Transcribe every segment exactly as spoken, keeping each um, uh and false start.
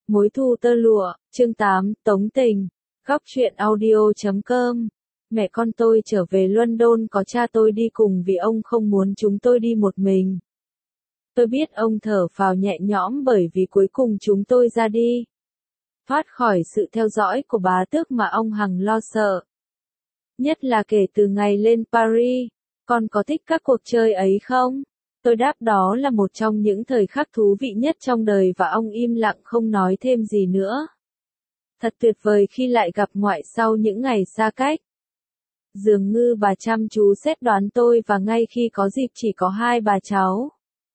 Mối thù tơ lụa, chương tám, Tống tình. Góc truyện audio chấm com. Mẹ con tôi trở về London có cha tôi đi cùng vì ông không muốn chúng tôi đi một mình. Tôi biết ông thở phào nhẹ nhõm bởi vì cuối cùng chúng tôi ra đi. Thoát khỏi sự theo dõi của bá tước mà ông hằng lo sợ. Nhất là kể từ ngày lên Paris. Con có thích các cuộc chơi ấy không? Tôi đáp đó là một trong những thời khắc thú vị nhất trong đời và ông im lặng không nói thêm gì nữa. Thật tuyệt vời khi lại gặp ngoại sau những ngày xa cách. Dường như bà chăm chú xét đoán tôi và ngay khi có dịp chỉ có hai bà cháu.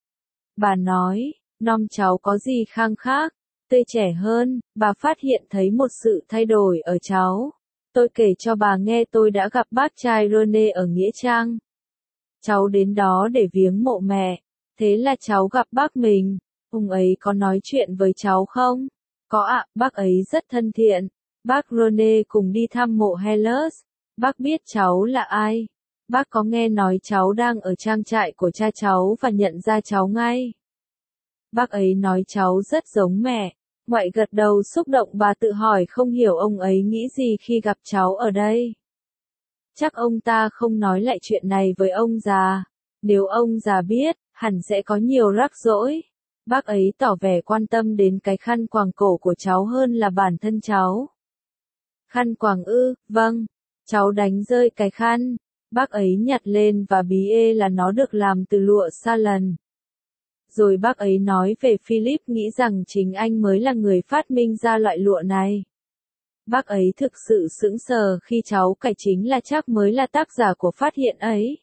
Bà nói, nom cháu có gì khang khác, tươi trẻ hơn, bà phát hiện thấy một sự thay đổi ở cháu. Tôi kể cho bà nghe tôi đã gặp bác trai René ở Nghĩa Trang. Cháu đến đó để viếng mộ mẹ, thế là cháu gặp bác mình, ông ấy có nói chuyện với cháu không? Có ạ, bác ấy rất thân thiện, bác René cùng đi thăm mộ Helles, bác biết cháu là ai, bác có nghe nói cháu đang ở trang trại của cha cháu và nhận ra cháu ngay. Bác ấy nói cháu rất giống mẹ, ngoại gật đầu xúc động bà tự hỏi không hiểu ông ấy nghĩ gì khi gặp cháu ở đây. Chắc ông ta không nói lại chuyện này với ông già. Nếu ông già biết, hẳn sẽ có nhiều rắc rối. Bác ấy tỏ vẻ quan tâm đến cái khăn quàng cổ của cháu hơn là bản thân cháu. Khăn quàng ư, vâng. Cháu đánh rơi cái khăn. Bác ấy nhặt lên và bí ê là nó được làm từ lụa sa lần. Rồi bác ấy nói về Philip nghĩ rằng chính anh mới là người phát minh ra loại lụa này. Bác ấy thực sự sững sờ khi cháu cải chính là chắc mới là tác giả của phát hiện ấy.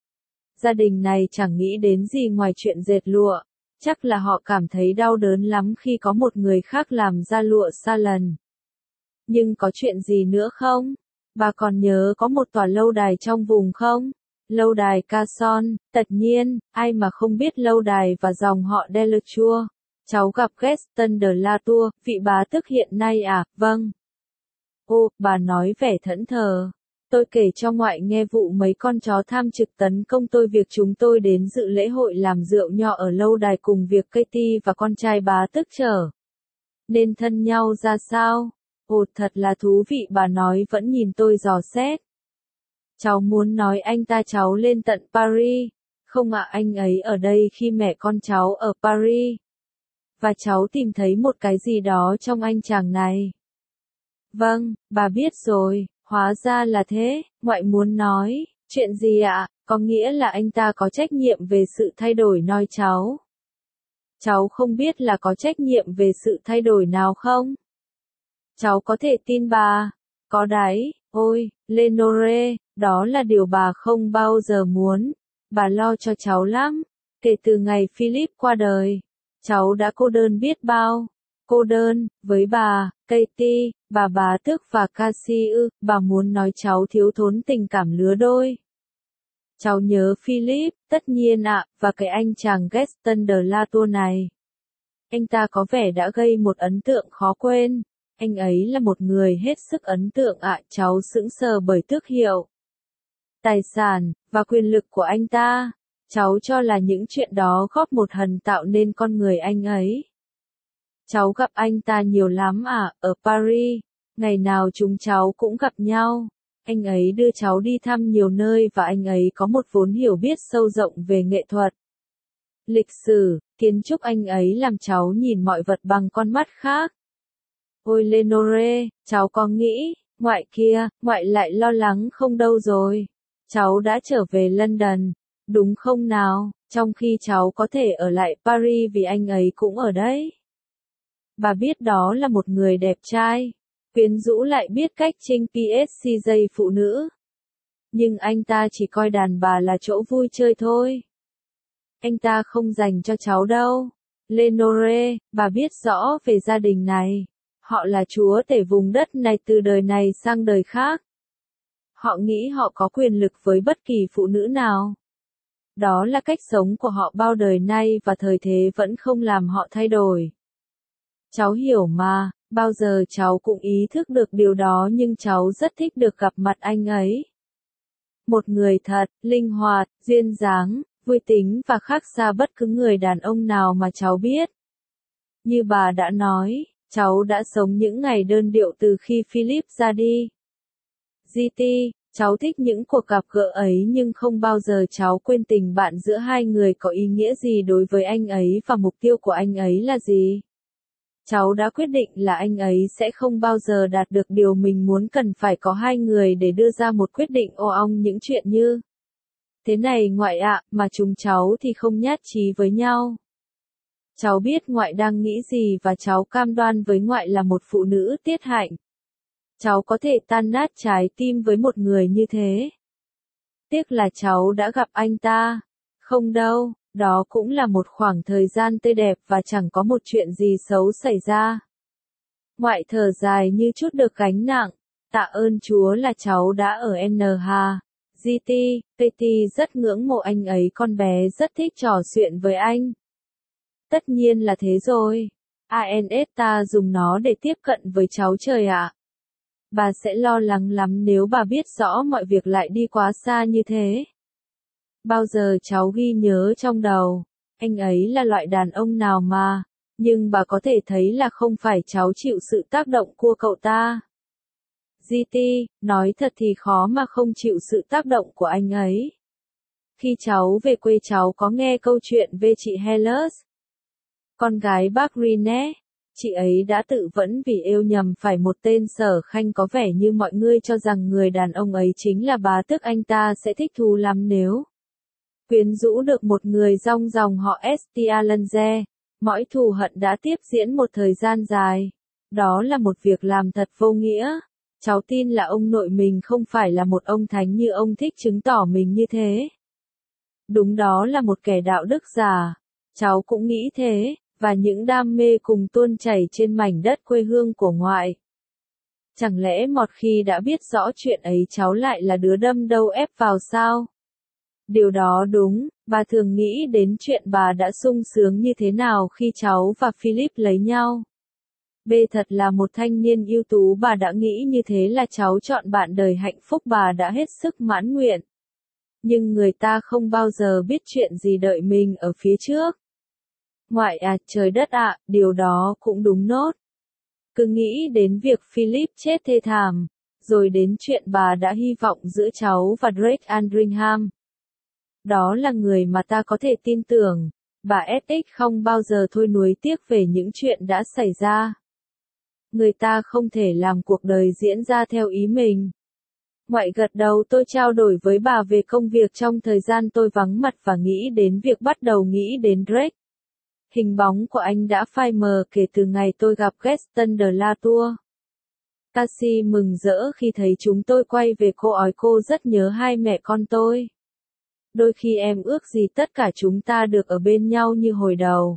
Gia đình này chẳng nghĩ đến gì ngoài chuyện dệt lụa, chắc là họ cảm thấy đau đớn lắm khi có một người khác làm ra lụa sa lần. Nhưng có chuyện gì nữa không? Bà còn nhớ có một tòa lâu đài trong vùng không? Lâu đài Casson, tất nhiên, ai mà không biết lâu đài và dòng họ Delachaux. Cháu gặp Gaston de Latour, vị bá tước hiện nay à? Vâng. Ô, bà nói vẻ thẫn thờ. Tôi kể cho ngoại nghe vụ mấy con chó tham trực tấn công tôi việc chúng tôi đến dự lễ hội làm rượu nho ở lâu đài cùng việc Katie và con trai bá tước trở nên thân nhau ra sao. Ồ, thật là thú vị bà nói vẫn nhìn tôi dò xét. Cháu muốn nói anh ta cháu lên tận Paris. Không ạ, anh ấy ở đây khi mẹ con cháu ở Paris. Và cháu tìm thấy một cái gì đó trong anh chàng này. Vâng, bà biết rồi, hóa ra là thế, ngoại muốn nói, chuyện gì ạ, có nghĩa là anh ta có trách nhiệm về sự thay đổi noi cháu. Cháu không biết là có trách nhiệm về sự thay đổi nào không? Cháu có thể tin bà, có đấy, ôi, Lenore, đó là điều bà không bao giờ muốn, bà lo cho cháu lắm, kể từ ngày Philip qua đời, cháu đã cô đơn biết bao. Cô đơn, với bà, Katie, bà bá tước và Cassie ư, bà muốn nói cháu thiếu thốn tình cảm lứa đôi. Cháu nhớ Philip, tất nhiên ạ, và cái anh chàng Gaston de Latour này. Anh ta có vẻ đã gây một ấn tượng khó quên. Anh ấy là một người hết sức ấn tượng ạ, cháu sững sờ bởi tước hiệu, tài sản, và quyền lực của anh ta. Cháu cho là những chuyện đó góp một phần tạo nên con người anh ấy. Cháu gặp anh ta nhiều lắm à, ở Paris, ngày nào chúng cháu cũng gặp nhau. Anh ấy đưa cháu đi thăm nhiều nơi và anh ấy có một vốn hiểu biết sâu rộng về nghệ thuật, lịch sử, kiến trúc. Anh ấy làm cháu nhìn mọi vật bằng con mắt khác. Ôi Lenore, cháu có nghĩ, ngoại kia, ngoại lại lo lắng không đâu rồi. Cháu đã trở về London, đúng không nào, trong khi cháu có thể ở lại Paris vì anh ấy cũng ở đấy. Bà biết đó là một người đẹp trai, quyến rũ lại biết cách chinh pê xê dây phụ nữ. Nhưng anh ta chỉ coi đàn bà là chỗ vui chơi thôi. Anh ta không dành cho cháu đâu. Lenore, bà biết rõ về gia đình này. Họ là chúa tể vùng đất này từ đời này sang đời khác. Họ nghĩ họ có quyền lực với bất kỳ phụ nữ nào. Đó là cách sống của họ bao đời nay và thời thế vẫn không làm họ thay đổi. Cháu hiểu mà, bao giờ cháu cũng ý thức được điều đó nhưng cháu rất thích được gặp mặt anh ấy. Một người thật, linh hoạt, duyên dáng, vui tính và khác xa bất cứ người đàn ông nào mà cháu biết. Như bà đã nói, Cháu đã sống những ngày đơn điệu từ khi Philip ra đi. giê tê, cháu thích những cuộc gặp gỡ ấy nhưng không bao giờ cháu quên tình bạn giữa hai người có ý nghĩa gì đối với anh ấy và mục tiêu của anh ấy là gì. Cháu đã quyết định là anh ấy sẽ không bao giờ đạt được điều mình muốn, cần phải có hai người để đưa ra một quyết định ồ ong những chuyện như thế này ngoại ạ, mà chúng cháu thì không nhất trí với nhau. Cháu biết ngoại đang nghĩ gì và cháu cam đoan với ngoại là một phụ nữ tiết hạnh. Cháu có thể tan nát trái tim với một người như thế. Tiếc là cháu đã gặp anh ta. Không đâu, đó cũng là một khoảng thời gian tươi đẹp và chẳng có một chuyện gì xấu xảy ra. Ngoại thở dài như chút được gánh nặng. Tạ ơn Chúa là cháu đã ở en hát. giê tê, Katie rất ngưỡng mộ anh ấy, con bé rất thích trò chuyện với anh. Tất nhiên là thế rồi. a en ét ta dùng nó để tiếp cận với cháu trời ạ. Bà sẽ lo lắng lắm nếu bà biết rõ mọi việc lại đi quá xa như thế. Bao giờ cháu ghi nhớ trong đầu, anh ấy là loại đàn ông nào mà, nhưng bà có thể thấy là không phải cháu chịu sự tác động của cậu ta. giê tê, nói thật thì khó mà không chịu sự tác động của anh ấy. Khi cháu về quê cháu có nghe câu chuyện về chị Hellas, con gái bác Rinne. Chị ấy đã tự vẫn vì yêu nhầm phải một tên Sở Khanh, có vẻ như mọi người cho rằng người đàn ông ấy chính là bá tước, anh ta sẽ thích thú lắm nếu quyến rũ được một người dòng dòng họ Estialange. Mọi thù hận đã tiếp diễn một thời gian dài. Đó là một việc làm thật vô nghĩa. Cháu tin là ông nội mình không phải là một ông thánh như ông thích chứng tỏ mình như thế. Đúng, đó là một kẻ đạo đức giả. Cháu cũng nghĩ thế. Và những đam mê cùng tuôn chảy trên mảnh đất quê hương của ngoại. Chẳng lẽ một khi đã biết rõ chuyện ấy cháu lại là đứa đâm đâu ép vào sao? Điều đó đúng, bà thường nghĩ đến chuyện bà đã sung sướng như thế nào khi cháu và Philip lấy nhau. B thật là một thanh niên ưu tú, bà đã nghĩ như thế là cháu chọn bạn đời hạnh phúc, bà đã hết sức mãn nguyện. Nhưng người ta không bao giờ biết chuyện gì đợi mình ở phía trước. Ngoại à, trời đất ạ, điều đó cũng đúng nốt. Cứ nghĩ đến việc Philip chết thê thảm, rồi đến chuyện bà đã hy vọng giữa cháu và Drake Andringham. Đó là người mà ta có thể tin tưởng. Bà ét ích không bao giờ thôi nuối tiếc về những chuyện đã xảy ra. Người ta không thể làm cuộc đời diễn ra theo ý mình. Ngoại gật đầu, tôi trao đổi với bà về công việc trong thời gian tôi vắng mặt và nghĩ đến việc bắt đầu nghĩ đến Drake. Hình bóng của anh đã phai mờ kể từ ngày tôi gặp Gaston de la Tour. Cassie mừng rỡ khi thấy chúng tôi quay về, cô ói cô rất nhớ hai mẹ con tôi. Đôi khi em ước gì tất cả chúng ta được ở bên nhau như hồi đầu.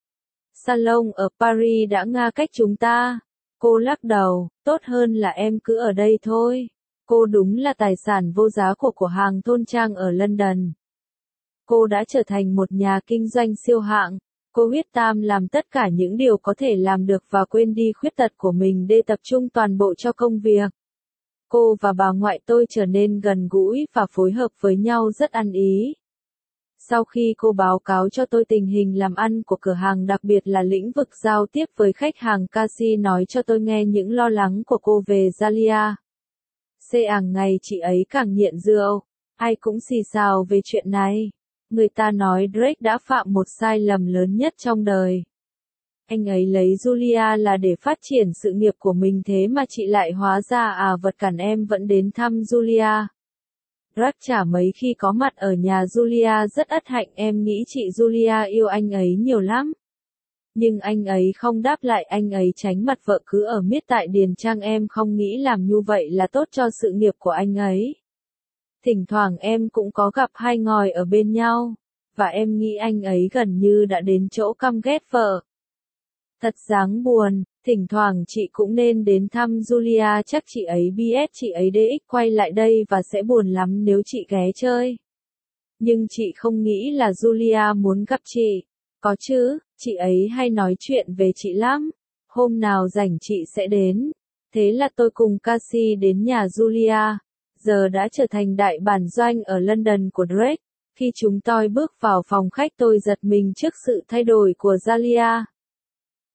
Salon ở Paris đã ngăn cách chúng ta. Cô lắc đầu, tốt hơn là em cứ ở đây thôi. Cô đúng là tài sản vô giá của cửa hàng thôn trang ở London. Cô đã trở thành một nhà kinh doanh siêu hạng. Cô huyết tam làm tất cả những điều có thể làm được và quên đi khuyết tật của mình để tập trung toàn bộ cho công việc. Cô và bà ngoại tôi trở nên gần gũi và phối hợp với nhau rất ăn ý. Sau khi cô báo cáo cho tôi tình hình làm ăn của cửa hàng, đặc biệt là lĩnh vực giao tiếp với khách hàng, Cassie nói cho tôi nghe những lo lắng của cô về Zalia. Xê ảng ngày chị ấy càng nghiện rượu, ai cũng xì xào về chuyện này. Người ta nói Drake đã phạm một sai lầm lớn nhất trong đời. Anh ấy lấy Julia là để phát triển sự nghiệp của mình, thế mà chị lại hóa ra à vật cản. Em vẫn đến thăm Julia. Drake chả mấy khi có mặt ở nhà Julia, rất ất hạnh. Em nghĩ chị Julia yêu anh ấy nhiều lắm. Nhưng anh ấy không đáp lại, anh ấy tránh mặt vợ, cứ ở miết tại điền trang. Em không nghĩ làm như vậy là tốt cho sự nghiệp của anh ấy. Thỉnh thoảng em cũng có gặp hai ngồi ở bên nhau, và em nghĩ anh ấy gần như đã đến chỗ căm ghét vợ. Thật đáng buồn, thỉnh thoảng chị cũng nên đến thăm Julia, chắc chị ấy biết chị ấy đê ích quay lại đây và sẽ buồn lắm nếu chị ghé chơi. Nhưng chị không nghĩ là Julia muốn gặp chị. Có chứ, chị ấy hay nói chuyện về chị lắm. Hôm nào rảnh chị sẽ đến. Thế là tôi cùng Cassie đến nhà Julia. Giờ đã trở thành đại bản doanh ở London của Drake. Khi chúng tôi bước vào phòng khách, tôi giật mình trước sự thay đổi của Zalia.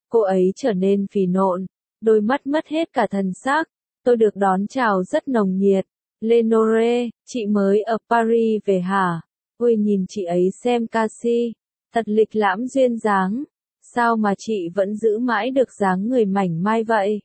Cô ấy trở nên phì nộn, đôi mắt mất hết cả thần sắc. Tôi được đón chào rất nồng nhiệt. Lenore, chị mới ở Paris về hả? Ôi nhìn chị ấy xem Cassie, thật lịch lãm duyên dáng. Sao mà chị vẫn giữ mãi được dáng người mảnh mai vậy?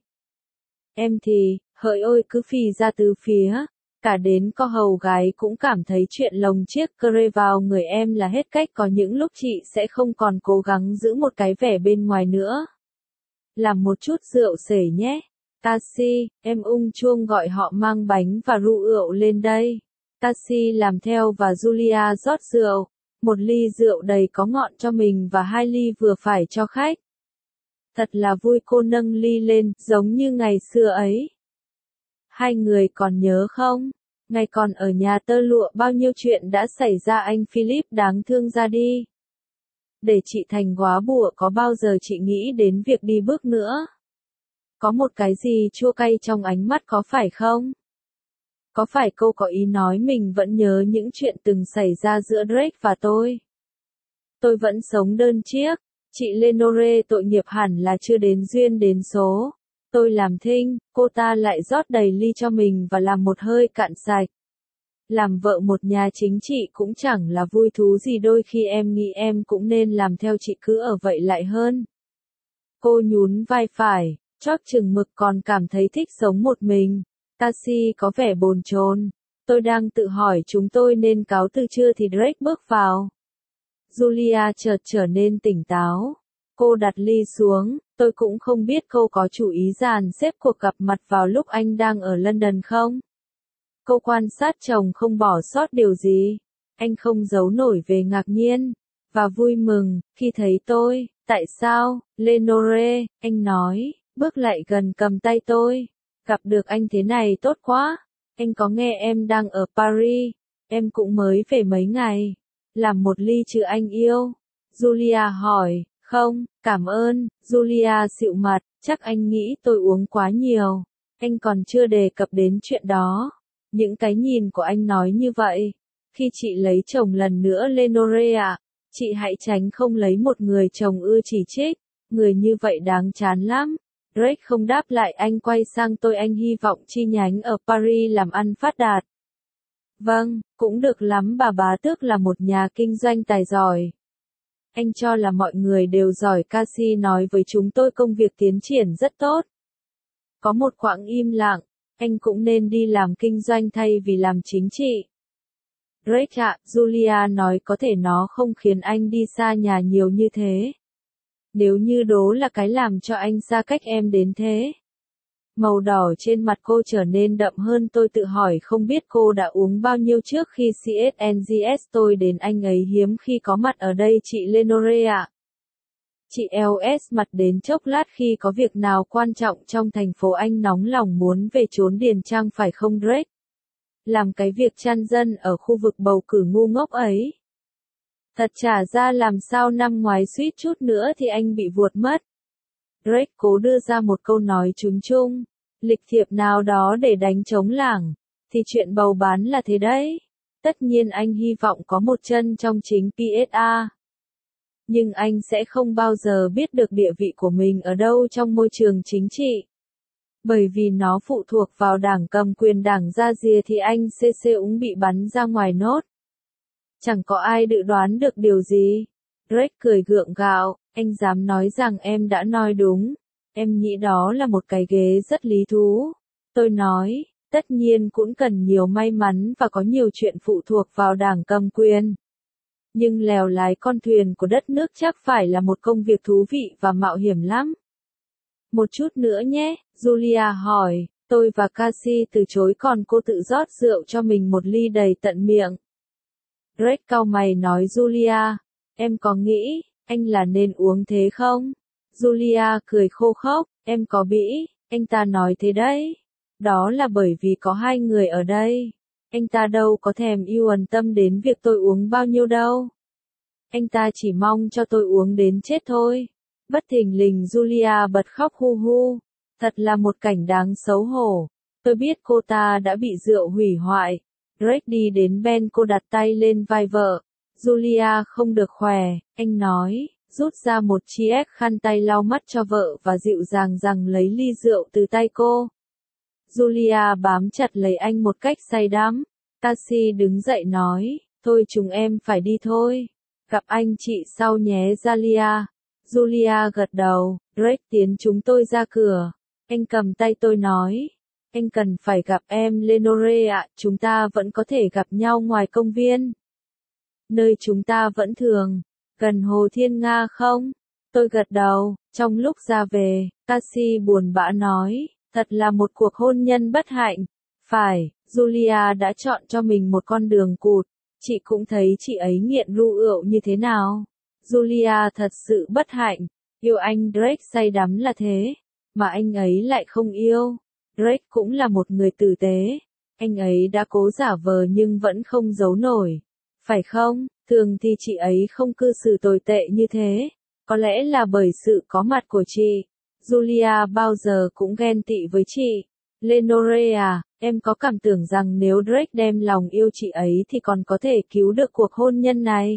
Em thì, hỡi ôi cứ phì ra từ phía. Cả đến co hầu gái cũng cảm thấy chuyện lồng chiếc crê vào người em là hết cách, có những lúc chị sẽ không còn cố gắng giữ một cái vẻ bên ngoài nữa. Làm một chút rượu sể nhé. Cassie, em ung chuông gọi họ mang bánh và rượu rượu lên đây. Cassie làm theo và Julia rót rượu. Một ly rượu đầy có ngọn cho mình và hai ly vừa phải cho khách. Thật là vui, cô nâng ly lên, giống như ngày xưa ấy. Hai người còn nhớ không? Ngày còn ở nhà tơ lụa bao nhiêu chuyện đã xảy ra, anh Philip đáng thương ra đi. Để chị thành góa bụa có bao giờ chị nghĩ đến việc đi bước nữa? Có một cái gì chua cay trong ánh mắt có phải không? Có phải cô có ý nói mình vẫn nhớ những chuyện từng xảy ra giữa Drake và tôi? Tôi vẫn sống đơn chiếc. Chị Lenore tội nghiệp hẳn là chưa đến duyên đến số. Tôi làm thinh, cô ta lại rót đầy ly cho mình và làm một hơi cạn sạch. Làm vợ một nhà chính trị cũng chẳng là vui thú gì, đôi khi em nghĩ em cũng nên làm theo chị, cứ ở vậy lại hơn. Cô nhún vai phải, chót chừng mực còn cảm thấy thích sống một mình. Cassie có vẻ bồn chồn. Tôi đang tự hỏi chúng tôi nên cáo từ chưa thì Drake bước vào. Julia chợt trở nên tỉnh táo. Cô đặt ly xuống, tôi cũng không biết cô có chủ ý dàn xếp cuộc gặp mặt vào lúc anh đang ở London không? Cô quan sát chồng không bỏ sót điều gì. Anh không giấu nổi về ngạc nhiên và vui mừng khi thấy tôi. Tại sao, Lenore, anh nói, bước lại gần cầm tay tôi. Gặp được anh thế này tốt quá. Anh có nghe em đang ở Paris. Em cũng mới về mấy ngày. Làm một ly chứ anh yêu? Julia hỏi. Không, cảm ơn. Julia dịu mặt. Chắc anh nghĩ tôi uống quá nhiều. Anh còn chưa đề cập đến chuyện đó. Những cái nhìn của anh nói như vậy. Khi chị lấy chồng lần nữa Lenore ạ, chị hãy tránh không lấy một người chồng ưa chỉ trích. Người như vậy đáng chán lắm. Drake không đáp lại, anh quay sang tôi, anh hy vọng chi nhánh ở Paris làm ăn phát đạt. Vâng, cũng được lắm, bà bá tước là một nhà kinh doanh tài giỏi. Anh cho là mọi người đều giỏi, Cassie nói với chúng tôi, công việc tiến triển rất tốt. Có một quãng im lặng, anh cũng nên đi làm kinh doanh thay vì làm chính trị. Drake ạ, Julia nói, có thể nó không khiến anh đi xa nhà nhiều như thế. Nếu như đố là cái làm cho anh xa cách em đến thế. Màu đỏ trên mặt cô trở nên đậm hơn, tôi tự hỏi không biết cô đã uống bao nhiêu trước khi xê ét en giê ét tôi đến, anh ấy hiếm khi có mặt ở đây, chị Lenore ạ. Chị lờ ét mặt đến chốc lát, khi có việc nào quan trọng trong thành phố anh nóng lòng muốn về trốn điền trang phải không Drake? Làm cái việc chăn dân ở khu vực bầu cử ngu ngốc ấy. Thật trả ra làm sao năm ngoái suýt chút nữa thì anh bị vuột mất. Drake cố đưa ra một câu nói chung chung. Lịch thiệp nào đó để đánh trống lảng. Thì chuyện bầu bán là thế đấy. Tất nhiên anh hy vọng có một chân trong chính pê ét a. Nhưng anh sẽ không bao giờ biết được địa vị của mình ở đâu trong môi trường chính trị. Bởi vì nó phụ thuộc vào đảng cầm quyền, đảng ra rìa thì anh xê xê úng bị bắn ra ngoài nốt. Chẳng có ai dự đoán được điều gì. Drake cười gượng gạo, anh dám nói rằng em đã nói đúng. Em nghĩ đó là một cái ghế rất lý thú. Tôi nói, tất nhiên cũng cần nhiều may mắn và có nhiều chuyện phụ thuộc vào đảng cầm quyền. Nhưng lèo lái con thuyền của đất nước chắc phải là một công việc thú vị và mạo hiểm lắm. Một chút nữa nhé, Julia hỏi. Tôi và Cassie từ chối, còn cô tự rót rượu cho mình một ly đầy tận miệng. Drake cau mày nói, Julia, em có nghĩ anh là nên uống thế không? Julia cười khô khốc, em có bĩ, anh ta nói thế đấy. Đó là bởi vì có hai người ở đây. Anh ta đâu có thèm yêu ẩn tâm đến việc tôi uống bao nhiêu đâu. Anh ta chỉ mong cho tôi uống đến chết thôi. Bất thình lình Julia bật khóc hu hu. Thật là một cảnh đáng xấu hổ. Tôi biết cô ta đã bị rượu hủy hoại. Drake đi đến bên cô, đặt tay lên vai vợ. Julia không được khỏe, anh nói. rút ra một chiếc khăn tay lau mắt cho vợ và dịu dàng rằng lấy ly rượu từ tay cô. Julia bám chặt lấy anh một cách say đắm. Cassie đứng dậy nói, thôi chúng em phải đi thôi. Gặp anh chị sau nhé Zalia. Julia gật đầu, Drake tiến chúng tôi ra cửa. Anh cầm tay tôi nói, anh cần phải gặp em Lenore ạ, chúng ta vẫn có thể gặp nhau ngoài công viên. Nơi chúng ta vẫn thường, gần Hồ Thiên Nga không? Tôi gật đầu, trong lúc ra về, Cassie buồn bã nói, thật là một cuộc hôn nhân bất hạnh. Phải, Julia đã chọn cho mình một con đường cụt, chị cũng thấy chị ấy nghiện rượu như thế nào. Julia thật sự bất hạnh, yêu anh Drake say đắm là thế, mà anh ấy lại không yêu. Drake cũng là một người tử tế, anh ấy đã cố giả vờ nhưng vẫn không giấu nổi. Phải không, thường thì chị ấy không cư xử tồi tệ như thế, có lẽ là bởi sự có mặt của chị. Julia bao giờ cũng ghen tị với chị. Lenore à, em có cảm tưởng rằng nếu Drake đem lòng yêu chị ấy thì còn có thể cứu được cuộc hôn nhân này.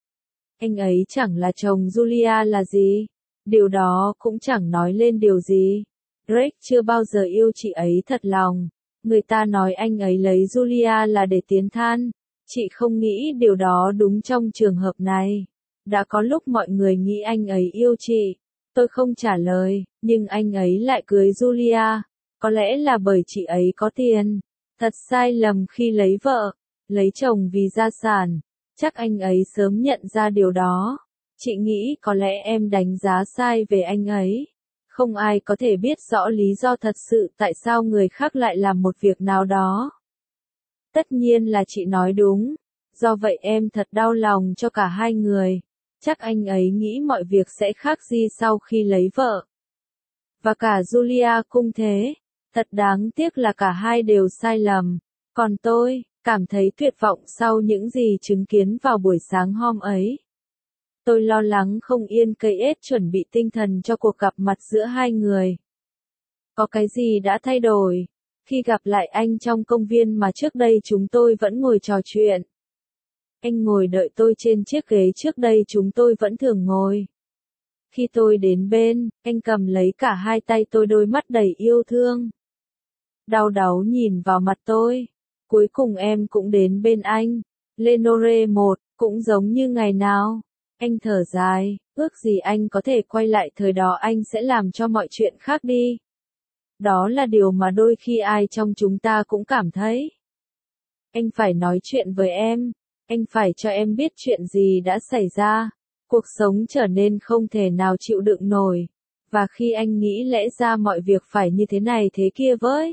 Anh ấy chẳng là chồng Julia là gì, điều đó cũng chẳng nói lên điều gì. Drake chưa bao giờ yêu chị ấy thật lòng, người ta nói anh ấy lấy Julia là để tiến than. Chị không nghĩ điều đó đúng trong trường hợp này. Đã có lúc mọi người nghĩ anh ấy yêu chị. Tôi không trả lời, nhưng anh ấy lại cưới Julia. Có lẽ là bởi chị ấy có tiền. Thật sai lầm khi lấy vợ, lấy chồng vì gia sản. Chắc anh ấy sớm nhận ra điều đó. Chị nghĩ có lẽ em đánh giá sai về anh ấy. Không ai có thể biết rõ lý do thật sự tại sao người khác lại làm một việc nào đó. Tất nhiên là chị nói đúng. Do vậy em thật đau lòng cho cả hai người. Chắc anh ấy nghĩ mọi việc sẽ khác gì sau khi lấy vợ. Và cả Julia cũng thế. Thật đáng tiếc là cả hai đều sai lầm. Còn tôi, cảm thấy tuyệt vọng sau những gì chứng kiến vào buổi sáng hôm ấy. Tôi lo lắng không yên cây ết chuẩn bị tinh thần cho cuộc gặp mặt giữa hai người. Có cái gì đã thay đổi? Khi gặp lại anh trong công viên mà trước đây chúng tôi vẫn ngồi trò chuyện. Anh ngồi đợi tôi trên chiếc ghế trước đây chúng tôi vẫn thường ngồi. Khi tôi đến bên, anh cầm lấy cả hai tay tôi đôi mắt đầy yêu thương. Đau đáu nhìn vào mặt tôi. Cuối cùng em cũng đến bên anh. Lenore một, cũng giống như ngày nào. Anh thở dài, ước gì anh có thể quay lại thời đó anh sẽ làm cho mọi chuyện khác đi. Đó là điều mà đôi khi ai trong chúng ta cũng cảm thấy. Anh phải nói chuyện với em. Anh phải cho em biết chuyện gì đã xảy ra. Cuộc sống trở nên không thể nào chịu đựng nổi. Và khi anh nghĩ lẽ ra mọi việc phải như thế này thế kia với.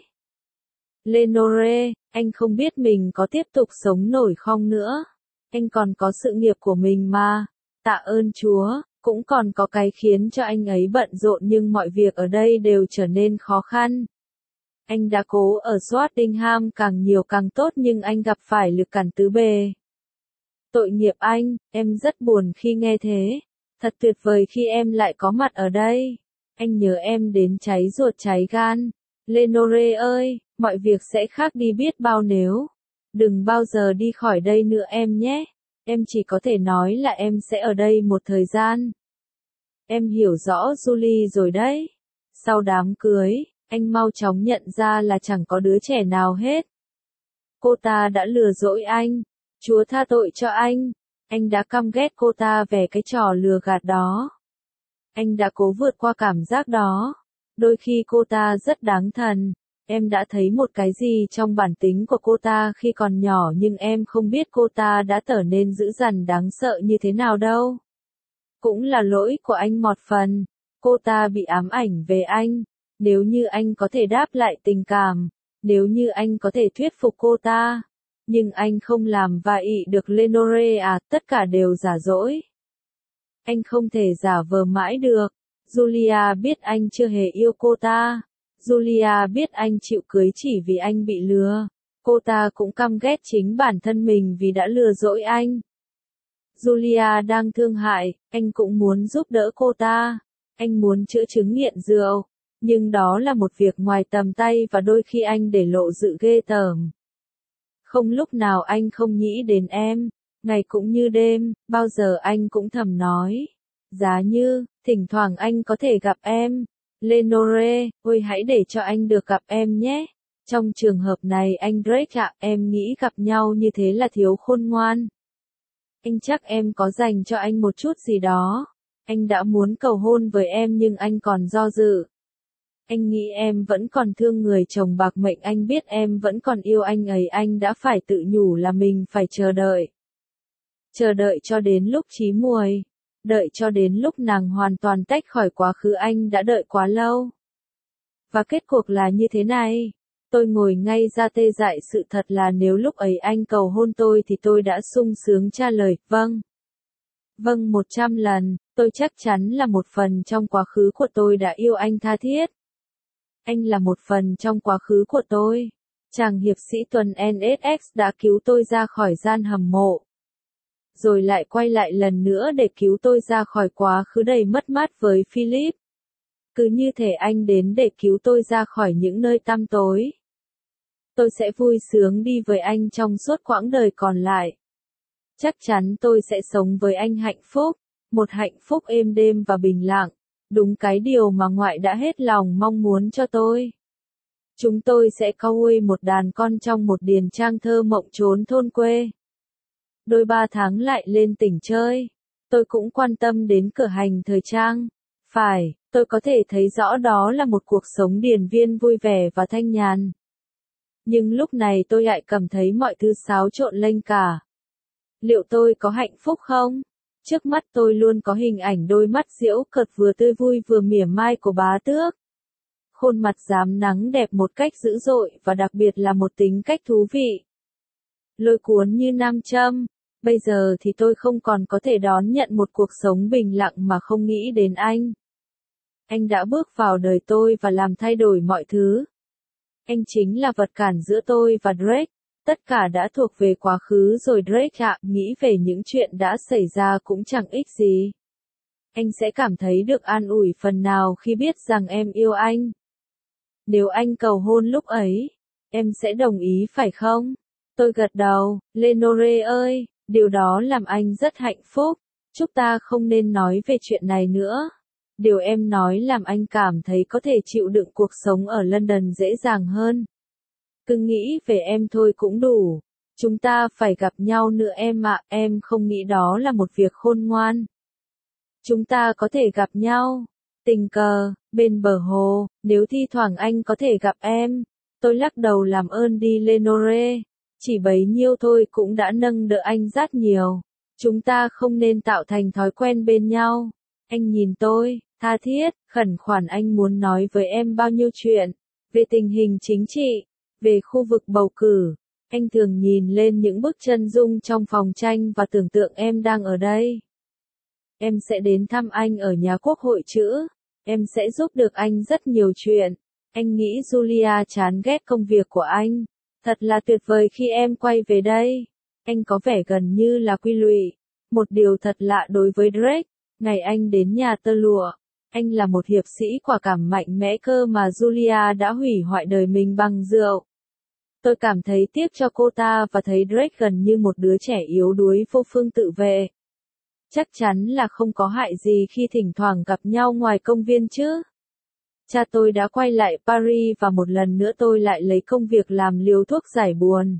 Lenore, anh không biết mình có tiếp tục sống nổi không nữa. Anh còn có sự nghiệp của mình mà. Tạ ơn Chúa, cũng còn có cái khiến cho anh ấy bận rộn nhưng mọi việc ở đây đều trở nên khó khăn. Anh đã cố ở Swardingham càng nhiều càng tốt nhưng anh gặp phải lực cản tứ bề. Tội nghiệp anh, em rất buồn khi nghe thế. Thật tuyệt vời khi em lại có mặt ở đây. Anh nhớ em đến cháy ruột cháy gan. Lenore ơi, mọi việc sẽ khác đi biết bao nếu. Đừng bao giờ đi khỏi đây nữa em nhé. Em chỉ có thể nói là em sẽ ở đây một thời gian. Em hiểu rõ Julie rồi đấy. Sau đám cưới, anh mau chóng nhận ra là chẳng có đứa trẻ nào hết. Cô ta đã lừa dối anh. Chúa tha tội cho anh. Anh đã căm ghét cô ta về cái trò lừa gạt đó. Anh đã cố vượt qua cảm giác đó. Đôi khi cô ta rất đáng thần. Em đã thấy một cái gì trong bản tính của cô ta khi còn nhỏ nhưng em không biết cô ta đã trở nên dữ dằn đáng sợ như thế nào đâu. Cũng là lỗi của anh một phần. Cô ta bị ám ảnh về anh. Nếu như anh có thể đáp lại tình cảm. Nếu như anh có thể thuyết phục cô ta. Nhưng anh không làm và ị được Lenore à, tất cả đều giả dối. Anh không thể giả vờ mãi được. Julia biết anh chưa hề yêu cô ta. Julia biết anh chịu cưới chỉ vì anh bị lừa. Cô ta cũng căm ghét chính bản thân mình vì đã lừa dối anh. Julia đang thương hại, anh cũng muốn giúp đỡ cô ta. Anh muốn chữa chứng nghiện rượu. Nhưng đó là một việc ngoài tầm tay và đôi khi anh để lộ sự ghê tởm. Không lúc nào anh không nghĩ đến em. Ngày cũng như đêm, bao giờ anh cũng thầm nói. giá như, thỉnh thoảng anh có thể gặp em. Lenore, ôi hãy để cho anh được gặp em nhé. Trong trường hợp này anh Drake ạ, em nghĩ gặp nhau như thế là thiếu khôn ngoan. Anh chắc em có dành cho anh một chút gì đó. Anh đã muốn cầu hôn với em nhưng anh còn do dự. Anh nghĩ em vẫn còn thương người chồng bạc mệnh, anh biết em vẫn còn yêu anh ấy, anh đã phải tự nhủ là mình phải chờ đợi. Chờ đợi cho đến lúc chí muồi. Đợi cho đến lúc nàng hoàn toàn tách khỏi quá khứ, anh đã đợi quá lâu. Và kết cuộc là như thế này. Tôi ngồi ngay ra tê dại, sự thật là nếu lúc ấy anh cầu hôn tôi thì tôi đã sung sướng trả lời, vâng. Vâng một trăm lần, tôi chắc chắn là một phần trong quá khứ của tôi đã yêu anh tha thiết. Anh là một phần trong quá khứ của tôi. Chàng hiệp sĩ tuần en ét ích đã cứu tôi ra khỏi gian hầm mộ. Rồi lại quay lại lần nữa để cứu tôi ra khỏi quá khứ đầy mất mát với Philip. Cứ như thể anh đến để cứu tôi ra khỏi những nơi tăm tối. Tôi sẽ vui sướng đi với anh trong suốt quãng đời còn lại. Chắc chắn tôi sẽ sống với anh hạnh phúc, một hạnh phúc êm đêm và bình lặng, đúng cái điều mà ngoại đã hết lòng mong muốn cho tôi. Chúng tôi sẽ có nuôi một đàn con trong một điền trang thơ mộng trốn thôn quê. Đôi ba tháng lại lên tỉnh chơi. Tôi cũng quan tâm đến cửa hàng thời trang. Phải, tôi có thể thấy rõ đó là một cuộc sống điền viên vui vẻ và thanh nhàn. Nhưng lúc này tôi lại cảm thấy mọi thứ xáo trộn lênh cả. Liệu tôi có hạnh phúc không? Trước mắt tôi luôn có hình ảnh đôi mắt giễu cợt vừa tươi vui vừa mỉa mai của bá tước. Khuôn mặt rám nắng đẹp một cách dữ dội và đặc biệt là một tính cách thú vị. Lôi cuốn như nam châm. Bây giờ thì tôi không còn có thể đón nhận một cuộc sống bình lặng mà không nghĩ đến anh. Anh đã bước vào đời tôi và làm thay đổi mọi thứ. Anh chính là vật cản giữa tôi và Drake. Tất cả đã thuộc về quá khứ rồi Drake ạ, nghĩ về những chuyện đã xảy ra cũng chẳng ích gì. Anh sẽ cảm thấy được an ủi phần nào khi biết rằng em yêu anh. Nếu anh cầu hôn lúc ấy, em sẽ đồng ý phải không? Tôi gật đầu, Lenore ơi, điều đó làm anh rất hạnh phúc. Chúng ta không nên nói về chuyện này nữa. Điều em nói làm anh cảm thấy có thể chịu đựng cuộc sống ở London dễ dàng hơn. Cứ nghĩ về em thôi cũng đủ. Chúng ta phải gặp nhau nữa em ạ, em không nghĩ đó là một việc khôn ngoan. Chúng ta có thể gặp nhau. Tình cờ, bên bờ hồ, nếu thi thoảng anh có thể gặp em. Tôi lắc đầu làm ơn đi Lenore. Chỉ bấy nhiêu thôi cũng đã nâng đỡ anh rất nhiều. Chúng ta không nên tạo thành thói quen bên nhau. Anh nhìn tôi, tha thiết, khẩn khoản, anh muốn nói với em bao nhiêu chuyện. Về tình hình chính trị, về khu vực bầu cử. Anh thường nhìn lên những bức chân dung trong phòng tranh và tưởng tượng em đang ở đây. Em sẽ đến thăm anh ở nhà quốc hội chữ. Em sẽ giúp được anh rất nhiều chuyện. Anh nghĩ Julia chán ghét công việc của anh. Thật là tuyệt vời khi em quay về đây. Anh có vẻ gần như là quy lụy. Một điều thật lạ đối với Drake. Ngày anh đến nhà tơ lụa, anh là một hiệp sĩ quả cảm mạnh mẽ cơ mà Julia đã hủy hoại đời mình bằng rượu. Tôi cảm thấy tiếc cho cô ta và thấy Drake gần như một đứa trẻ yếu đuối vô phương tự vệ. Chắc chắn là không có hại gì khi thỉnh thoảng gặp nhau ngoài công viên chứ. Cha tôi đã quay lại Paris và một lần nữa tôi lại lấy công việc làm liều thuốc giải buồn.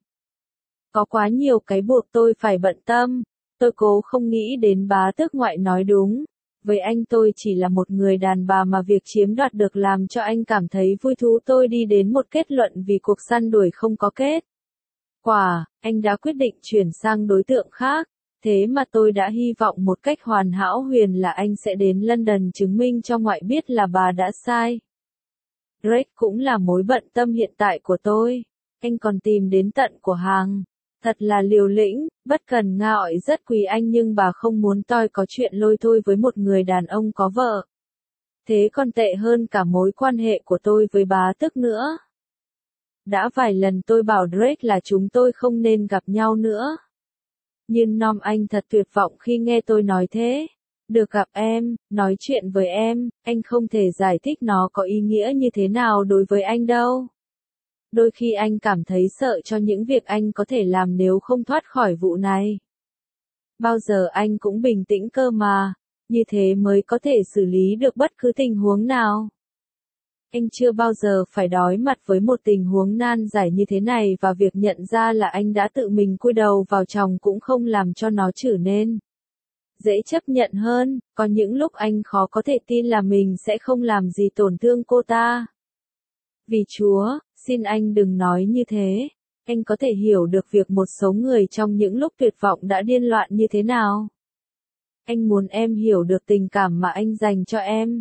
Có quá nhiều cái buộc tôi phải bận tâm. Tôi cố không nghĩ đến bá tước ngoại nói đúng. Với anh tôi chỉ là một người đàn bà mà việc chiếm đoạt được làm cho anh cảm thấy vui thú. Tôi đi đến một kết luận vì cuộc săn đuổi không có kết quả, anh đã quyết định chuyển sang đối tượng khác. Thế mà tôi đã hy vọng một cách hoàn hảo huyền là anh sẽ đến London chứng minh cho ngoại biết là bà đã sai. Drake cũng là mối bận tâm hiện tại của tôi. Anh còn tìm đến tận của hàng. Thật là liều lĩnh, bất cần ngại rất quý anh nhưng bà không muốn tôi có chuyện lôi thôi với một người đàn ông có vợ. Thế còn tệ hơn cả mối quan hệ của tôi với bá tước nữa. Đã vài lần tôi bảo Drake là chúng tôi không nên gặp nhau nữa. Nhưng Nom anh thật tuyệt vọng khi nghe tôi nói thế. Được gặp em, nói chuyện với em, anh không thể giải thích nó có ý nghĩa như thế nào đối với anh đâu. Đôi khi anh cảm thấy sợ cho những việc anh có thể làm nếu không thoát khỏi vụ này. Bao giờ anh cũng bình tĩnh cơ mà. Như thế mới có thể xử lý được bất cứ tình huống nào. Anh chưa bao giờ phải đối mặt với một tình huống nan giải như thế này và việc nhận ra là anh đã tự mình chui đầu vào chồng cũng không làm cho nó trở nên dễ chấp nhận hơn. Có những lúc anh khó có thể tin là mình sẽ không làm gì tổn thương cô ta. Vì Chúa, xin anh đừng nói như thế. Anh có thể hiểu được việc một số người trong những lúc tuyệt vọng đã điên loạn như thế nào. Anh muốn em hiểu được tình cảm mà anh dành cho em.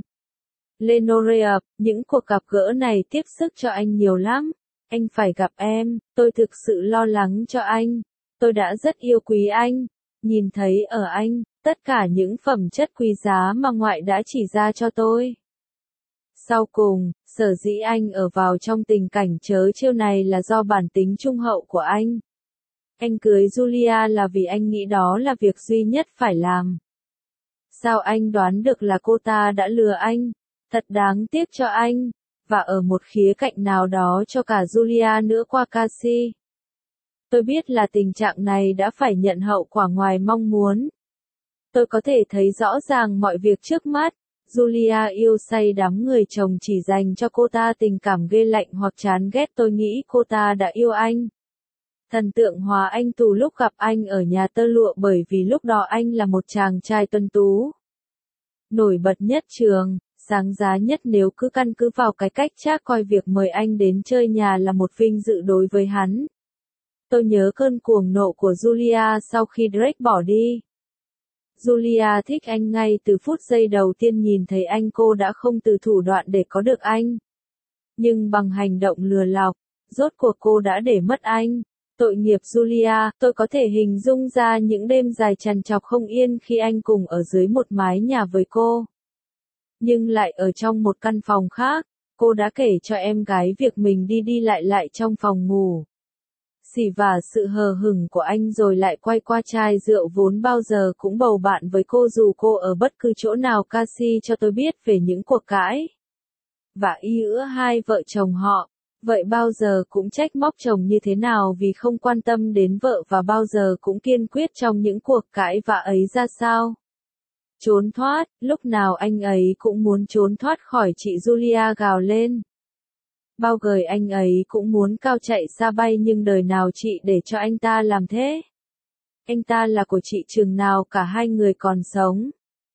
Lenore, những cuộc gặp gỡ này tiếp sức cho anh nhiều lắm. Anh phải gặp em, tôi thực sự lo lắng cho anh. Tôi đã rất yêu quý anh. Nhìn thấy ở anh, tất cả những phẩm chất quý giá mà ngoại đã chỉ ra cho tôi. Sau cùng, sở dĩ anh ở vào trong tình cảnh trớ trêu này là do bản tính trung hậu của anh. Anh cưới Julia là vì anh nghĩ đó là việc duy nhất phải làm. Sao anh đoán được là cô ta đã lừa anh? Thật đáng tiếc cho anh, và ở một khía cạnh nào đó cho cả Julia nữa qua Cassie. Tôi biết là tình trạng này đã phải nhận hậu quả ngoài mong muốn. Tôi có thể thấy rõ ràng mọi việc trước mắt. Julia yêu say đắm người chồng chỉ dành cho cô ta tình cảm ghê lạnh hoặc chán ghét. Tôi nghĩ cô ta đã yêu anh. Thần tượng hóa anh từ lúc gặp anh ở nhà tơ lụa bởi vì lúc đó anh là một chàng trai tuấn tú. Nổi bật nhất trường, sáng giá nhất nếu cứ căn cứ vào cái cách Trác coi việc mời anh đến chơi nhà là một vinh dự đối với hắn. Tôi nhớ cơn cuồng nộ của Julia sau khi Drake bỏ đi. Julia thích anh ngay từ phút giây đầu tiên nhìn thấy anh, cô đã không từ thủ đoạn để có được anh. Nhưng bằng hành động lừa lọc, rốt cuộc cô đã để mất anh. Tội nghiệp Julia, tôi có thể hình dung ra những đêm dài trằn trọc không yên khi anh cùng ở dưới một mái nhà với cô. Nhưng lại ở trong một căn phòng khác, cô đã kể cho em gái việc mình đi đi lại lại trong phòng ngủ. Xỉ vả sự hờ hững của anh rồi lại quay qua chai rượu vốn bao giờ cũng bầu bạn với cô dù cô ở bất cứ chỗ nào. Cassie cho tôi biết về những cuộc cãi và y giữa hai vợ chồng họ. Vậy bao giờ cũng trách móc chồng như thế nào vì không quan tâm đến vợ và bao giờ cũng kiên quyết trong những cuộc cãi vã ấy ra sao. Trốn thoát, lúc nào anh ấy cũng muốn trốn thoát khỏi chị. Julia gào lên. Bao gời anh ấy cũng muốn cao chạy xa bay nhưng đời nào chị để cho anh ta làm thế. Anh ta là của chị chừng nào cả hai người còn sống.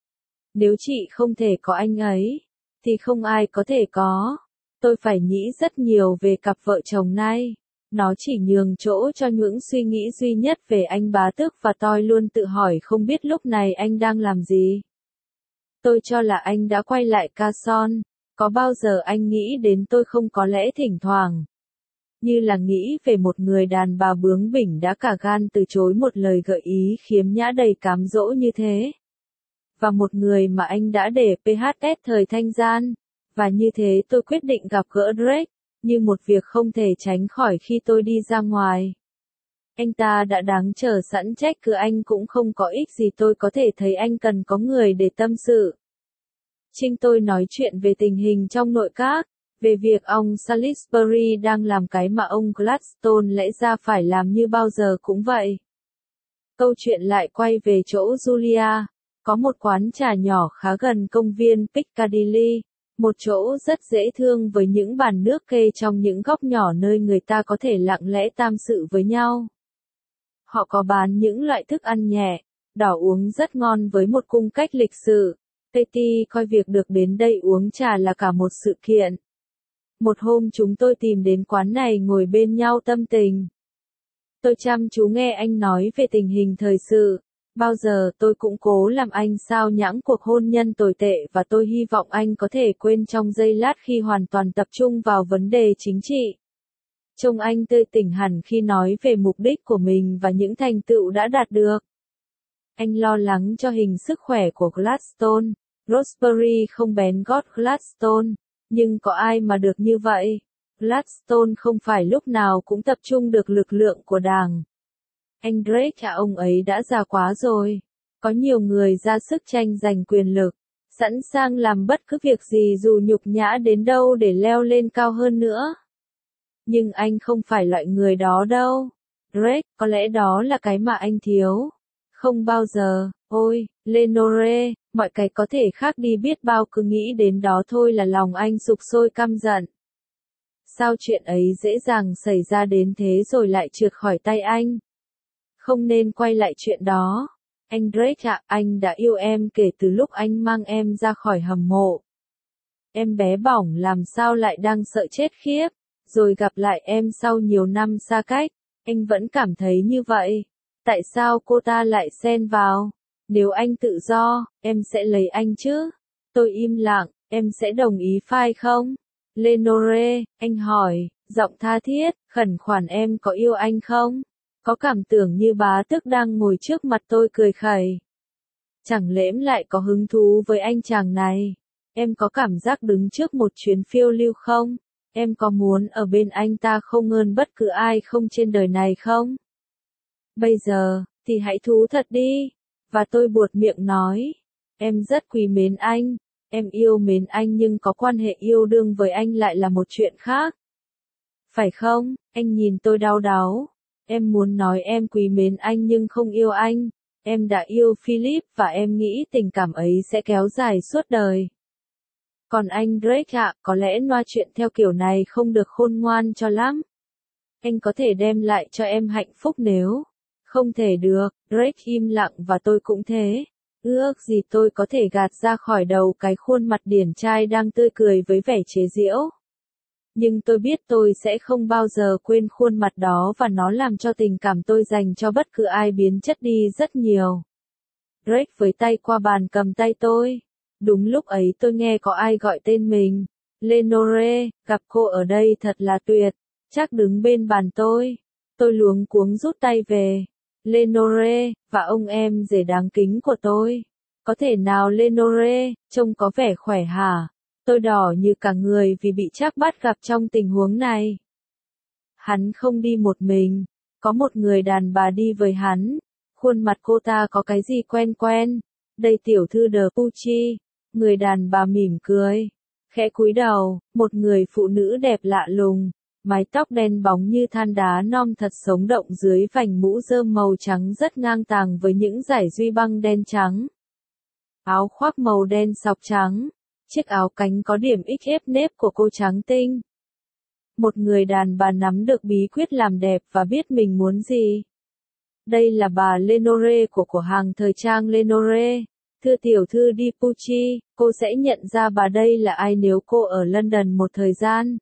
Nếu chị không thể có anh ấy, thì không ai có thể có. Tôi phải nghĩ rất nhiều về cặp vợ chồng này. Nó chỉ nhường chỗ cho những suy nghĩ duy nhất về anh bá tước và tôi luôn tự hỏi không biết lúc này anh đang làm gì. Tôi cho là anh đã quay lại Carson. Có bao giờ anh nghĩ đến tôi không? Có lẽ thỉnh thoảng. Như là nghĩ về một người đàn bà bướng bỉnh đã cả gan từ chối một lời gợi ý khiếm nhã đầy cám dỗ như thế. Và một người mà anh đã để pê hát ét thời thanh gian. Và như thế tôi quyết định gặp gỡ Drake, như một việc không thể tránh khỏi khi tôi đi ra ngoài. Anh ta đã đáng chờ sẵn, trách cứ anh cũng không có ích gì. Tôi có thể thấy anh cần có người để tâm sự. Trinh tôi nói chuyện về tình hình trong nội các, về việc ông Salisbury đang làm cái mà ông Gladstone lẽ ra phải làm như bao giờ cũng vậy. Câu chuyện lại quay về chỗ Julia. Có một quán trà nhỏ khá gần công viên Piccadilly. Một chỗ rất dễ thương với những bàn nước kê trong những góc nhỏ nơi người ta có thể lặng lẽ tâm sự với nhau. Họ có bán những loại thức ăn nhẹ, đỏ uống rất ngon với một cung cách lịch sự. Petty coi việc được đến đây uống trà là cả một sự kiện. Một hôm chúng tôi tìm đến quán này ngồi bên nhau tâm tình. Tôi chăm chú nghe anh nói về tình hình thời sự. Bao giờ tôi cũng cố làm anh sao nhãng cuộc hôn nhân tồi tệ và tôi hy vọng anh có thể quên trong giây lát khi hoàn toàn tập trung vào vấn đề chính trị. Trông anh tươi tỉnh hẳn khi nói về mục đích của mình và những thành tựu đã đạt được. Anh lo lắng cho hình sức khỏe của Gladstone. Rosebery không bén gót Gladstone, nhưng có ai mà được như vậy? Gladstone không phải lúc nào cũng tập trung được lực lượng của đảng. Anh Drake à, ông ấy đã già quá rồi. Có nhiều người ra sức tranh giành quyền lực, sẵn sàng làm bất cứ việc gì dù nhục nhã đến đâu để leo lên cao hơn nữa. Nhưng anh không phải loại người đó đâu. Drake, có lẽ đó là cái mà anh thiếu. Không bao giờ. Ôi, Lenore, Mọi cái có thể khác đi biết bao, cứ nghĩ đến đó thôi là lòng anh sục sôi căm giận. Sao chuyện ấy dễ dàng xảy ra đến thế rồi lại trượt khỏi tay anh? Không nên quay lại chuyện đó. Anh Drake ạ, anh đã yêu em kể từ lúc anh mang em ra khỏi hầm mộ. Em bé bỏng làm sao lại đang sợ chết khiếp, rồi gặp lại em sau nhiều năm xa cách, anh vẫn cảm thấy như vậy. Tại sao cô ta lại xen vào? Nếu anh tự do, em sẽ lấy anh chứ? Tôi im lặng, em sẽ đồng ý phải không? Lenore, anh hỏi, giọng tha thiết, khẩn khoản, em có yêu anh không? Có cảm tưởng như bá tước đang ngồi trước mặt tôi cười khẩy. Chẳng lẽ em lại có hứng thú với anh chàng này? Em có cảm giác đứng trước một chuyến phiêu lưu không? Em có muốn ở bên anh ta không hơn bất cứ ai không trên đời này không? Bây giờ, thì hãy thú thật đi. Và tôi buột miệng nói, em rất quý mến anh, em yêu mến anh, nhưng có quan hệ yêu đương với anh lại là một chuyện khác. Phải không? Anh nhìn tôi đau đáu. Em muốn nói em quý mến anh nhưng không yêu anh. Em đã yêu Philip và em nghĩ tình cảm ấy sẽ kéo dài suốt đời. Còn anh Drake ạ, có lẽ loa chuyện theo kiểu này không được khôn ngoan cho lắm. Anh có thể đem lại cho em hạnh phúc nếu... Không thể được, Drake im lặng và tôi cũng thế. Ước gì tôi có thể gạt ra khỏi đầu cái khuôn mặt điển trai đang tươi cười với vẻ chế giễu. Nhưng tôi biết tôi sẽ không bao giờ quên khuôn mặt đó và nó làm cho tình cảm tôi dành cho bất cứ ai biến chất đi rất nhiều. Drake với tay qua bàn cầm tay tôi. Đúng lúc ấy tôi nghe có ai gọi tên mình. Lenore, gặp cô ở đây thật là tuyệt. Chắc đứng bên bàn tôi. Tôi luống cuống rút tay về. Lenore, và ông em rể đáng kính của tôi. Có thể nào Lenore, trông có vẻ khỏe hả? Tôi đỏ như cả người vì bị Trác bắt gặp trong tình huống này. Hắn không đi một mình, có một người đàn bà đi với hắn. Khuôn mặt cô ta có cái gì quen quen. Đây tiểu thư De Pucci. Người đàn bà mỉm cười, khẽ cúi đầu, một người phụ nữ đẹp lạ lùng. Mái tóc đen bóng như than đá non thật sống động dưới vành mũ rơm màu trắng rất ngang tàng với những dải duy băng đen trắng. Áo khoác màu đen sọc trắng, chiếc áo cánh có điểm ích ép nếp của cô trắng tinh. Một người đàn bà nắm được bí quyết làm đẹp và biết mình muốn gì. Đây là bà Lenore của cửa hàng thời trang Lenore. Thưa tiểu thư Di Pucci, cô sẽ nhận ra bà đây là ai nếu cô ở London một thời gian.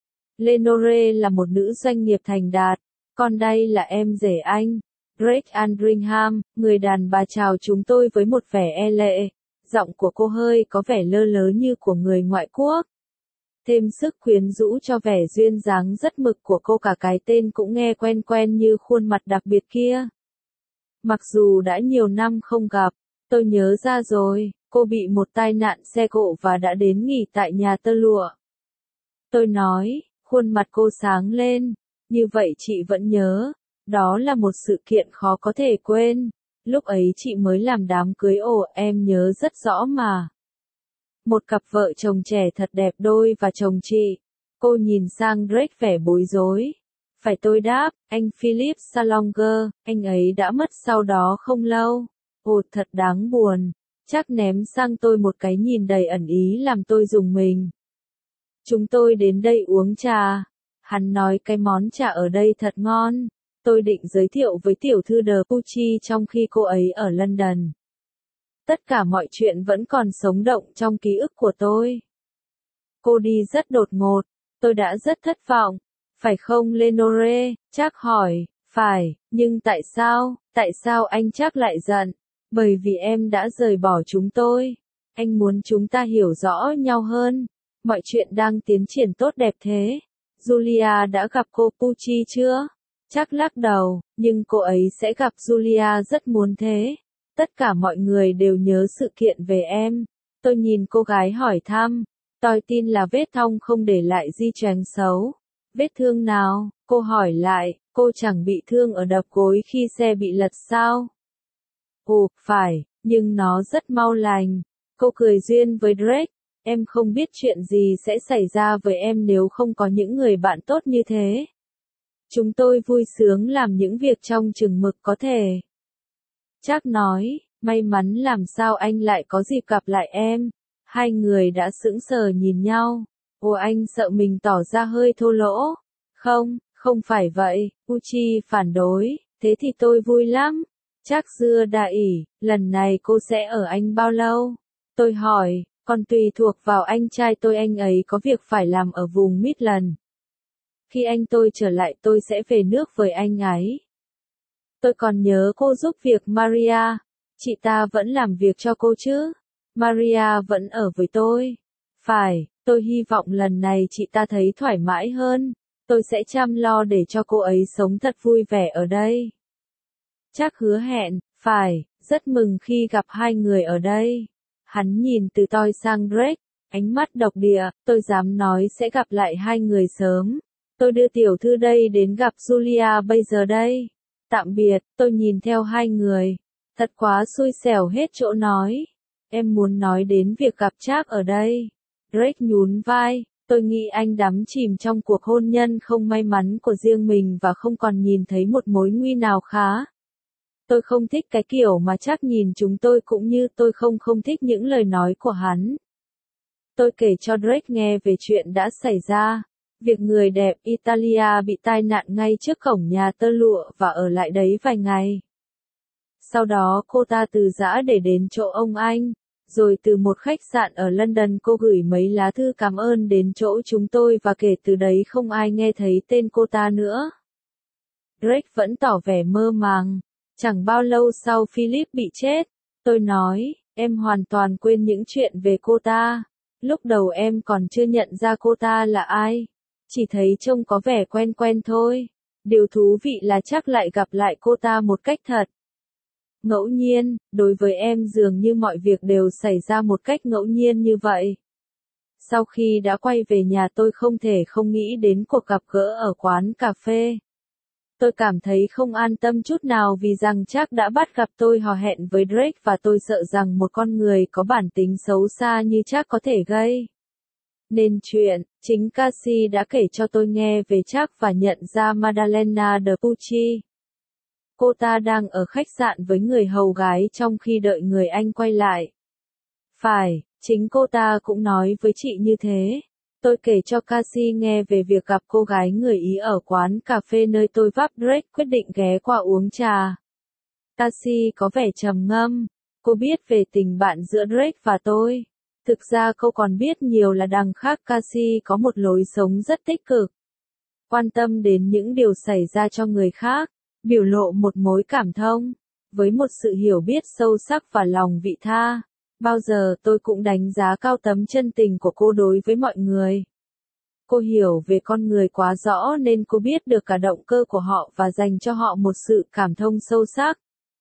Lenore là một nữ doanh nghiệp thành đạt, còn đây là em rể anh, Drake Andringham. Người đàn bà chào chúng tôi với một vẻ e lệ, giọng của cô hơi có vẻ lơ lớ như của người ngoại quốc. Thêm sức quyến rũ cho vẻ duyên dáng rất mực của cô, cả cái tên cũng nghe quen quen như khuôn mặt đặc biệt kia. Mặc dù đã nhiều năm không gặp, tôi nhớ ra rồi, cô bị một tai nạn xe cộ và đã đến nghỉ tại nhà tơ lụa. Tôi nói. Khuôn mặt cô sáng lên, như vậy chị vẫn nhớ, đó là một sự kiện khó có thể quên, lúc ấy chị mới làm đám cưới. Ồ, em nhớ rất rõ mà. Một cặp vợ chồng trẻ thật đẹp đôi và chồng chị. Cô nhìn sang Drake vẻ bối rối. Phải, tôi đáp, anh Philip Salonger, anh ấy đã mất sau đó không lâu. Ồ, thật đáng buồn. Chắc ném sang tôi một cái nhìn đầy ẩn ý làm tôi rùng mình. Chúng tôi đến đây uống trà. Hắn nói cái món trà ở đây thật ngon. Tôi định giới thiệu với tiểu thư De Pucci trong khi cô ấy ở London. Tất cả mọi chuyện vẫn còn sống động trong ký ức của tôi. Cô đi rất đột ngột. Tôi đã rất thất vọng. Phải không Lenore? Trác hỏi. Phải, nhưng tại sao? Tại sao anh Trác lại giận? Bởi vì em đã rời bỏ chúng tôi. Anh muốn chúng ta hiểu rõ nhau hơn. Mọi chuyện đang tiến triển tốt đẹp thế. Julia đã gặp cô Pucci chưa? Trác lắc đầu, nhưng cô ấy sẽ gặp Julia rất muốn thế. Tất cả mọi người đều nhớ sự kiện về em. Tôi nhìn cô gái hỏi thăm. Tôi tin là vết thong không để lại di truyền xấu. Vết thương nào? Cô hỏi lại, cô chẳng bị thương ở đập gối khi xe bị lật sao? Ồ, phải, nhưng nó rất mau lành. Cô cười duyên với Drake. Em không biết chuyện gì sẽ xảy ra với em nếu không có những người bạn tốt như thế. Chúng tôi vui sướng làm những việc trong chừng mực có thể. Trác nói, May mắn làm sao anh lại có dịp gặp lại em. Hai người đã sững sờ nhìn nhau. Ồ, anh sợ mình tỏ ra hơi thô lỗ. Không, không phải vậy, Uchi phản đối, thế thì tôi vui lắm. Chắc dưa đà ỉ, lần này cô sẽ ở Anh bao lâu? Tôi hỏi, còn tùy thuộc vào anh trai tôi, anh ấy có việc phải làm ở vùng Midland. Khi anh tôi trở lại tôi sẽ về nước với anh ấy. Tôi còn nhớ cô giúp việc Maria. Chị ta vẫn làm việc cho cô chứ? Maria vẫn ở với tôi. Phải, tôi hy vọng lần này chị ta thấy thoải mái hơn. Tôi sẽ chăm lo để cho cô ấy sống thật vui vẻ ở đây. Chắc hứa hẹn, phải, rất mừng khi gặp hai người ở đây. Hắn nhìn từ tôi sang Greg, ánh mắt độc địa, tôi dám nói sẽ gặp lại hai người sớm. Tôi đưa tiểu thư đây đến gặp Julia bây giờ đây. Tạm biệt, tôi nhìn theo hai người. Thật quá xui xẻo hết chỗ nói. Em muốn nói đến việc gặp Trác ở đây. Greg nhún vai, tôi nghĩ anh đắm chìm trong cuộc hôn nhân không may mắn của riêng mình và không còn nhìn thấy một mối nguy nào khá. Tôi không thích cái kiểu mà Trác nhìn chúng tôi, cũng như tôi không không thích những lời nói của hắn. Tôi kể cho Drake nghe về chuyện đã xảy ra. Việc người đẹp Italia bị tai nạn ngay trước cổng nhà tơ lụa và ở lại đấy vài ngày. Sau đó cô ta từ giã để đến chỗ ông anh. Rồi từ một khách sạn ở London cô gửi mấy lá thư cảm ơn đến chỗ chúng tôi và kể từ đấy không ai nghe thấy tên cô ta nữa. Drake vẫn tỏ vẻ mơ màng. Chẳng bao lâu sau Philip bị chết, tôi nói, em hoàn toàn quên những chuyện về cô ta. Lúc đầu em còn chưa nhận ra cô ta là ai. Chỉ thấy trông có vẻ quen quen thôi. Điều thú vị là chắc lại gặp lại cô ta một cách thật ngẫu nhiên. Đối với em dường như mọi việc đều xảy ra một cách ngẫu nhiên như vậy. Sau khi đã quay về nhà tôi không thể không nghĩ đến cuộc gặp gỡ ở quán cà phê. Tôi cảm thấy không an tâm chút nào vì rằng Trác đã bắt gặp tôi hò hẹn với Drake và tôi sợ rằng một con người có bản tính xấu xa như Trác có thể gây nên chuyện. Chính Cassie đã kể cho tôi nghe về Trác và nhận ra Maddalena de Pucci. Cô ta đang ở khách sạn với người hầu gái trong khi đợi người anh quay lại. Phải, chính cô ta cũng nói với chị như thế. Tôi kể cho Cassie nghe về việc gặp cô gái người Ý ở quán cà phê nơi tôi vấp Drake quyết định ghé qua uống trà. Cassie có vẻ trầm ngâm. Cô biết về tình bạn giữa Drake và tôi. Thực ra cô còn biết nhiều là đằng khác. Cassie có một lối sống rất tích cực. Quan tâm đến những điều xảy ra cho người khác. Biểu lộ một mối cảm thông. Với một sự hiểu biết sâu sắc và lòng vị tha. Bao giờ tôi cũng đánh giá cao tấm chân tình của cô đối với mọi người. Cô hiểu về con người quá rõ nên cô biết được cả động cơ của họ và dành cho họ một sự cảm thông sâu sắc.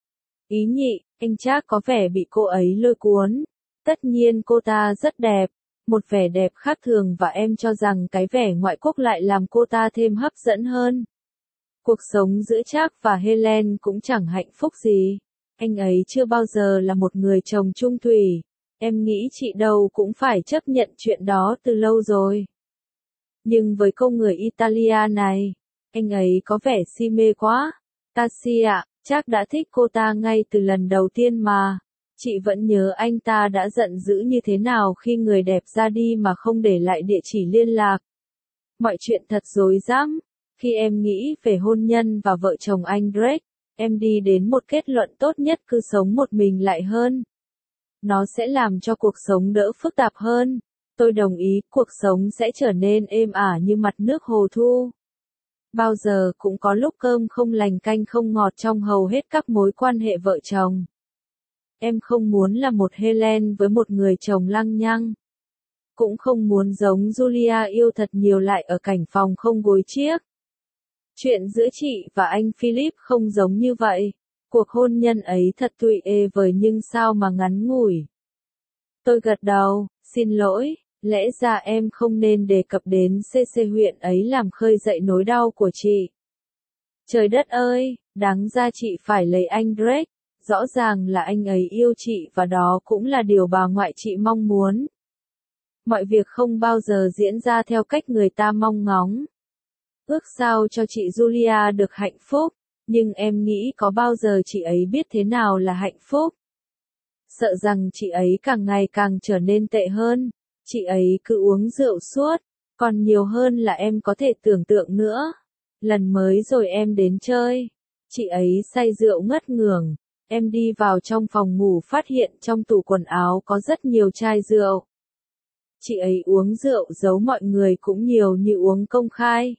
Ý nhị, anh Trác có vẻ bị cô ấy lôi cuốn. Tất nhiên cô ta rất đẹp, một vẻ đẹp khác thường và em cho rằng cái vẻ ngoại quốc lại làm cô ta thêm hấp dẫn hơn. Cuộc sống giữa Trác và Helen cũng chẳng hạnh phúc gì. Anh ấy chưa bao giờ là một người chồng trung thủy. Em nghĩ chị đâu cũng phải chấp nhận chuyện đó từ lâu rồi. Nhưng với cô người Italia này, anh ấy có vẻ si mê quá. Cassie ạ, Trác đã thích cô ta ngay từ lần đầu tiên mà. Chị vẫn nhớ anh ta đã giận dữ như thế nào khi người đẹp ra đi mà không để lại địa chỉ liên lạc. Mọi chuyện thật rối rắm. Khi em nghĩ về hôn nhân và vợ chồng anh Drake, em đi đến một kết luận tốt nhất cứ sống một mình lại hơn. Nó sẽ làm cho cuộc sống đỡ phức tạp hơn. Tôi đồng ý, cuộc sống sẽ trở nên êm ả như mặt nước hồ thu. Bao giờ cũng có lúc cơm không lành canh không ngọt trong hầu hết các mối quan hệ vợ chồng. Em không muốn là một Helen với một người chồng lăng nhăng. Cũng không muốn giống Julia yêu thật nhiều lại ở cảnh phòng không gối chiếc. Chuyện giữa chị và anh Philip không giống như vậy. Cuộc hôn nhân ấy thật tụy ê vời nhưng sao mà ngắn ngủi. Tôi gật đầu, xin lỗi, lẽ ra em không nên đề cập đến xê xê huyện ấy làm khơi dậy nỗi đau của chị. Trời đất ơi, đáng ra chị phải lấy anh Drake, rõ ràng là anh ấy yêu chị và đó cũng là điều bà ngoại chị mong muốn. Mọi việc không bao giờ diễn ra theo cách người ta mong ngóng. Ước sao cho chị Julia được hạnh phúc, nhưng em nghĩ có bao giờ chị ấy biết thế nào là hạnh phúc. sợ rằng chị ấy càng ngày càng trở nên tệ hơn. Chị ấy cứ uống rượu suốt, còn nhiều hơn là em có thể tưởng tượng nữa. Lần mới rồi em đến chơi, chị ấy say rượu ngất ngưởng. Em đi vào trong phòng ngủ phát hiện trong tủ quần áo có rất nhiều chai rượu. Chị ấy uống rượu giấu mọi người cũng nhiều như uống công khai.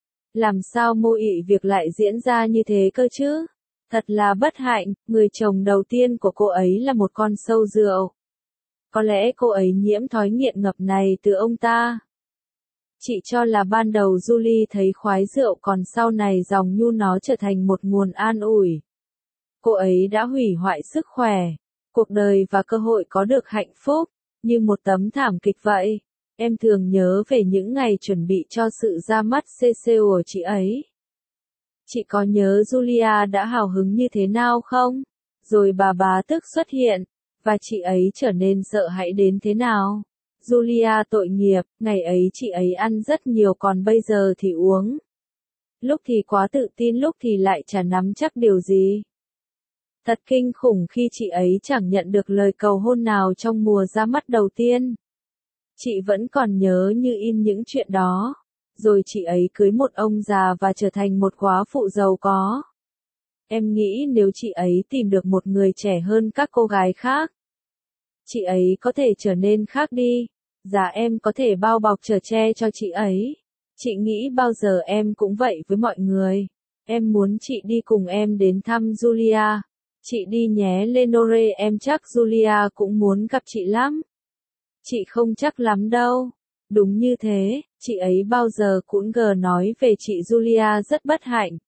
Làm sao mô ị việc lại diễn ra như thế cơ chứ? Thật là bất hạnh, người chồng đầu tiên của cô ấy là một con sâu rượu. Có lẽ cô ấy nhiễm thói nghiện ngập này từ ông ta. Chị cho là ban đầu Julie thấy khoái rượu còn sau này dòng nhu nó trở thành một nguồn an ủi. Cô ấy đã hủy hoại sức khỏe, cuộc đời và cơ hội có được hạnh phúc, như một tấm thảm kịch vậy. Em thường nhớ về những ngày chuẩn bị cho sự ra mắt xê xê của chị ấy. Chị có nhớ Julia đã hào hứng như thế nào không? Rồi bà bá tức xuất hiện, và chị ấy trở nên sợ hãi đến thế nào? Julia tội nghiệp, ngày ấy chị ấy ăn rất nhiều còn bây giờ thì uống. Lúc thì quá tự tin lúc thì lại chả nắm chắc điều gì. Thật kinh khủng khi chị ấy chẳng nhận được lời cầu hôn nào trong mùa ra mắt đầu tiên. Chị vẫn còn nhớ như in những chuyện đó. Rồi chị ấy cưới một ông già và trở thành một góa phụ giàu có. Em nghĩ nếu chị ấy tìm được một người trẻ hơn các cô gái khác, chị ấy có thể trở nên khác đi. Dạ em có thể bao bọc chở che cho chị ấy. Chị nghĩ bao giờ em cũng vậy với mọi người. Em muốn chị đi cùng em đến thăm Julia. Chị đi nhé Lenore, em chắc Julia cũng muốn gặp chị lắm. Chị không chắc lắm đâu. Đúng như thế, chị ấy bao giờ cũng gờ nói về chị Julia rất bất hạnh.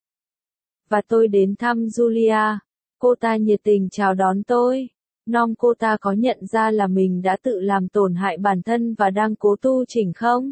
Và tôi đến thăm Julia. Cô ta nhiệt tình chào đón tôi. Nom cô ta có nhận ra là mình đã tự làm tổn hại bản thân và đang cố tu chỉnh không?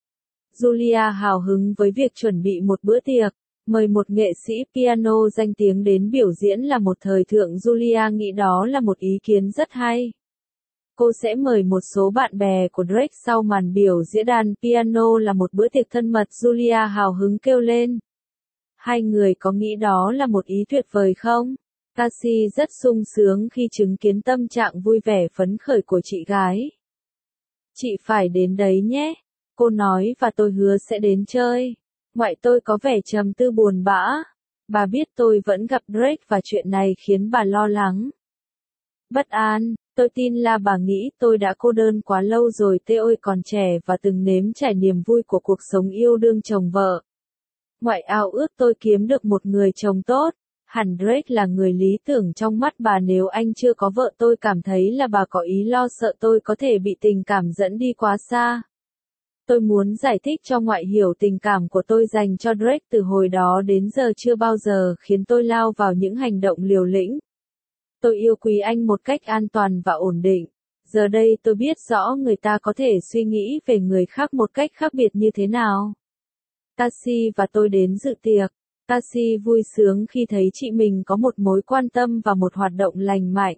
Julia hào hứng với việc chuẩn bị một bữa tiệc, mời một nghệ sĩ piano danh tiếng đến biểu diễn là một thời thượng. Julia nghĩ đó là một ý kiến rất hay. Cô sẽ mời một số bạn bè của Drake sau màn biểu diễn đàn piano là một bữa tiệc thân mật. Julia hào hứng kêu lên. Hai người có nghĩ đó là một ý tuyệt vời không? Cassie rất sung sướng khi chứng kiến tâm trạng vui vẻ phấn khởi của chị gái. Chị phải đến đấy nhé, cô nói và tôi hứa sẽ đến chơi. Ngoại tôi có vẻ trầm tư buồn bã. Bà biết tôi vẫn gặp Drake và chuyện này khiến bà lo lắng. Bất an, tôi tin là bà nghĩ tôi đã cô đơn quá lâu rồi. Tôi còn trẻ và từng nếm trải niềm vui của cuộc sống yêu đương chồng vợ. Ngoại ao ước tôi kiếm được một người chồng tốt. Hẳn Drake là người lý tưởng trong mắt bà. Nếu anh chưa có vợ tôi cảm thấy là bà có ý lo sợ tôi có thể bị tình cảm dẫn đi quá xa. Tôi muốn giải thích cho ngoại hiểu tình cảm của tôi dành cho Drake từ hồi đó đến giờ chưa bao giờ khiến tôi lao vào những hành động liều lĩnh. Tôi yêu quý anh một cách an toàn và ổn định. Giờ đây tôi biết rõ người ta có thể suy nghĩ về người khác một cách khác biệt như thế nào. Cassie và tôi đến dự tiệc. Cassie vui sướng khi thấy chị mình có một mối quan tâm và một hoạt động lành mạnh.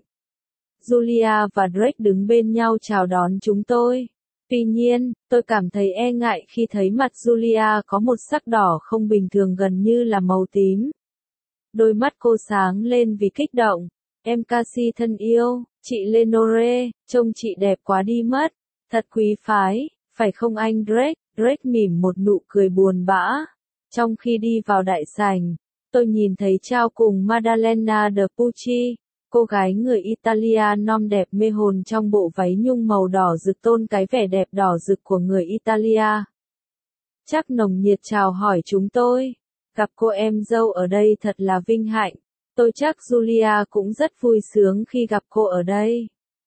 Julia và Drake đứng bên nhau chào đón chúng tôi. Tuy nhiên, tôi cảm thấy e ngại khi thấy mặt Julia có một sắc đỏ không bình thường gần như là màu tím. Đôi mắt cô sáng lên vì kích động. Em Cassie thân yêu, chị Lenore, trông chị đẹp quá đi mất. Thật quý phái, phải không anh Drake? Drake mỉm một nụ cười buồn bã. Trong khi đi vào đại sảnh, tôi nhìn thấy Chao cùng Maddalena de Pucci, cô gái người Italia non đẹp mê hồn trong bộ váy nhung màu đỏ rực tôn cái vẻ đẹp đỏ rực của người Italia. Chắc nồng nhiệt chào hỏi chúng tôi. Gặp cô em dâu ở đây thật là vinh hạnh. Tôi chắc Julia cũng rất vui sướng khi gặp cô ở đây.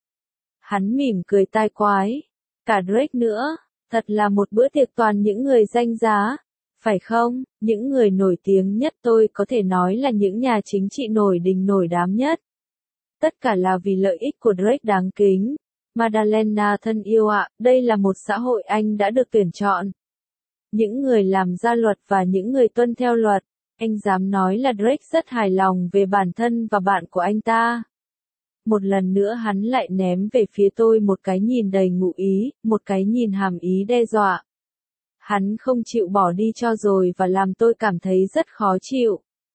Hắn mỉm cười tai quái. Cả Drake nữa, thật là một bữa tiệc toàn những người danh giá. Phải không, những người nổi tiếng nhất tôi có thể nói là những nhà chính trị nổi đình nổi đám nhất. Tất cả là vì lợi ích của Drake đáng kính. Maddalena thân yêu ạ, đây là một xã hội Anh đã được tuyển chọn. Những người làm ra luật và những người tuân theo luật. Anh dám nói là Drake rất hài lòng về bản thân và bạn của anh ta. Một lần nữa hắn lại ném về phía tôi một cái nhìn đầy ngụ ý, một cái nhìn hàm ý đe dọa. Hắn không chịu bỏ đi cho rồi và làm tôi cảm thấy rất khó chịu.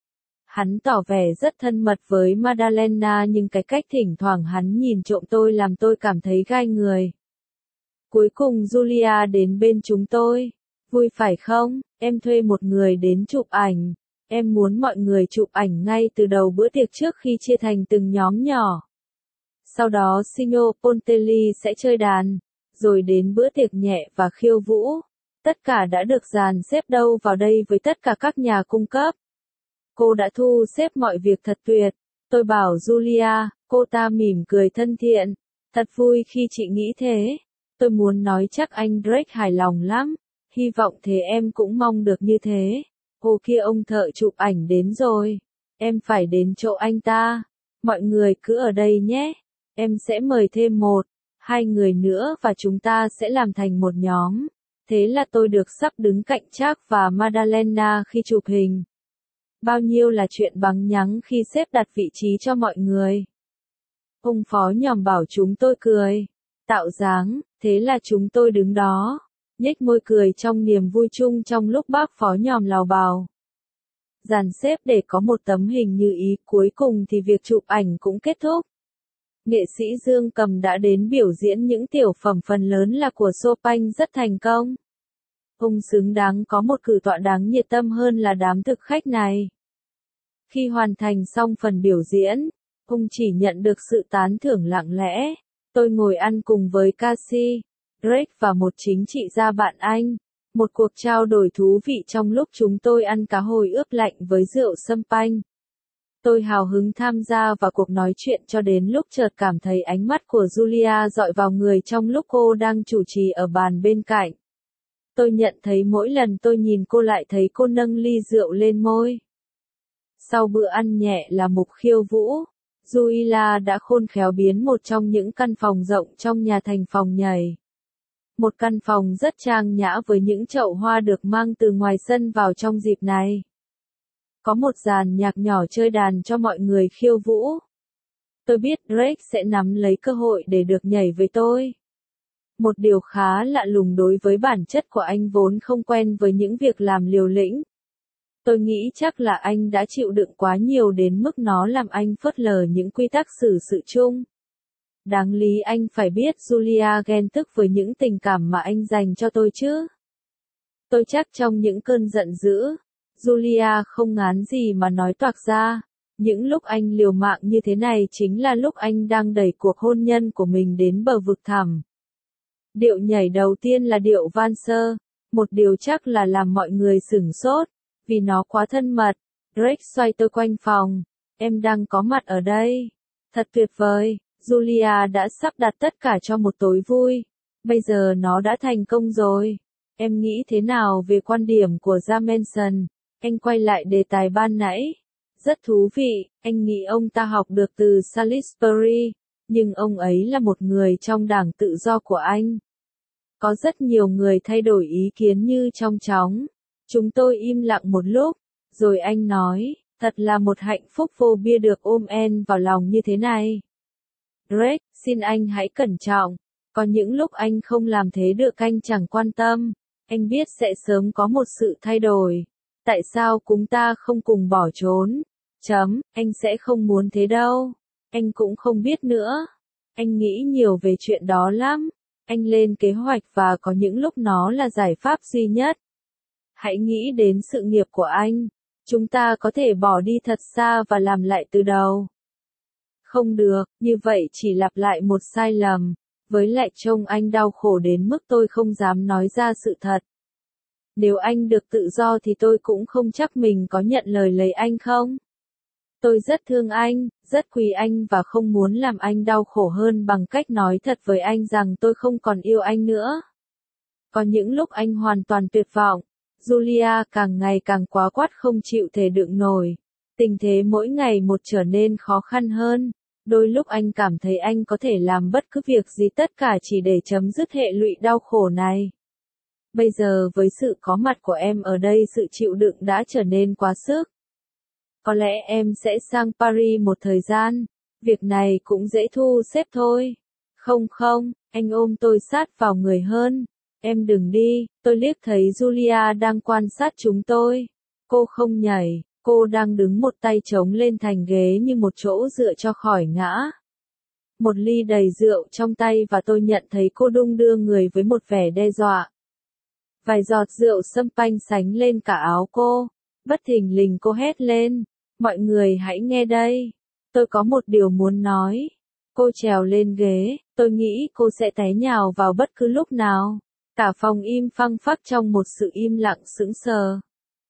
Hắn tỏ vẻ rất thân mật với Madalena nhưng cái cách thỉnh thoảng hắn nhìn trộm tôi làm tôi cảm thấy gai người. Cuối cùng Julia đến bên chúng tôi. Vui phải không? Em thuê một người đến chụp ảnh. Em muốn mọi người chụp ảnh ngay từ đầu bữa tiệc trước khi chia thành từng nhóm nhỏ. Sau đó Sino Pontelli sẽ chơi đàn, rồi đến bữa tiệc nhẹ và khiêu vũ. Tất cả đã được dàn xếp đâu vào đây với tất cả các nhà cung cấp. Cô đã thu xếp mọi việc thật tuyệt. Tôi bảo Julia, cô ta mỉm cười thân thiện. Thật vui khi chị nghĩ thế. Tôi muốn nói chắc anh Drake hài lòng lắm. Hy vọng thế em cũng mong được như thế. Hồ kia ông thợ chụp ảnh đến rồi. Em phải đến chỗ anh ta. Mọi người cứ ở đây nhé. Em sẽ mời thêm một, hai người nữa và chúng ta sẽ làm thành một nhóm. Thế là tôi được sắp đứng cạnh Jack và Madalena khi chụp hình. Bao nhiêu là chuyện bắn nhắng khi xếp đặt vị trí cho mọi người. Ông phó nhòm bảo chúng tôi cười. Tạo dáng, thế là chúng tôi đứng đó. Nhếch môi cười trong niềm vui chung trong lúc bác phó nhòm lào bào. Dàn xếp để có một tấm hình như ý, cuối cùng thì việc chụp ảnh cũng kết thúc. Nghệ sĩ Dương Cầm đã đến biểu diễn những tiểu phẩm phần lớn là của Chopin rất thành công. Ông xứng đáng có một cử tọa đáng nhiệt tâm hơn là đám thực khách này. Khi hoàn thành xong phần biểu diễn, ông chỉ nhận được sự tán thưởng lặng lẽ. Tôi ngồi ăn cùng với Cassie, Drake và một chính trị gia bạn anh. Một cuộc trao đổi thú vị trong lúc chúng tôi ăn cá hồi ướp lạnh với rượu sâm panh. Tôi hào hứng tham gia vào cuộc nói chuyện cho đến lúc chợt cảm thấy ánh mắt của Julia dọi vào người trong lúc cô đang chủ trì ở bàn bên cạnh. Tôi nhận thấy mỗi lần tôi nhìn cô lại thấy cô nâng ly rượu lên môi. Sau bữa ăn nhẹ là mục khiêu vũ, Julia đã khôn khéo biến một trong những căn phòng rộng trong nhà thành phòng nhảy. Một căn phòng rất trang nhã với những chậu hoa được mang từ ngoài sân vào trong dịp này. Có một dàn nhạc nhỏ chơi đàn cho mọi người khiêu vũ. Tôi biết Drake sẽ nắm lấy cơ hội để được nhảy với tôi. Một điều khá lạ lùng đối với bản chất của anh vốn không quen với những việc làm liều lĩnh. Tôi nghĩ chắc là anh đã chịu đựng quá nhiều đến mức nó làm anh phớt lờ những quy tắc xử sự chung. Đáng lý anh phải biết Julia ghen tức với những tình cảm mà anh dành cho tôi chứ. Tôi chắc trong những cơn giận dữ, Julia không ngán gì mà nói toạc ra. Những lúc anh liều mạng như thế này chính là lúc anh đang đẩy cuộc hôn nhân của mình đến bờ vực thẳm. Điệu nhảy đầu tiên là điệu valser, một điều chắc là làm mọi người sửng sốt, vì nó quá thân mật. Drake xoay tôi quanh phòng, em đang có mặt ở đây. Thật tuyệt vời, Julia đã sắp đặt tất cả cho một tối vui. Bây giờ nó đã thành công rồi. Em nghĩ thế nào về quan điểm của Jamenson? Anh quay lại đề tài ban nãy. Rất thú vị, anh nghĩ ông ta học được từ Salisbury, nhưng ông ấy là một người trong đảng tự do của anh. Có rất nhiều người thay đổi ý kiến như trong chóng. Chúng tôi im lặng một lúc, rồi anh nói, thật là một hạnh phúc vô bia được ôm em vào lòng như thế này. Drake, xin anh hãy cẩn trọng. Có những lúc anh không làm thế được, anh chẳng quan tâm. Anh biết sẽ sớm có một sự thay đổi. Tại sao chúng ta không cùng bỏ trốn? Chấm, anh sẽ không muốn thế đâu. Anh cũng không biết nữa. Anh nghĩ nhiều về chuyện đó lắm. Anh lên kế hoạch và có những lúc nó là giải pháp duy nhất. Hãy nghĩ đến sự nghiệp của anh. Chúng ta có thể bỏ đi thật xa và làm lại từ đầu. Không được, như vậy chỉ lặp lại một sai lầm. Với lại trông anh đau khổ đến mức tôi không dám nói ra sự thật. Nếu anh được tự do thì tôi cũng không chắc mình có nhận lời lấy anh không. Tôi rất thương anh, rất quý anh và không muốn làm anh đau khổ hơn bằng cách nói thật với anh rằng tôi không còn yêu anh nữa. Có những lúc anh hoàn toàn tuyệt vọng. Julia càng ngày càng quá quắt không chịu thể đựng nổi. Tình thế mỗi ngày một trở nên khó khăn hơn. Đôi lúc anh cảm thấy anh có thể làm bất cứ việc gì tất cả chỉ để chấm dứt hệ lụy đau khổ này. Bây giờ với sự có mặt của em ở đây sự chịu đựng đã trở nên quá sức. Có lẽ em sẽ sang Paris một thời gian. Việc này cũng dễ thu xếp thôi. Không không, anh ôm tôi sát vào người hơn. Em đừng đi, tôi liếc thấy Julia đang quan sát chúng tôi. Cô không nhảy, Cô đang đứng một tay chống lên thành ghế như một chỗ dựa cho khỏi ngã. Một ly đầy rượu trong tay và tôi nhận thấy cô đung đưa người với một vẻ đe dọa. Vài giọt rượu sâm panh sánh lên cả áo cô. Bất thình lình cô hét lên. Mọi người hãy nghe đây. Tôi có một điều muốn nói. Cô trèo lên ghế, tôi nghĩ cô sẽ té nhào vào bất cứ lúc nào. Cả phòng im phăng phắc trong một sự im lặng sững sờ.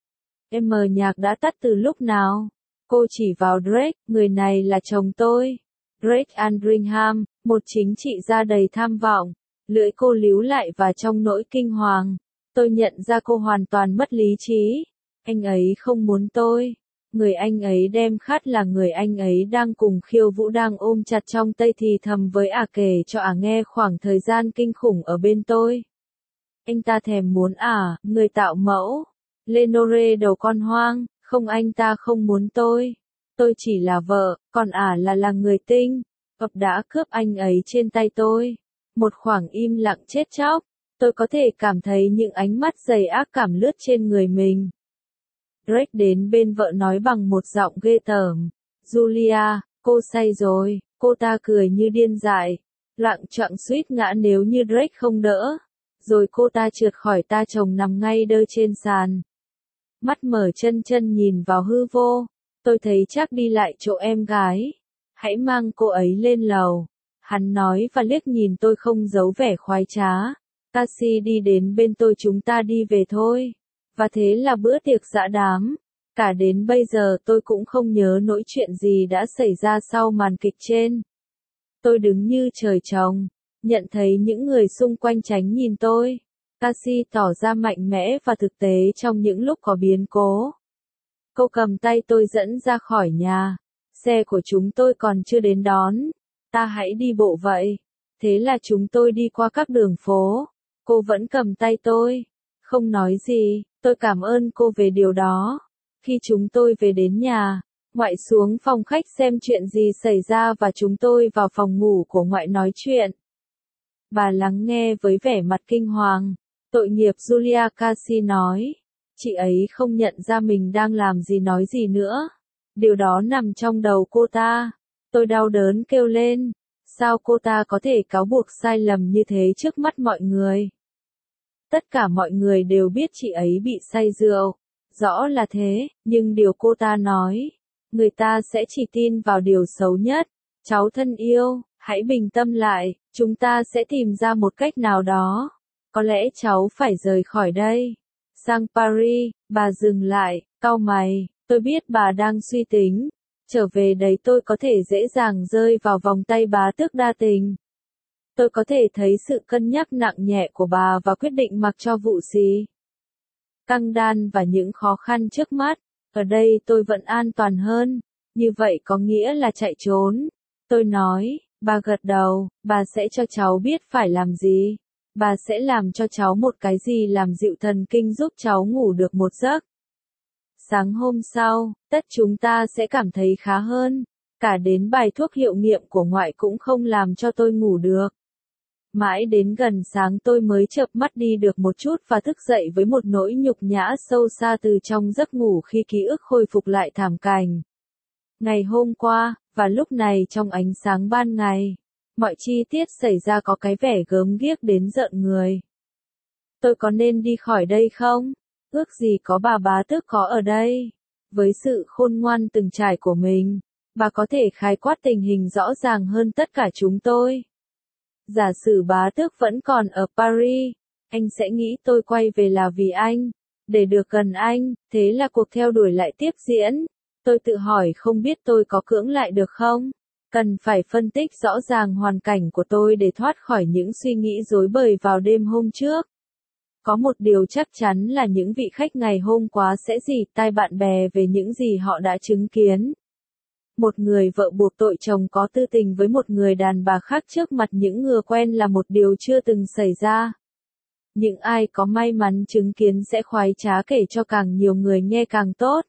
Em mờ nhạc đã tắt từ lúc nào? Cô chỉ vào Drake, người này là chồng tôi. Drake Andringham, một chính trị gia đầy tham vọng. Lưỡi cô líu lại và trong nỗi kinh hoàng. Tôi nhận ra cô hoàn toàn mất lý trí. Anh ấy không muốn tôi. Người anh ấy đem khát là người anh ấy đang cùng khiêu vũ đang ôm chặt trong tay thì thầm với ả kể cho ả nghe khoảng thời gian kinh khủng ở bên tôi. Anh ta thèm muốn ả, người tạo mẫu. Lenore đầu con hoang, không anh ta không muốn tôi. Tôi chỉ là vợ, còn ả là là người tinh. Cặp đã cướp anh ấy trên tay tôi. Một khoảng im lặng chết chóc. Tôi có thể cảm thấy những ánh mắt dày ác cảm lướt trên người mình. Drake đến bên vợ nói bằng một giọng ghê tởm. Julia, cô say rồi, cô ta cười như điên dại. Lặng choạng suýt ngã nếu như Drake không đỡ. Rồi cô ta trượt khỏi ta chồng nằm ngay đơ trên sàn. Mắt mở chân chân nhìn vào hư vô. Tôi thấy chắc đi lại chỗ em gái. Hãy mang cô ấy lên lầu. Hắn nói và liếc nhìn tôi không giấu vẻ khoái trá. Taxi đi đến bên tôi chúng ta đi về thôi. Và thế là bữa tiệc dã đám. Cả đến bây giờ tôi cũng không nhớ nỗi chuyện gì đã xảy ra sau màn kịch trên. Tôi đứng như trời trồng. Nhận thấy những người xung quanh tránh nhìn tôi. Cassie tỏ ra mạnh mẽ và thực tế trong những lúc có biến cố. Cô cầm tay tôi dẫn ra khỏi nhà. Xe của chúng tôi còn chưa đến đón. Ta hãy đi bộ vậy. Thế là chúng tôi đi qua các đường phố. Cô vẫn cầm tay tôi. Không nói gì, tôi cảm ơn cô về điều đó. Khi chúng tôi về đến nhà, ngoại xuống phòng khách xem chuyện gì xảy ra và chúng tôi vào phòng ngủ của ngoại nói chuyện. Bà lắng nghe với vẻ mặt kinh hoàng. Tội nghiệp Julia, Cassie nói. Chị ấy không nhận ra mình đang làm gì nói gì nữa. Điều đó nằm trong đầu cô ta. Tôi đau đớn kêu lên. Sao cô ta có thể cáo buộc sai lầm như thế trước mắt mọi người? Tất cả mọi người đều biết chị ấy bị say rượu. Rõ là thế, nhưng điều cô ta nói, người ta sẽ chỉ tin vào điều xấu nhất. Cháu thân yêu, hãy bình tâm lại, chúng ta sẽ tìm ra một cách nào đó. Có lẽ cháu phải rời khỏi đây. Sang Paris, bà dừng lại, cau mày, tôi biết bà đang suy tính. Trở về đấy tôi có thể dễ dàng rơi vào vòng tay bá tước đa tình. Tôi có thể thấy sự cân nhắc nặng nhẹ của bà và quyết định mặc cho vụ xì. Căng đan và những khó khăn trước mắt. Ở đây tôi vẫn an toàn hơn. Như vậy có nghĩa là chạy trốn. Tôi nói, bà gật đầu, bà sẽ cho cháu biết phải làm gì. Bà sẽ làm cho cháu một cái gì làm dịu thần kinh giúp cháu ngủ được một giấc. Sáng hôm sau, tất chúng ta sẽ cảm thấy khá hơn. Cả đến bài thuốc hiệu nghiệm của ngoại cũng không làm cho tôi ngủ được. Mãi đến gần sáng tôi mới chợp mắt đi được một chút và thức dậy với một nỗi nhục nhã sâu xa từ trong giấc ngủ khi ký ức khôi phục lại thảm cảnh. Ngày hôm qua, và lúc này trong ánh sáng ban ngày, mọi chi tiết xảy ra có cái vẻ gớm ghiếc đến rợn người. Tôi có nên đi khỏi đây không? Ước gì có bà bá tước có ở đây. Với sự khôn ngoan từng trải của mình, bà có thể khái quát tình hình rõ ràng hơn tất cả chúng tôi. Giả sử bá tước vẫn còn ở Paris, anh sẽ nghĩ tôi quay về là vì anh, để được gần anh, thế là cuộc theo đuổi lại tiếp diễn. Tôi tự hỏi không biết tôi có cưỡng lại được không? Cần phải phân tích rõ ràng hoàn cảnh của tôi để thoát khỏi những suy nghĩ rối bời vào đêm hôm trước. Có một điều chắc chắn là những vị khách ngày hôm qua sẽ rỉ tai bạn bè về những gì họ đã chứng kiến. Một người vợ buộc tội chồng có tư tình với một người đàn bà khác trước mặt những người quen là một điều chưa từng xảy ra. Những ai có may mắn chứng kiến sẽ khoái trá kể cho càng nhiều người nghe càng tốt.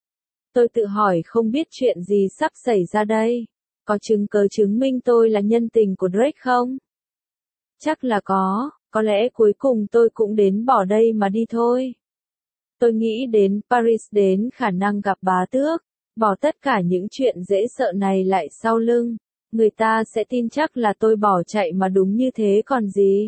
Tôi tự hỏi không biết chuyện gì sắp xảy ra đây. Có chứng cớ chứng minh tôi là nhân tình của Drake không? Chắc là có, có lẽ cuối cùng tôi cũng đến bỏ đây mà đi thôi. Tôi nghĩ đến Paris, đến khả năng gặp bá tước, bỏ tất cả những chuyện dễ sợ này lại sau lưng. Người ta sẽ tin chắc là tôi bỏ chạy mà đúng như thế còn gì.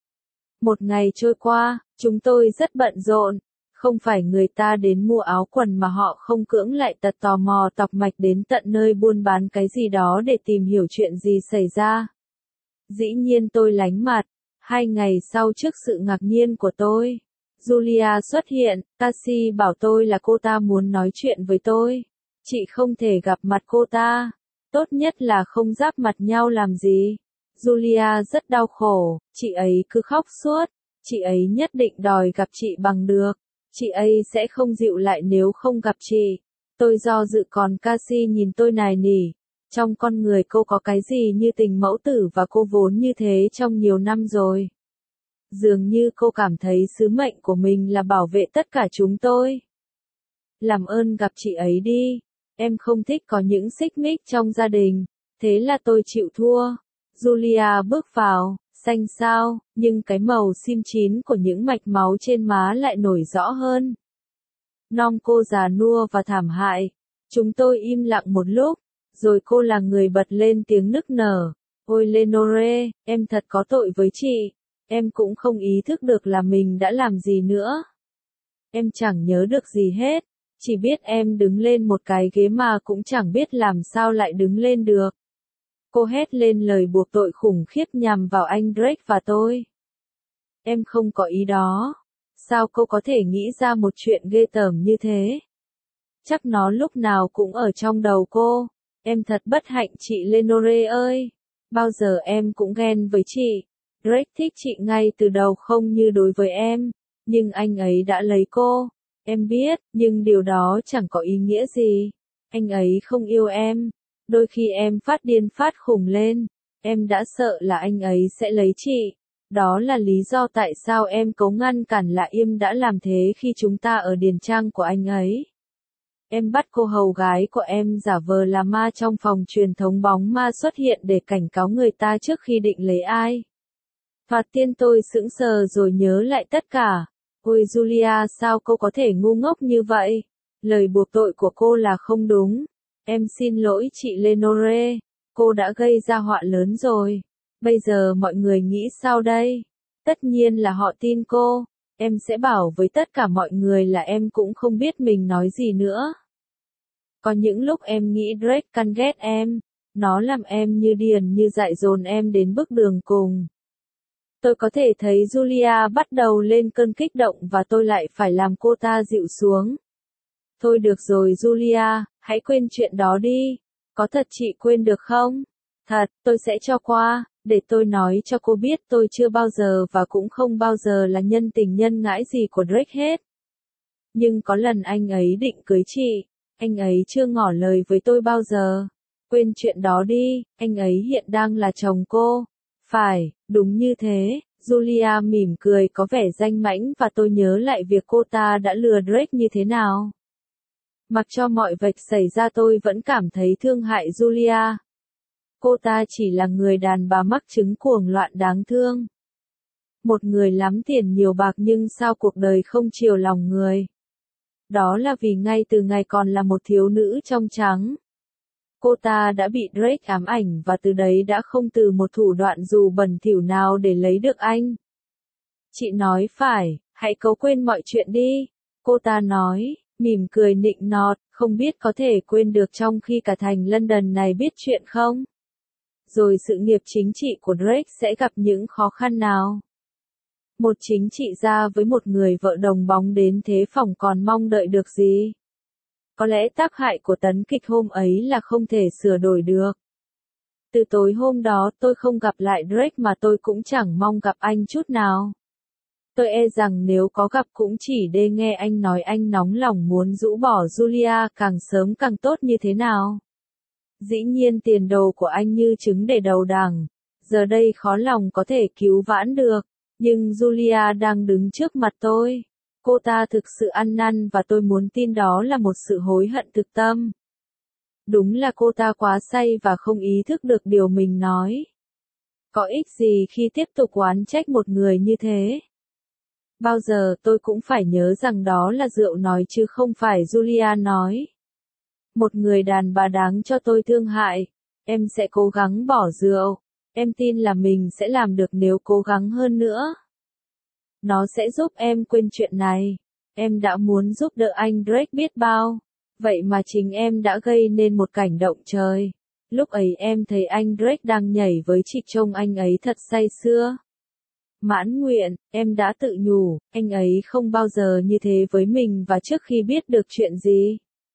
Một ngày trôi qua, chúng tôi rất bận rộn. Không phải người ta đến mua áo quần mà họ không cưỡng lại tật tò mò tọc mạch đến tận nơi buôn bán cái gì đó để tìm hiểu chuyện gì xảy ra. Dĩ nhiên tôi lánh mặt. Hai ngày sau trước sự ngạc nhiên của tôi, Julia xuất hiện, Cassie bảo tôi là cô ta muốn nói chuyện với tôi. Chị không thể gặp mặt cô ta. Tốt nhất là không giáp mặt nhau làm gì. Julia rất đau khổ, chị ấy cứ khóc suốt. Chị ấy nhất định đòi gặp chị bằng được. Chị ấy sẽ không dịu lại nếu không gặp chị. Tôi do dự còn Cassie nhìn tôi nài nỉ. Trong con người cô có cái gì như tình mẫu tử và cô vốn như thế trong nhiều năm rồi. Dường như cô cảm thấy sứ mệnh của mình là bảo vệ tất cả chúng tôi. Làm ơn gặp chị ấy đi. Em không thích có những xích mích trong gia đình. Thế là tôi chịu thua. Julia bước vào, xanh xao, nhưng cái màu sim chín của những mạch máu trên má lại nổi rõ hơn. Non cô già nua và thảm hại. Chúng tôi im lặng một lúc, rồi cô là người bật lên tiếng nức nở. Ôi Lenore, em thật có tội với chị. Em cũng không ý thức được là mình đã làm gì nữa. Em chẳng nhớ được gì hết. Chỉ biết em đứng lên một cái ghế mà cũng chẳng biết làm sao lại đứng lên được. Cô hét lên lời buộc tội khủng khiếp nhằm vào anh Drake và tôi. Em không có ý đó. Sao cô có thể nghĩ ra một chuyện ghê tởm như thế? Chắc nó lúc nào cũng ở trong đầu cô. Em thật bất hạnh chị Lenore ơi. Bao giờ em cũng ghen với chị. Drake thích chị ngay từ đầu không như đối với em. Nhưng anh ấy đã lấy cô. Em biết, nhưng điều đó chẳng có ý nghĩa gì. Anh ấy không yêu em. Đôi khi em phát điên phát khùng lên. Em đã sợ là anh ấy sẽ lấy chị. Đó là lý do tại sao em cố ngăn cản là Im đã làm thế khi chúng ta ở điền trang của anh ấy. Em bắt cô hầu gái của em giả vờ là ma trong phòng truyền thống bóng ma xuất hiện để cảnh cáo người ta trước khi định lấy ai. Thoạt tiên tôi sững sờ rồi nhớ lại tất cả. Ôi Julia, sao cô có thể ngu ngốc như vậy? Lời buộc tội của cô là không đúng. Em xin lỗi chị Lenore. Cô đã gây ra họa lớn rồi. Bây giờ mọi người nghĩ sao đây? Tất nhiên là họ tin cô. Em sẽ bảo với tất cả mọi người là em cũng không biết mình nói gì nữa. Có những lúc em nghĩ Drake căn ghét em. Nó làm em như điên như dại dồn em đến bước đường cùng. Tôi có thể thấy Julia bắt đầu lên cơn kích động và tôi lại phải làm cô ta dịu xuống. Thôi được rồi Julia, hãy quên chuyện đó đi. Có thật chị quên được không? Thật, tôi sẽ cho qua, để tôi nói cho cô biết tôi chưa bao giờ và cũng không bao giờ là nhân tình nhân ngãi gì của Drake hết. Nhưng có lần anh ấy định cưới chị, anh ấy chưa ngỏ lời với tôi bao giờ. Quên chuyện đó đi, anh ấy hiện đang là chồng cô. Phải, đúng như thế, Julia mỉm cười có vẻ danh mãnh và tôi nhớ lại việc cô ta đã lừa Drake như thế nào. Mặc cho mọi vạch xảy ra tôi vẫn cảm thấy thương hại Julia. Cô ta chỉ là người đàn bà mắc chứng cuồng loạn đáng thương. Một người lắm tiền nhiều bạc nhưng sao cuộc đời không chiều lòng người. Đó là vì ngay từ ngày còn là một thiếu nữ trong trắng. Cô ta đã bị Drake ám ảnh và từ đấy đã không từ một thủ đoạn dù bẩn thỉu nào để lấy được anh. Chị nói phải, hãy cố quên mọi chuyện đi. Cô ta nói, mỉm cười nịnh nọt, không biết có thể quên được trong khi cả thành London này biết chuyện không? Rồi sự nghiệp chính trị của Drake sẽ gặp những khó khăn nào? Một chính trị gia với một người vợ đồng bóng đến thế phòng còn mong đợi được gì? Có lẽ tác hại của tấn kịch hôm ấy là không thể sửa đổi được. Từ tối hôm đó tôi không gặp lại Drake mà tôi cũng chẳng mong gặp anh chút nào. Tôi e rằng nếu có gặp cũng chỉ để nghe anh nói anh nóng lòng muốn rũ bỏ Julia càng sớm càng tốt như thế nào. Dĩ nhiên tiền đồ của anh như trứng để đầu đằng, giờ đây khó lòng có thể cứu vãn được, nhưng Julia đang đứng trước mặt tôi. Cô ta thực sự ăn năn và tôi muốn tin đó là một sự hối hận thực tâm. Đúng là cô ta quá say và không ý thức được điều mình nói. Có ích gì khi tiếp tục oán trách một người như thế? Bao giờ tôi cũng phải nhớ rằng đó là rượu nói chứ không phải Julia nói. Một người đàn bà đáng cho tôi thương hại. Em sẽ cố gắng bỏ rượu. Em tin là mình sẽ làm được nếu cố gắng hơn nữa. Nó sẽ giúp em quên chuyện này. Em đã muốn giúp đỡ anh Drake biết bao. Vậy mà chính em đã gây nên một cảnh động trời. Lúc ấy em thấy anh Drake đang nhảy với chị trông anh ấy thật say sưa. Mãn nguyện, em đã tự nhủ, anh ấy không bao giờ như thế với mình và trước khi biết được chuyện gì.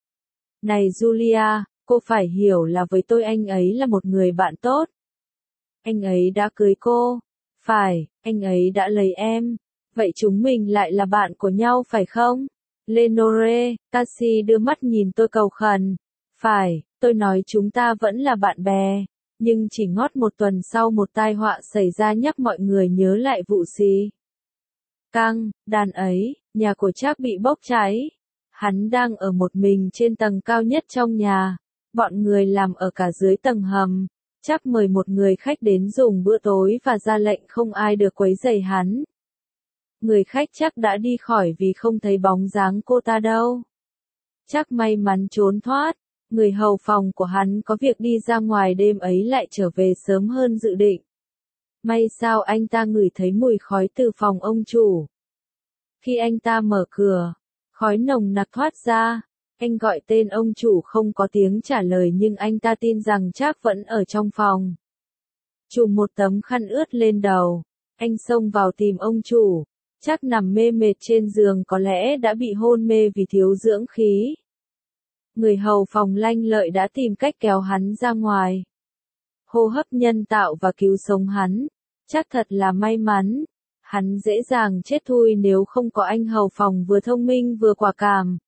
Này Julia, cô phải hiểu là với tôi anh ấy là một người bạn tốt. Anh ấy đã cưới cô. Phải, anh ấy đã lấy em. Vậy chúng mình lại là bạn của nhau phải không? Lenore, Cassie đưa mắt nhìn tôi cầu khẩn. Phải, tôi nói chúng ta vẫn là bạn bè. Nhưng chỉ ngót một tuần sau một tai họa xảy ra nhắc mọi người nhớ lại vụ xì. Căng, đàn ấy, nhà của Trác bị bốc cháy. Hắn đang ở một mình trên tầng cao nhất trong nhà. Bọn người làm ở cả dưới tầng hầm. Trác mời một người khách đến dùng bữa tối và ra lệnh không ai được quấy rầy hắn. Người khách chắc đã đi khỏi vì không thấy bóng dáng cô ta đâu. Trác may mắn trốn thoát. Người hầu phòng của hắn có việc đi ra ngoài đêm ấy lại trở về sớm hơn dự định. May sao anh ta ngửi thấy mùi khói từ phòng ông chủ. Khi anh ta mở cửa, khói nồng nặc thoát ra. Anh gọi tên ông chủ không có tiếng trả lời nhưng anh ta tin rằng Trác vẫn ở trong phòng. Chùm một tấm khăn ướt lên đầu. Anh xông vào tìm ông chủ. Trác nằm mê mệt trên giường có lẽ đã bị hôn mê vì thiếu dưỡng khí. Người hầu phòng lanh lợi đã tìm cách kéo hắn ra ngoài. Hô hấp nhân tạo và cứu sống hắn. Chắc thật là may mắn. Hắn dễ dàng chết thui nếu không có anh hầu phòng vừa thông minh vừa quả cảm.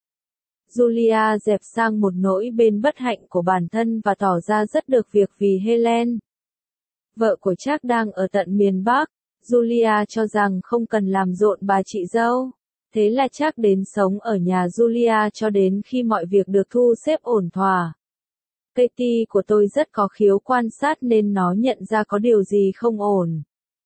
Julia dẹp sang một nỗi bên bất hạnh của bản thân và tỏ ra rất được việc vì Helen. Vợ của Trác đang ở tận miền Bắc. Julia cho rằng không cần làm rộn bà chị dâu. Thế là Trác đến sống ở nhà Julia cho đến khi mọi việc được thu xếp ổn thỏa. Katie của tôi rất có khiếu quan sát nên nó nhận ra có điều gì không ổn.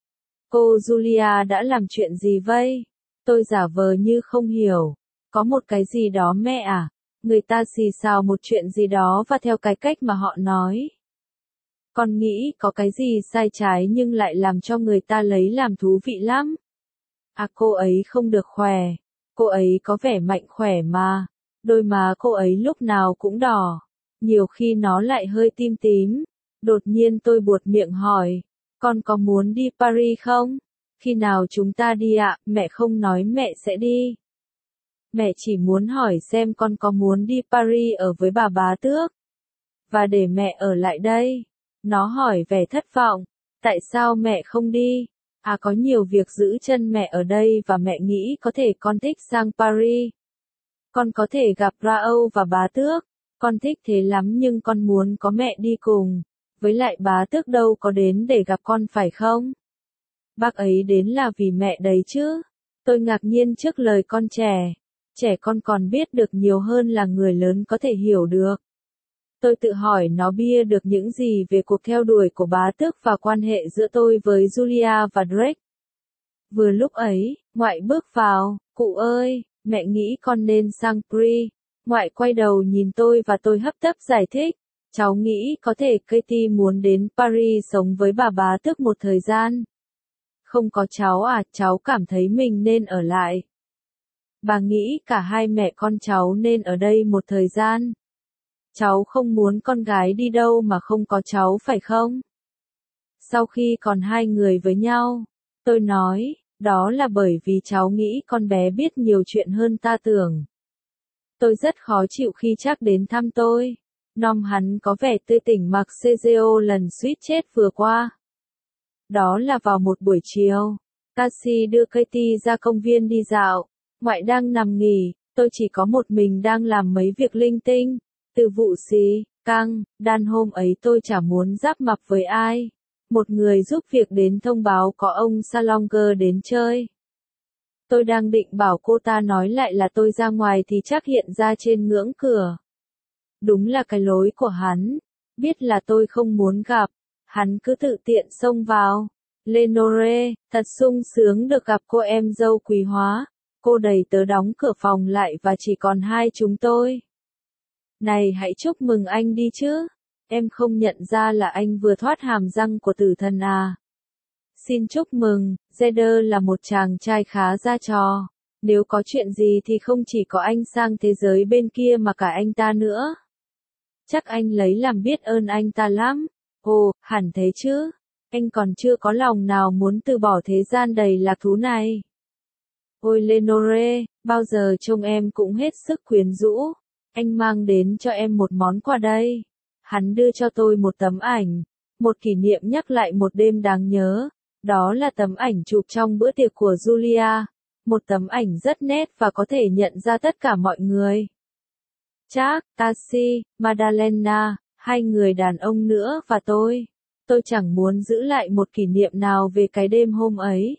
Cô Julia đã làm chuyện gì vậy? Tôi giả vờ như không hiểu. Có một cái gì đó mẹ à? Người ta xì xào một chuyện gì đó và theo cái cách mà họ nói. Con nghĩ có cái gì sai trái nhưng lại làm cho người ta lấy làm thú vị lắm. À cô ấy không được khỏe. Cô ấy có vẻ mạnh khỏe mà. Đôi má cô ấy lúc nào cũng đỏ. Nhiều khi nó lại hơi tím tím. Đột nhiên tôi buột miệng hỏi. Con có muốn đi Paris không? Khi nào chúng ta đi ạ? Mẹ không nói mẹ sẽ đi. Mẹ chỉ muốn hỏi xem con có muốn đi Paris ở với bà bá tước. Và để mẹ ở lại đây. Nó hỏi vẻ thất vọng. Tại sao mẹ không đi? À có nhiều việc giữ chân mẹ ở đây và mẹ nghĩ có thể con thích sang Paris. Con có thể gặp Raoul và bá tước. Con thích thế lắm nhưng con muốn có mẹ đi cùng. Với lại bá tước đâu có đến để gặp con phải không? Bác ấy đến là vì mẹ đấy chứ. Tôi ngạc nhiên trước lời con trẻ. Trẻ con còn biết được nhiều hơn là người lớn có thể hiểu được. Tôi tự hỏi nó bia được những gì về cuộc theo đuổi của bá tước và quan hệ giữa tôi với Julia và Drake. Vừa lúc ấy, ngoại bước vào, cụ ơi, mẹ nghĩ con nên sang Paris. Ngoại quay đầu nhìn tôi và tôi hấp tấp giải thích. Cháu nghĩ có thể Katie muốn đến Paris sống với bà bá tước một thời gian. Không có cháu à, cháu cảm thấy mình nên ở lại. Bà nghĩ cả hai mẹ con cháu nên ở đây một thời gian. Cháu không muốn con gái đi đâu mà không có cháu phải không? Sau khi còn hai người với nhau, tôi nói, đó là bởi vì cháu nghĩ con bé biết nhiều chuyện hơn ta tưởng. Tôi rất khó chịu khi Trác đến thăm tôi. Nom hắn có vẻ tươi tỉnh mặc Sergio lần suýt chết vừa qua. Đó là vào một buổi chiều. Cassie đưa Katie ra công viên đi dạo. Ngoại đang nằm nghỉ, tôi chỉ có một mình đang làm mấy việc linh tinh. Từ vụ xì, căng, đan hôm ấy tôi chả muốn giáp mặt với ai. Một người giúp việc đến thông báo có ông Salonger đến chơi. Tôi đang định bảo cô ta nói lại là tôi ra ngoài thì Trác hiện ra trên ngưỡng cửa. Đúng là cái lối của hắn. Biết là tôi không muốn gặp. Hắn cứ tự tiện xông vào. Lenore, thật sung sướng được gặp cô em dâu quý hóa. Cô đẩy tớ đóng cửa phòng lại và chỉ còn hai chúng tôi. Này hãy chúc mừng anh đi chứ. Em không nhận ra là anh vừa thoát hàm răng của tử thần à. Xin chúc mừng, Zeder là một chàng trai khá ra trò. Nếu có chuyện gì thì không chỉ có anh sang thế giới bên kia mà cả anh ta nữa. Chắc anh lấy làm biết ơn anh ta lắm. Ồ, hẳn thế chứ. Anh còn chưa có lòng nào muốn từ bỏ thế gian đầy lạc thú này. Ôi Lenore, bao giờ trông em cũng hết sức quyến rũ. Anh mang đến cho em một món quà đây. Hắn đưa cho tôi một tấm ảnh. Một kỷ niệm nhắc lại một đêm đáng nhớ. Đó là tấm ảnh chụp trong bữa tiệc của Julia. Một tấm ảnh rất nét và có thể nhận ra tất cả mọi người. Jack, Tassi, Madalena, hai người đàn ông nữa và tôi. Tôi chẳng muốn giữ lại một kỷ niệm nào về cái đêm hôm ấy.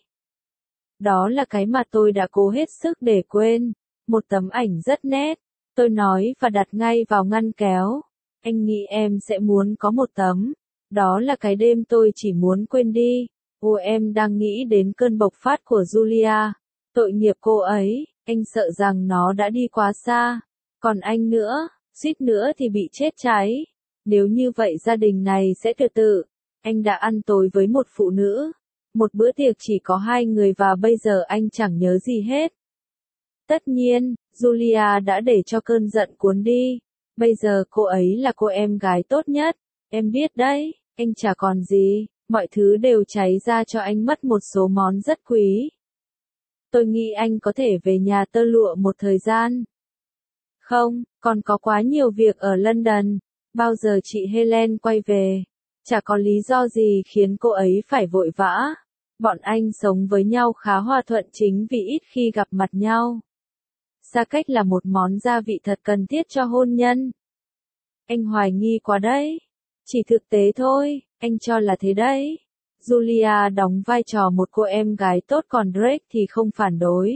Đó là cái mà tôi đã cố hết sức để quên. Một tấm ảnh rất nét. Tôi nói và đặt ngay vào ngăn kéo. Anh nghĩ em sẽ muốn có một tấm. Đó là cái đêm tôi chỉ muốn quên đi. Ồ, em đang nghĩ đến cơn bộc phát của Julia. Tội nghiệp cô ấy, anh sợ rằng nó đã đi quá xa. Còn anh nữa, suýt nữa thì bị chết cháy. Nếu như vậy gia đình này sẽ tuyệt tự. Anh đã ăn tối với một phụ nữ. Một bữa tiệc chỉ có hai người và bây giờ anh chẳng nhớ gì hết. Tất nhiên, Julia đã để cho cơn giận cuốn đi. Bây giờ cô ấy là cô em gái tốt nhất. Em biết đấy, anh chả còn gì. Mọi thứ đều cháy ra cho anh mất một số món rất quý. Tôi nghĩ anh có thể về nhà tơ lụa một thời gian. Không, còn có quá nhiều việc ở London. Bao giờ chị Helen quay về? Chả có lý do gì khiến cô ấy phải vội vã. Bọn anh sống với nhau khá hòa thuận chính vì ít khi gặp mặt nhau. Xa cách là một món gia vị thật cần thiết cho hôn nhân. Anh hoài nghi quá đấy. Chỉ thực tế thôi, anh cho là thế đấy. Julia đóng vai trò một cô em gái tốt còn Drake thì không phản đối.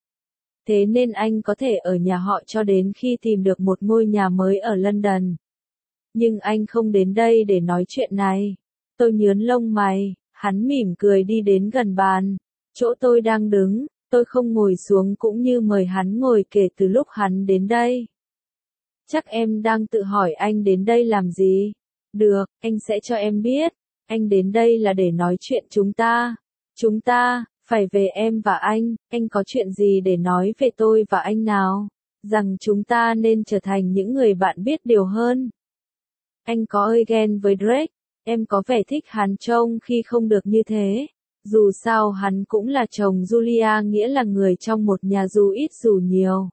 Thế nên anh có thể ở nhà họ cho đến khi tìm được một ngôi nhà mới ở London. Nhưng anh không đến đây để nói chuyện này. Tôi nhướng lông mày, hắn mỉm cười đi đến gần bàn. Chỗ tôi đang đứng, tôi không ngồi xuống cũng như mời hắn ngồi kể từ lúc hắn đến đây. Chắc em đang tự hỏi anh đến đây làm gì? Được, anh sẽ cho em biết. Anh đến đây là để nói chuyện chúng ta. Chúng ta, phải về em và anh. Anh có chuyện gì để nói về tôi và anh nào? Rằng chúng ta nên trở thành những người bạn biết điều hơn. Anh có hơi ghen với Drake. Em có vẻ thích hắn trông khi không được như thế. Dù sao hắn cũng là chồng Julia, nghĩa là người trong một nhà dù ít dù nhiều.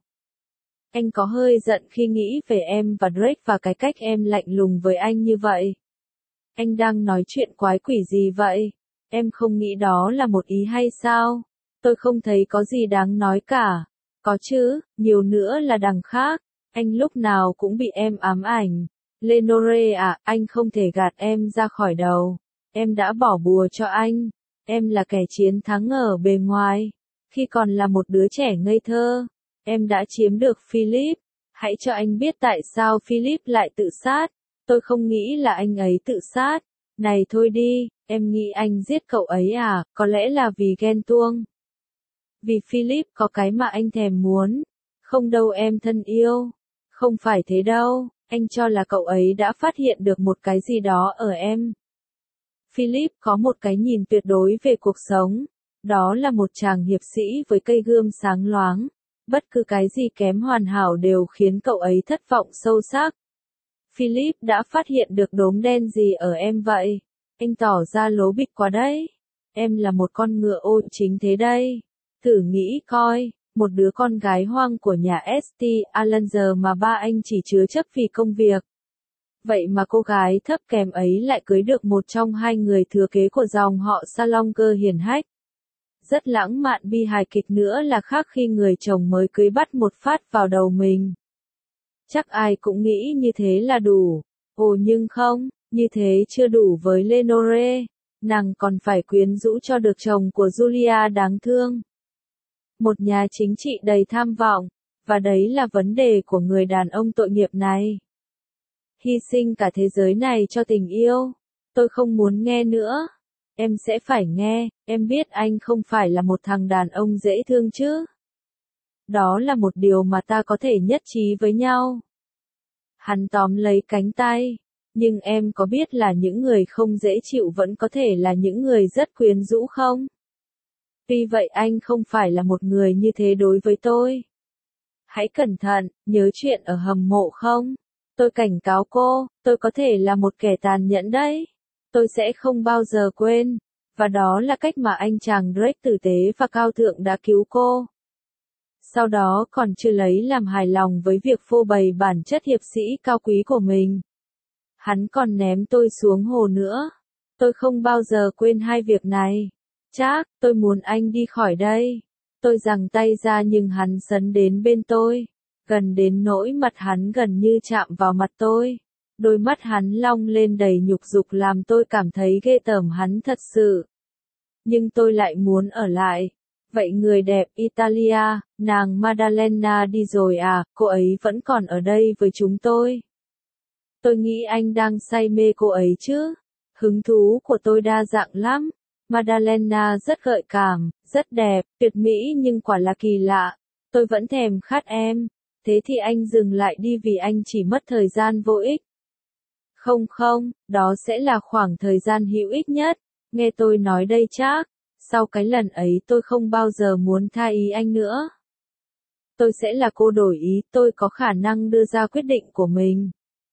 Anh có hơi giận khi nghĩ về em và Drake và cái cách em lạnh lùng với anh như vậy. Anh đang nói chuyện quái quỷ gì vậy? Em không nghĩ đó là một ý hay sao? Tôi không thấy có gì đáng nói cả. Có chứ, nhiều nữa là đằng khác. Anh lúc nào cũng bị em ám ảnh. Lenore à, anh không thể gạt em ra khỏi đầu. Em đã bỏ bùa cho anh. Em là kẻ chiến thắng ở bề ngoài. Khi còn là một đứa trẻ ngây thơ, em đã chiếm được Philip. Hãy cho anh biết tại sao Philip lại tự sát. Tôi không nghĩ là anh ấy tự sát. Này thôi đi, em nghĩ anh giết cậu ấy à, có lẽ là vì ghen tuông. Vì Philip có cái mà anh thèm muốn. Không đâu em thân yêu. Không phải thế đâu, anh cho là cậu ấy đã phát hiện được một cái gì đó ở em. Philip có một cái nhìn tuyệt đối về cuộc sống. Đó là một chàng hiệp sĩ với cây gươm sáng loáng. Bất cứ cái gì kém hoàn hảo đều khiến cậu ấy thất vọng sâu sắc. Philip đã phát hiện được đốm đen gì ở em vậy? Anh tỏ ra lố bịch quá đấy. Em là một con ngựa ô chính thế đây. Thử nghĩ coi, một đứa con gái hoang của nhà ét tê Alonso mà ba anh chỉ chứa chấp vì công việc. Vậy mà cô gái thấp kém ấy lại cưới được một trong hai người thừa kế của dòng họ Salonger hiển hách. Rất lãng mạn bi hài kịch nữa là khác khi người chồng mới cưới bắt một phát vào đầu mình. Chắc ai cũng nghĩ như thế là đủ. Ồ nhưng không, như thế chưa đủ với Lenore. Nàng còn phải quyến rũ cho được chồng của Julia đáng thương. Một nhà chính trị đầy tham vọng. Và đấy là vấn đề của người đàn ông tội nghiệp này. Hy sinh cả thế giới này cho tình yêu. Tôi không muốn nghe nữa. Em sẽ phải nghe, em biết anh không phải là một thằng đàn ông dễ thương chứ. Đó là một điều mà ta có thể nhất trí với nhau. Hắn tóm lấy cánh tay. Nhưng em có biết là những người không dễ chịu vẫn có thể là những người rất quyến rũ không? Tuy vậy anh không phải là một người như thế đối với tôi. Hãy cẩn thận, nhớ chuyện ở hầm mộ không? Tôi cảnh cáo cô, tôi có thể là một kẻ tàn nhẫn đấy. Tôi sẽ không bao giờ quên. Và đó là cách mà anh chàng Drake tử tế và cao thượng đã cứu cô. Sau đó còn chưa lấy làm hài lòng với việc phô bày bản chất hiệp sĩ cao quý của mình. Hắn còn ném tôi xuống hồ nữa. Tôi không bao giờ quên hai việc này. Chắc, tôi muốn anh đi khỏi đây. Tôi giằng tay ra nhưng hắn sấn đến bên tôi. Gần đến nỗi mặt hắn gần như chạm vào mặt tôi. Đôi mắt hắn long lên đầy nhục dục làm tôi cảm thấy ghê tởm hắn thật sự. Nhưng tôi lại muốn ở lại. Vậy người đẹp Italia, nàng Maddalena đi rồi à, cô ấy vẫn còn ở đây với chúng tôi. Tôi nghĩ anh đang say mê cô ấy chứ. Hứng thú của tôi đa dạng lắm. Maddalena rất gợi cảm, rất đẹp, tuyệt mỹ nhưng quả là kỳ lạ. Tôi vẫn thèm khát em. Thế thì anh dừng lại đi vì anh chỉ mất thời gian vô ích. Không không, đó sẽ là khoảng thời gian hữu ích nhất. Nghe tôi nói đây chắc. Sau cái lần ấy tôi không bao giờ muốn tha ý anh nữa. Tôi sẽ là cô đổi ý, tôi có khả năng đưa ra quyết định của mình.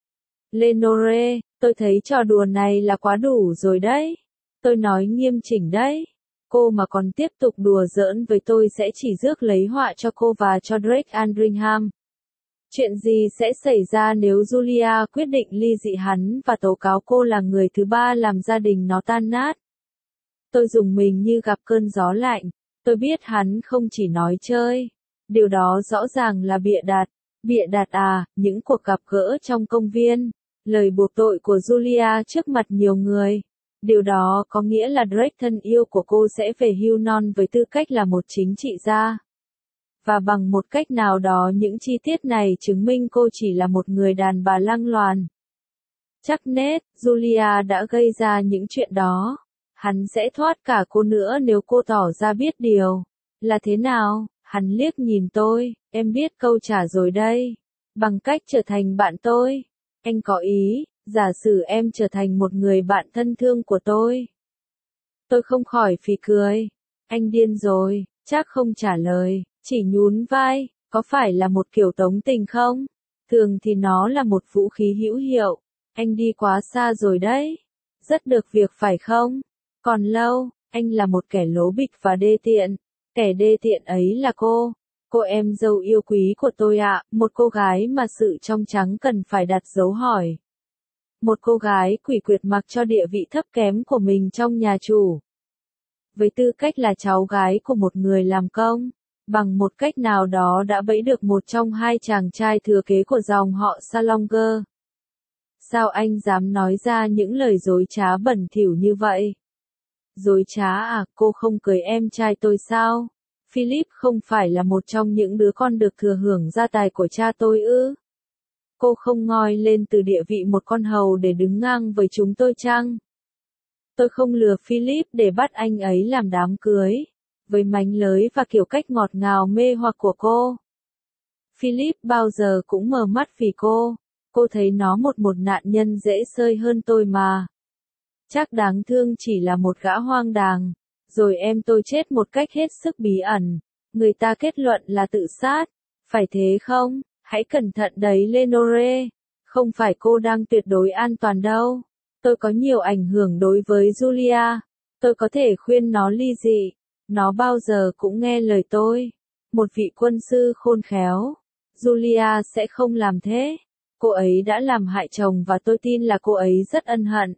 Lenore, tôi thấy trò đùa này là quá đủ rồi đấy. Tôi nói nghiêm chỉnh đấy. Cô mà còn tiếp tục đùa giỡn với tôi sẽ chỉ rước lấy họa cho cô và cho Drake Andringham. Chuyện gì sẽ xảy ra nếu Julia quyết định ly dị hắn và tố cáo cô là người thứ ba làm gia đình nó tan nát? Tôi rùng mình như gặp cơn gió lạnh. Tôi biết hắn không chỉ nói chơi. Điều đó rõ ràng là bịa đặt. Bịa đặt à, những cuộc gặp gỡ trong công viên. Lời buộc tội của Julia trước mặt nhiều người. Điều đó có nghĩa là Drake thân yêu của cô sẽ về hưu non với tư cách là một chính trị gia. Và bằng một cách nào đó những chi tiết này chứng minh cô chỉ là một người đàn bà lăng loàn. Chắc nết, Julia đã gây ra những chuyện đó. Hắn sẽ thoát cả cô nữa nếu cô tỏ ra biết điều. Là thế nào? Hắn liếc nhìn tôi, em biết câu trả rồi đây. Bằng cách trở thành bạn tôi. Anh có ý, giả sử em trở thành một người bạn thân thương của tôi. Tôi không khỏi phì cười. Anh điên rồi, chắc không trả lời, chỉ nhún vai, có phải là một kiểu tống tình không? Thường thì nó là một vũ khí hữu hiệu. Anh đi quá xa rồi đấy. Rất được việc phải không? Còn lâu, anh là một kẻ lố bịch và đê tiện. Kẻ đê tiện ấy là cô. Cô em dâu yêu quý của tôi ạ, một cô gái mà sự trong trắng cần phải đặt dấu hỏi. Một cô gái quỷ quyệt mặc cho địa vị thấp kém của mình trong nhà chủ. Với tư cách là cháu gái của một người làm công, bằng một cách nào đó đã bẫy được một trong hai chàng trai thừa kế của dòng họ Salonger. Sao anh dám nói ra những lời dối trá bẩn thỉu như vậy? Dối trá à, cô không cưới em trai tôi sao? Philip không phải là một trong những đứa con được thừa hưởng gia tài của cha tôi ư? Cô không ngoi lên từ địa vị một con hầu để đứng ngang với chúng tôi chăng? Tôi không lừa Philip để bắt anh ấy làm đám cưới, với mánh lới và kiểu cách ngọt ngào mê hoặc của cô. Philip bao giờ cũng mở mắt vì cô. Cô thấy nó một một nạn nhân dễ sơi hơn tôi mà. Chắc đáng thương chỉ là một gã hoang đàng. Rồi em tôi chết một cách hết sức bí ẩn. Người ta kết luận là tự sát. Phải thế không? Hãy cẩn thận đấy Lenore. Không phải cô đang tuyệt đối an toàn đâu. Tôi có nhiều ảnh hưởng đối với Julia. Tôi có thể khuyên nó ly dị. Nó bao giờ cũng nghe lời tôi. Một vị quân sư khôn khéo. Julia sẽ không làm thế. Cô ấy đã làm hại chồng và tôi tin là cô ấy rất ân hận.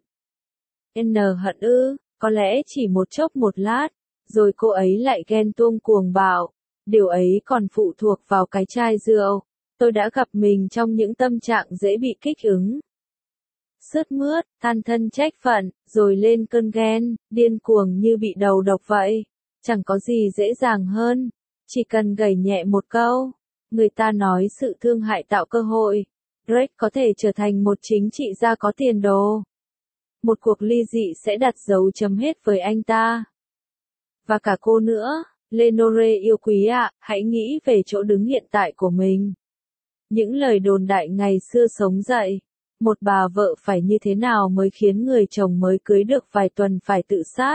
N hận ư, có lẽ chỉ một chốc một lát, rồi cô ấy lại ghen tuông cuồng bạo. Điều ấy còn phụ thuộc vào cái chai rượu. Tôi đã gặp mình trong những tâm trạng dễ bị kích ứng. Sướt mướt, than thân trách phận, rồi lên cơn ghen, điên cuồng như bị đầu độc vậy. Chẳng có gì dễ dàng hơn. Chỉ cần gảy nhẹ một câu. Người ta nói sự thương hại tạo cơ hội. Drake có thể trở thành một chính trị gia có tiền đồ. Một cuộc ly dị sẽ đặt dấu chấm hết với anh ta. Và cả cô nữa, Lenore yêu quý ạ, hãy nghĩ về chỗ đứng hiện tại của mình. Những lời đồn đại ngày xưa sống dậy. Một bà vợ phải như thế nào mới khiến người chồng mới cưới được vài tuần phải tự sát.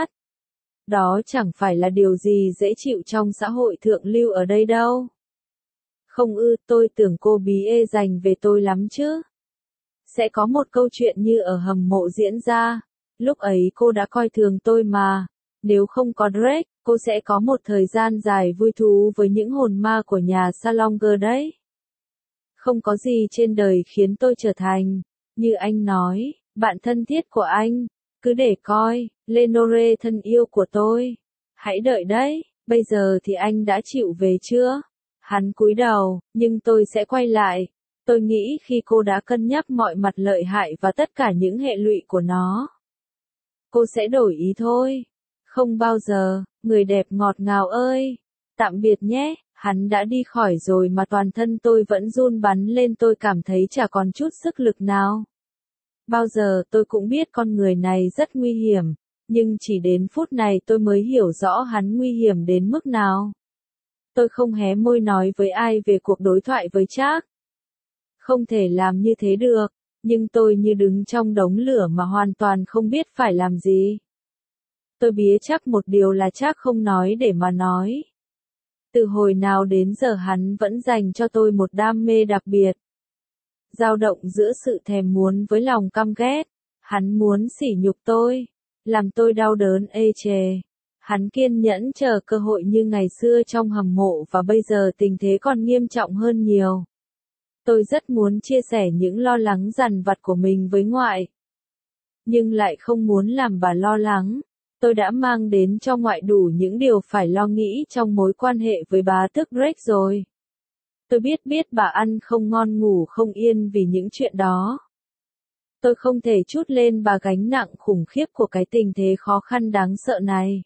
Đó chẳng phải là điều gì dễ chịu trong xã hội thượng lưu ở đây đâu. Không ư, tôi tưởng cô bí ê dành về tôi lắm chứ. Sẽ có một câu chuyện như ở hầm mộ diễn ra. Lúc ấy cô đã coi thường tôi mà. Nếu không có Drake, cô sẽ có một thời gian dài vui thú với những hồn ma của nhà Salonger đấy. Không có gì trên đời khiến tôi trở thành, như anh nói, bạn thân thiết của anh. Cứ để coi, Lenore thân yêu của tôi. Hãy đợi đấy, bây giờ thì anh đã chịu về chưa? Hắn cúi đầu, nhưng tôi sẽ quay lại. Tôi nghĩ khi cô đã cân nhắc mọi mặt lợi hại và tất cả những hệ lụy của nó, cô sẽ đổi ý thôi. Không bao giờ, người đẹp ngọt ngào ơi. Tạm biệt nhé, hắn đã đi khỏi rồi mà toàn thân tôi vẫn run bắn lên, tôi cảm thấy chả còn chút sức lực nào. Bao giờ tôi cũng biết con người này rất nguy hiểm, nhưng chỉ đến phút này tôi mới hiểu rõ hắn nguy hiểm đến mức nào. Tôi không hé môi nói với ai về cuộc đối thoại với Trác. Không thể làm như thế được, nhưng tôi như đứng trong đống lửa mà hoàn toàn không biết phải làm gì. Tôi bía chắc một điều là Trác không nói để mà nói. Từ hồi nào đến giờ hắn vẫn dành cho tôi một đam mê đặc biệt. Dao động giữa sự thèm muốn với lòng căm ghét. Hắn muốn sỉ nhục tôi, làm tôi đau đớn ê chề. Hắn kiên nhẫn chờ cơ hội như ngày xưa trong hầm mộ, và bây giờ tình thế còn nghiêm trọng hơn nhiều. Tôi rất muốn chia sẻ những lo lắng dằn vặt của mình với ngoại, nhưng lại không muốn làm bà lo lắng. Tôi đã mang đến cho ngoại đủ những điều phải lo nghĩ trong mối quan hệ với bá tước Drake rồi. Tôi biết biết bà ăn không ngon ngủ không yên vì những chuyện đó. Tôi không thể trút lên bà gánh nặng khủng khiếp của cái tình thế khó khăn đáng sợ này.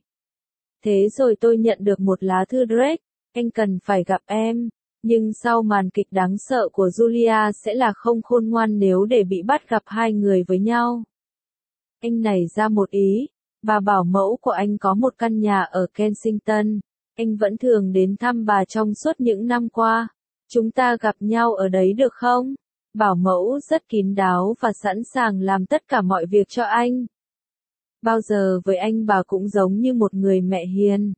Thế rồi tôi nhận được một lá thư Drake, anh cần phải gặp em. Nhưng sau màn kịch đáng sợ của Julia sẽ là không khôn ngoan nếu để bị bắt gặp hai người với nhau. Anh nảy ra một ý. Bà bảo mẫu của anh có một căn nhà ở Kensington. Anh vẫn thường đến thăm bà trong suốt những năm qua. Chúng ta gặp nhau ở đấy được không? Bảo mẫu rất kín đáo và sẵn sàng làm tất cả mọi việc cho anh. Bao giờ với anh bà cũng giống như một người mẹ hiền.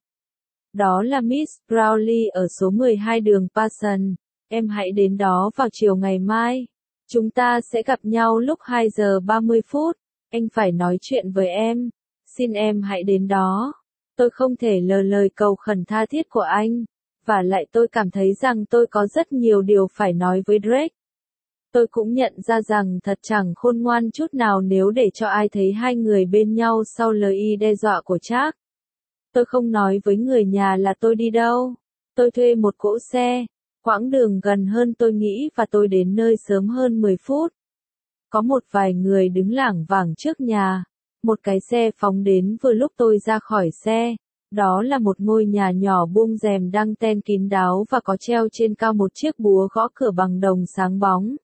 Đó là Miss Brownlee ở số mười hai đường Parson. Em hãy đến đó vào chiều ngày mai. Chúng ta sẽ gặp nhau lúc hai giờ ba mươi phút. Anh phải nói chuyện với em. Xin em hãy đến đó. Tôi không thể lờ lời cầu khẩn tha thiết của anh. Và lại tôi cảm thấy rằng tôi có rất nhiều điều phải nói với Drake. Tôi cũng nhận ra rằng thật chẳng khôn ngoan chút nào nếu để cho ai thấy hai người bên nhau sau lời y đe dọa của Trác. Tôi không nói với người nhà là tôi đi đâu. Tôi thuê một cỗ xe. Quãng đường gần hơn tôi nghĩ và tôi đến nơi sớm hơn mười phút. Có một vài người đứng lảng vảng trước nhà. Một cái xe phóng đến vừa lúc tôi ra khỏi xe. Đó là một ngôi nhà nhỏ buông rèm đăng ten kín đáo và có treo trên cao một chiếc búa gõ cửa bằng đồng sáng bóng.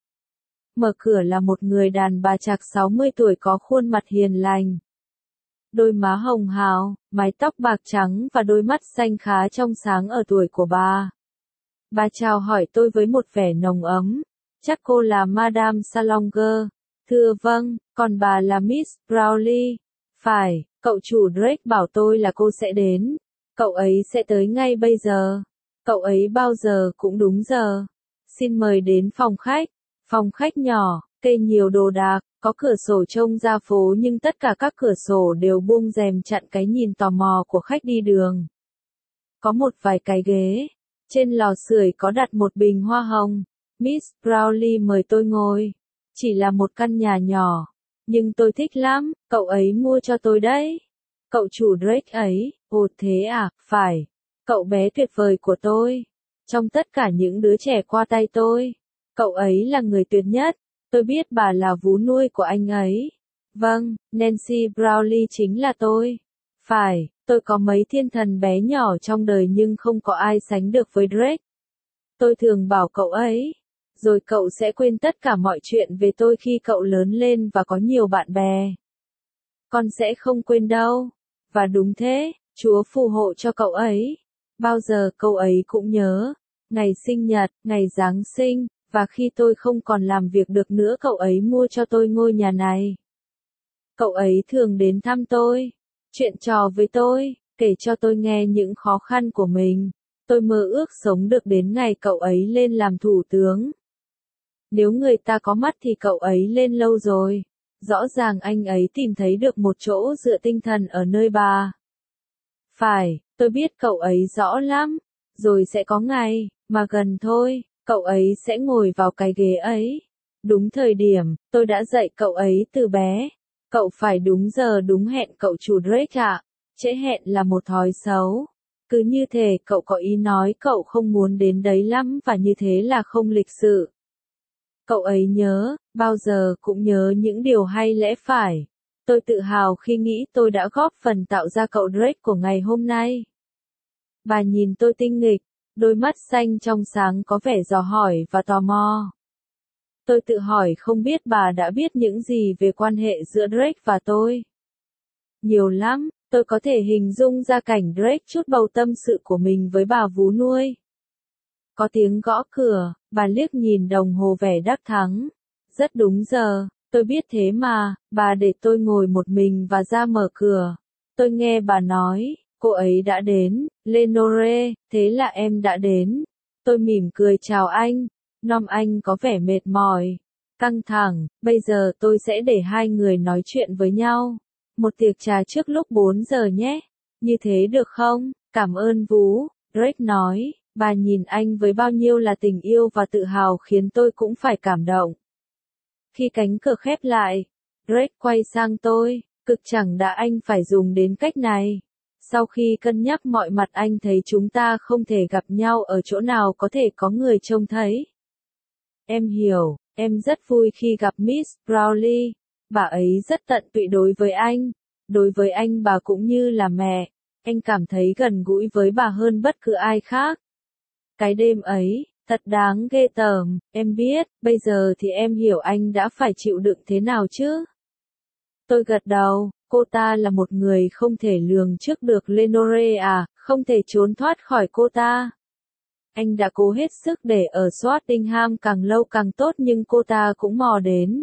Mở cửa là một người đàn bà chạc sáu mươi tuổi có khuôn mặt hiền lành. Đôi má hồng hào, mái tóc bạc trắng và đôi mắt xanh khá trong sáng ở tuổi của bà. Bà chào hỏi tôi với một vẻ nồng ấm. Chắc cô là Madame Salonger. Thưa vâng, còn bà là Miss Brownlee. Phải, cậu chủ Drake bảo tôi là cô sẽ đến. Cậu ấy sẽ tới ngay bây giờ. Cậu ấy bao giờ cũng đúng giờ. Xin mời đến phòng khách. Phòng khách nhỏ, kê nhiều đồ đạc, có cửa sổ trông ra phố nhưng tất cả các cửa sổ đều buông rèm chặn cái nhìn tò mò của khách đi đường. Có một vài cái ghế. Trên lò sưởi có đặt một bình hoa hồng. Miss Brownlee mời tôi ngồi. Chỉ là một căn nhà nhỏ. Nhưng tôi thích lắm, cậu ấy mua cho tôi đấy. Cậu chủ Drake ấy, ồ thế à, phải. Cậu bé tuyệt vời của tôi. Trong tất cả những đứa trẻ qua tay tôi, cậu ấy là người tuyệt nhất. Tôi biết bà là vú nuôi của anh ấy. Vâng, Nancy Brownlee chính là tôi. Phải, tôi có mấy thiên thần bé nhỏ trong đời nhưng không có ai sánh được với Drake. Tôi thường bảo cậu ấy. Rồi cậu sẽ quên tất cả mọi chuyện về tôi khi cậu lớn lên và có nhiều bạn bè. Con sẽ không quên đâu. Và đúng thế, Chúa phù hộ cho cậu ấy. Bao giờ cậu ấy cũng nhớ. Ngày sinh nhật, ngày Giáng sinh, và khi tôi không còn làm việc được nữa cậu ấy mua cho tôi ngôi nhà này. Cậu ấy thường đến thăm tôi, chuyện trò với tôi, kể cho tôi nghe những khó khăn của mình. Tôi mơ ước sống được đến ngày cậu ấy lên làm thủ tướng. Nếu người ta có mắt thì cậu ấy lên lâu rồi. Rõ ràng anh ấy tìm thấy được một chỗ dựa tinh thần ở nơi bà. Phải, tôi biết cậu ấy rõ lắm. Rồi sẽ có ngày, mà gần thôi, cậu ấy sẽ ngồi vào cái ghế ấy. Đúng thời điểm, tôi đã dạy cậu ấy từ bé. Cậu phải đúng giờ đúng hẹn cậu chủ Drake ạ. Trễ hẹn là một thói xấu. Cứ như thế cậu có ý nói cậu không muốn đến đấy lắm và như thế là không lịch sự. Cậu ấy nhớ, bao giờ cũng nhớ những điều hay lẽ phải. Tôi tự hào khi nghĩ tôi đã góp phần tạo ra cậu Drake của ngày hôm nay. Bà nhìn tôi tinh nghịch, đôi mắt xanh trong sáng có vẻ dò hỏi và tò mò. Tôi tự hỏi không biết bà đã biết những gì về quan hệ giữa Drake và tôi. Nhiều lắm, tôi có thể hình dung ra cảnh Drake trút bầu tâm sự của mình với bà vú nuôi. Có tiếng gõ cửa, bà liếc nhìn đồng hồ vẻ đắc thắng. Rất đúng giờ, tôi biết thế mà, bà để tôi ngồi một mình và ra mở cửa. Tôi nghe bà nói, cô ấy đã đến, Lenore, thế là em đã đến. Tôi mỉm cười chào anh, Nom anh có vẻ mệt mỏi, căng thẳng, bây giờ tôi sẽ để hai người nói chuyện với nhau. Một tiệc trà trước lúc bốn giờ nhé, như thế được không? Cảm ơn Vú, Drake nói. Bà nhìn anh với bao nhiêu là tình yêu và tự hào khiến tôi cũng phải cảm động. Khi cánh cửa khép lại, Drake quay sang tôi, cực chẳng đã anh phải dùng đến cách này. Sau khi cân nhắc mọi mặt anh thấy chúng ta không thể gặp nhau ở chỗ nào có thể có người trông thấy. Em hiểu, em rất vui khi gặp Miss Crowley. Bà ấy rất tận tụy đối với anh. Đối với anh bà cũng như là mẹ. Anh cảm thấy gần gũi với bà hơn bất cứ ai khác. Cái đêm ấy, thật đáng ghê tởm, em biết, bây giờ thì em hiểu anh đã phải chịu đựng thế nào chứ. Tôi gật đầu, cô ta là một người không thể lường trước được Lenore à, không thể trốn thoát khỏi cô ta. Anh đã cố hết sức để ở Swattingham càng lâu càng tốt nhưng cô ta cũng mò đến.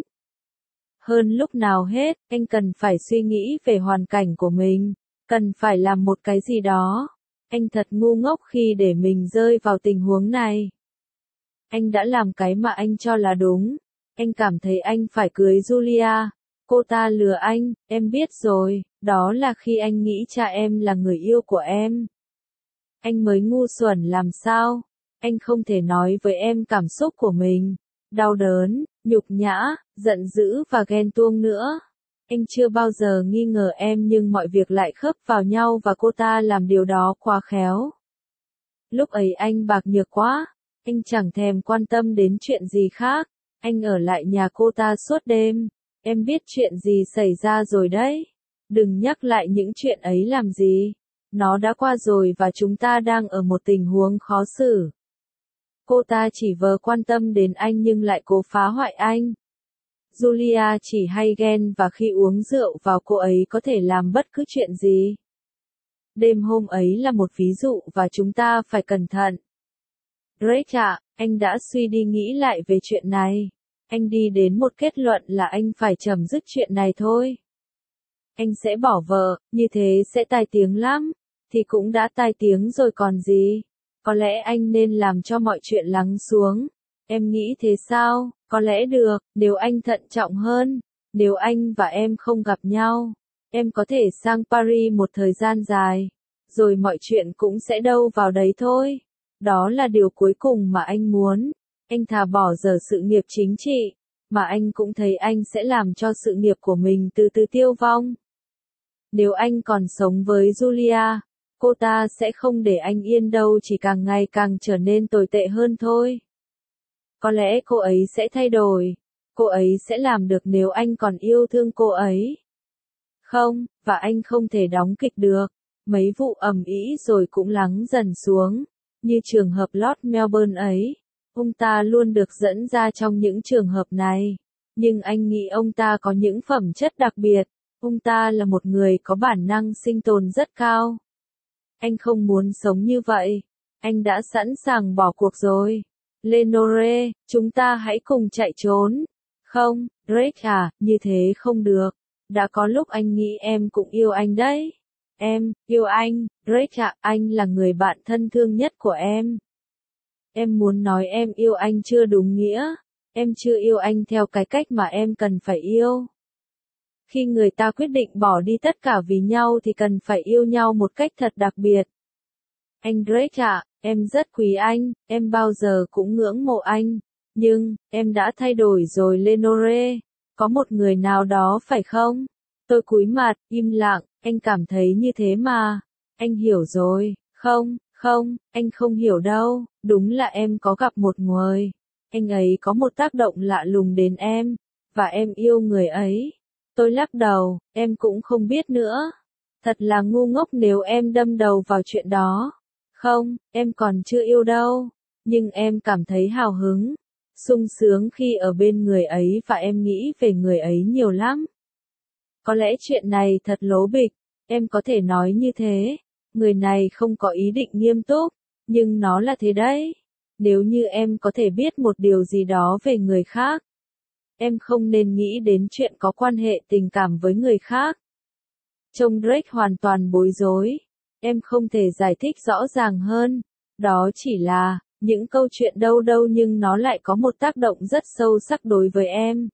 Hơn lúc nào hết, anh cần phải suy nghĩ về hoàn cảnh của mình, cần phải làm một cái gì đó. Anh thật ngu ngốc khi để mình rơi vào tình huống này. Anh đã làm cái mà anh cho là đúng. Anh cảm thấy anh phải cưới Julia. Cô ta lừa anh, em biết rồi, đó là khi anh nghĩ cha em là người yêu của em. Anh mới ngu xuẩn làm sao? Anh không thể nói với em cảm xúc của mình. Đau đớn, nhục nhã, giận dữ và ghen tuông nữa. Anh chưa bao giờ nghi ngờ em nhưng mọi việc lại khớp vào nhau và cô ta làm điều đó quá khéo. Lúc ấy anh bạc nhược quá, anh chẳng thèm quan tâm đến chuyện gì khác. Anh ở lại nhà cô ta suốt đêm. Em biết chuyện gì xảy ra rồi đấy. Đừng nhắc lại những chuyện ấy làm gì. Nó đã qua rồi và chúng ta đang ở một tình huống khó xử. Cô ta chỉ vờ quan tâm đến anh nhưng lại cố phá hoại anh. Julia chỉ hay ghen và khi uống rượu vào cô ấy có thể làm bất cứ chuyện gì. Đêm hôm ấy là một ví dụ và chúng ta phải cẩn thận. Drake ạ, anh đã suy đi nghĩ lại về chuyện này. Anh đi đến một kết luận là anh phải chấm dứt chuyện này thôi. Anh sẽ bỏ vợ, như thế sẽ tai tiếng lắm. Thì cũng đã tai tiếng rồi còn gì. Có lẽ anh nên làm cho mọi chuyện lắng xuống. Em nghĩ thế sao? Có lẽ được, nếu anh thận trọng hơn. Nếu anh và em không gặp nhau. Em có thể sang Paris một thời gian dài. Rồi mọi chuyện cũng sẽ đâu vào đấy thôi. Đó là điều cuối cùng mà anh muốn. Anh thà bỏ dở sự nghiệp chính trị. Mà anh cũng thấy anh sẽ làm cho sự nghiệp của mình từ từ tiêu vong. Nếu anh còn sống với Julia, cô ta sẽ không để anh yên đâu, chỉ càng ngày càng trở nên tồi tệ hơn thôi. Có lẽ cô ấy sẽ thay đổi. Cô ấy sẽ làm được nếu anh còn yêu thương cô ấy. Không, và anh không thể đóng kịch được. Mấy vụ ầm ĩ rồi cũng lắng dần xuống. Như trường hợp Lord Melbourne ấy. Ông ta luôn được dẫn ra trong những trường hợp này. Nhưng anh nghĩ ông ta có những phẩm chất đặc biệt. Ông ta là một người có bản năng sinh tồn rất cao. Anh không muốn sống như vậy. Anh đã sẵn sàng bỏ cuộc rồi. Lenore, chúng ta hãy cùng chạy trốn. Không, Drake à, như thế không được. Đã có lúc anh nghĩ em cũng yêu anh đấy. Em, yêu anh, Drake ạ, anh là người bạn thân thương nhất của em. Em muốn nói em yêu anh chưa đúng nghĩa. Em chưa yêu anh theo cái cách mà em cần phải yêu. Khi người ta quyết định bỏ đi tất cả vì nhau thì cần phải yêu nhau một cách thật đặc biệt. Anh Drake ạ, em rất quý anh, em bao giờ cũng ngưỡng mộ anh. Nhưng, em đã thay đổi rồi Lenore. Có một người nào đó phải không? Tôi cúi mặt, im lặng, anh cảm thấy như thế mà. Anh hiểu rồi, không, không, anh không hiểu đâu, đúng là em có gặp một người. Anh ấy có một tác động lạ lùng đến em, và em yêu người ấy. Tôi lắc đầu, em cũng không biết nữa. Thật là ngu ngốc nếu em đâm đầu vào chuyện đó. Không, em còn chưa yêu đâu, nhưng em cảm thấy hào hứng, sung sướng khi ở bên người ấy và em nghĩ về người ấy nhiều lắm. Có lẽ chuyện này thật lố bịch, em có thể nói như thế, người này không có ý định nghiêm túc, nhưng nó là thế đấy. Nếu như em có thể biết một điều gì đó về người khác, em không nên nghĩ đến chuyện có quan hệ tình cảm với người khác. Trông Drake hoàn toàn bối rối. Em không thể giải thích rõ ràng hơn. Đó chỉ là những câu chuyện đâu đâu nhưng nó lại có một tác động rất sâu sắc đối với em.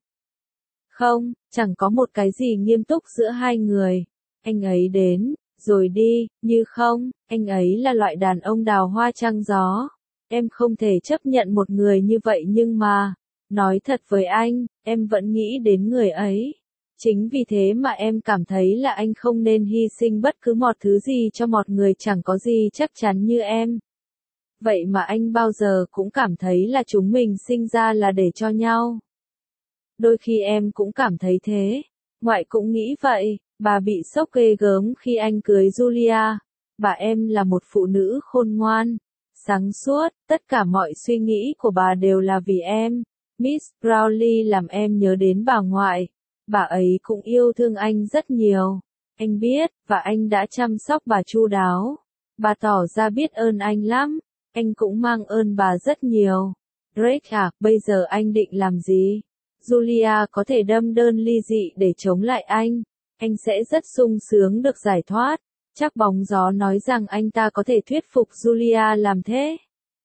Không, chẳng có một cái gì nghiêm túc giữa hai người. Anh ấy đến, rồi đi, như không, anh ấy là loại đàn ông đào hoa trăng gió. Em không thể chấp nhận một người như vậy nhưng mà, nói thật với anh, em vẫn nghĩ đến người ấy. Chính vì thế mà em cảm thấy là anh không nên hy sinh bất cứ một thứ gì cho một người chẳng có gì chắc chắn như em. Vậy mà anh bao giờ cũng cảm thấy là chúng mình sinh ra là để cho nhau. Đôi khi em cũng cảm thấy thế. Ngoại cũng nghĩ vậy, bà bị sốc ghê gớm khi anh cưới Julia. Bà em là một phụ nữ khôn ngoan, sáng suốt, tất cả mọi suy nghĩ của bà đều là vì em. Miss Crowley làm em nhớ đến bà ngoại. Bà ấy cũng yêu thương anh rất nhiều. Anh biết, và anh đã chăm sóc bà chu đáo. Bà tỏ ra biết ơn anh lắm. Anh cũng mang ơn bà rất nhiều. Drake à, bây giờ anh định làm gì? Julia có thể đâm đơn ly dị để chống lại anh. Anh sẽ rất sung sướng được giải thoát. Chắc bóng gió nói rằng anh ta có thể thuyết phục Julia làm thế.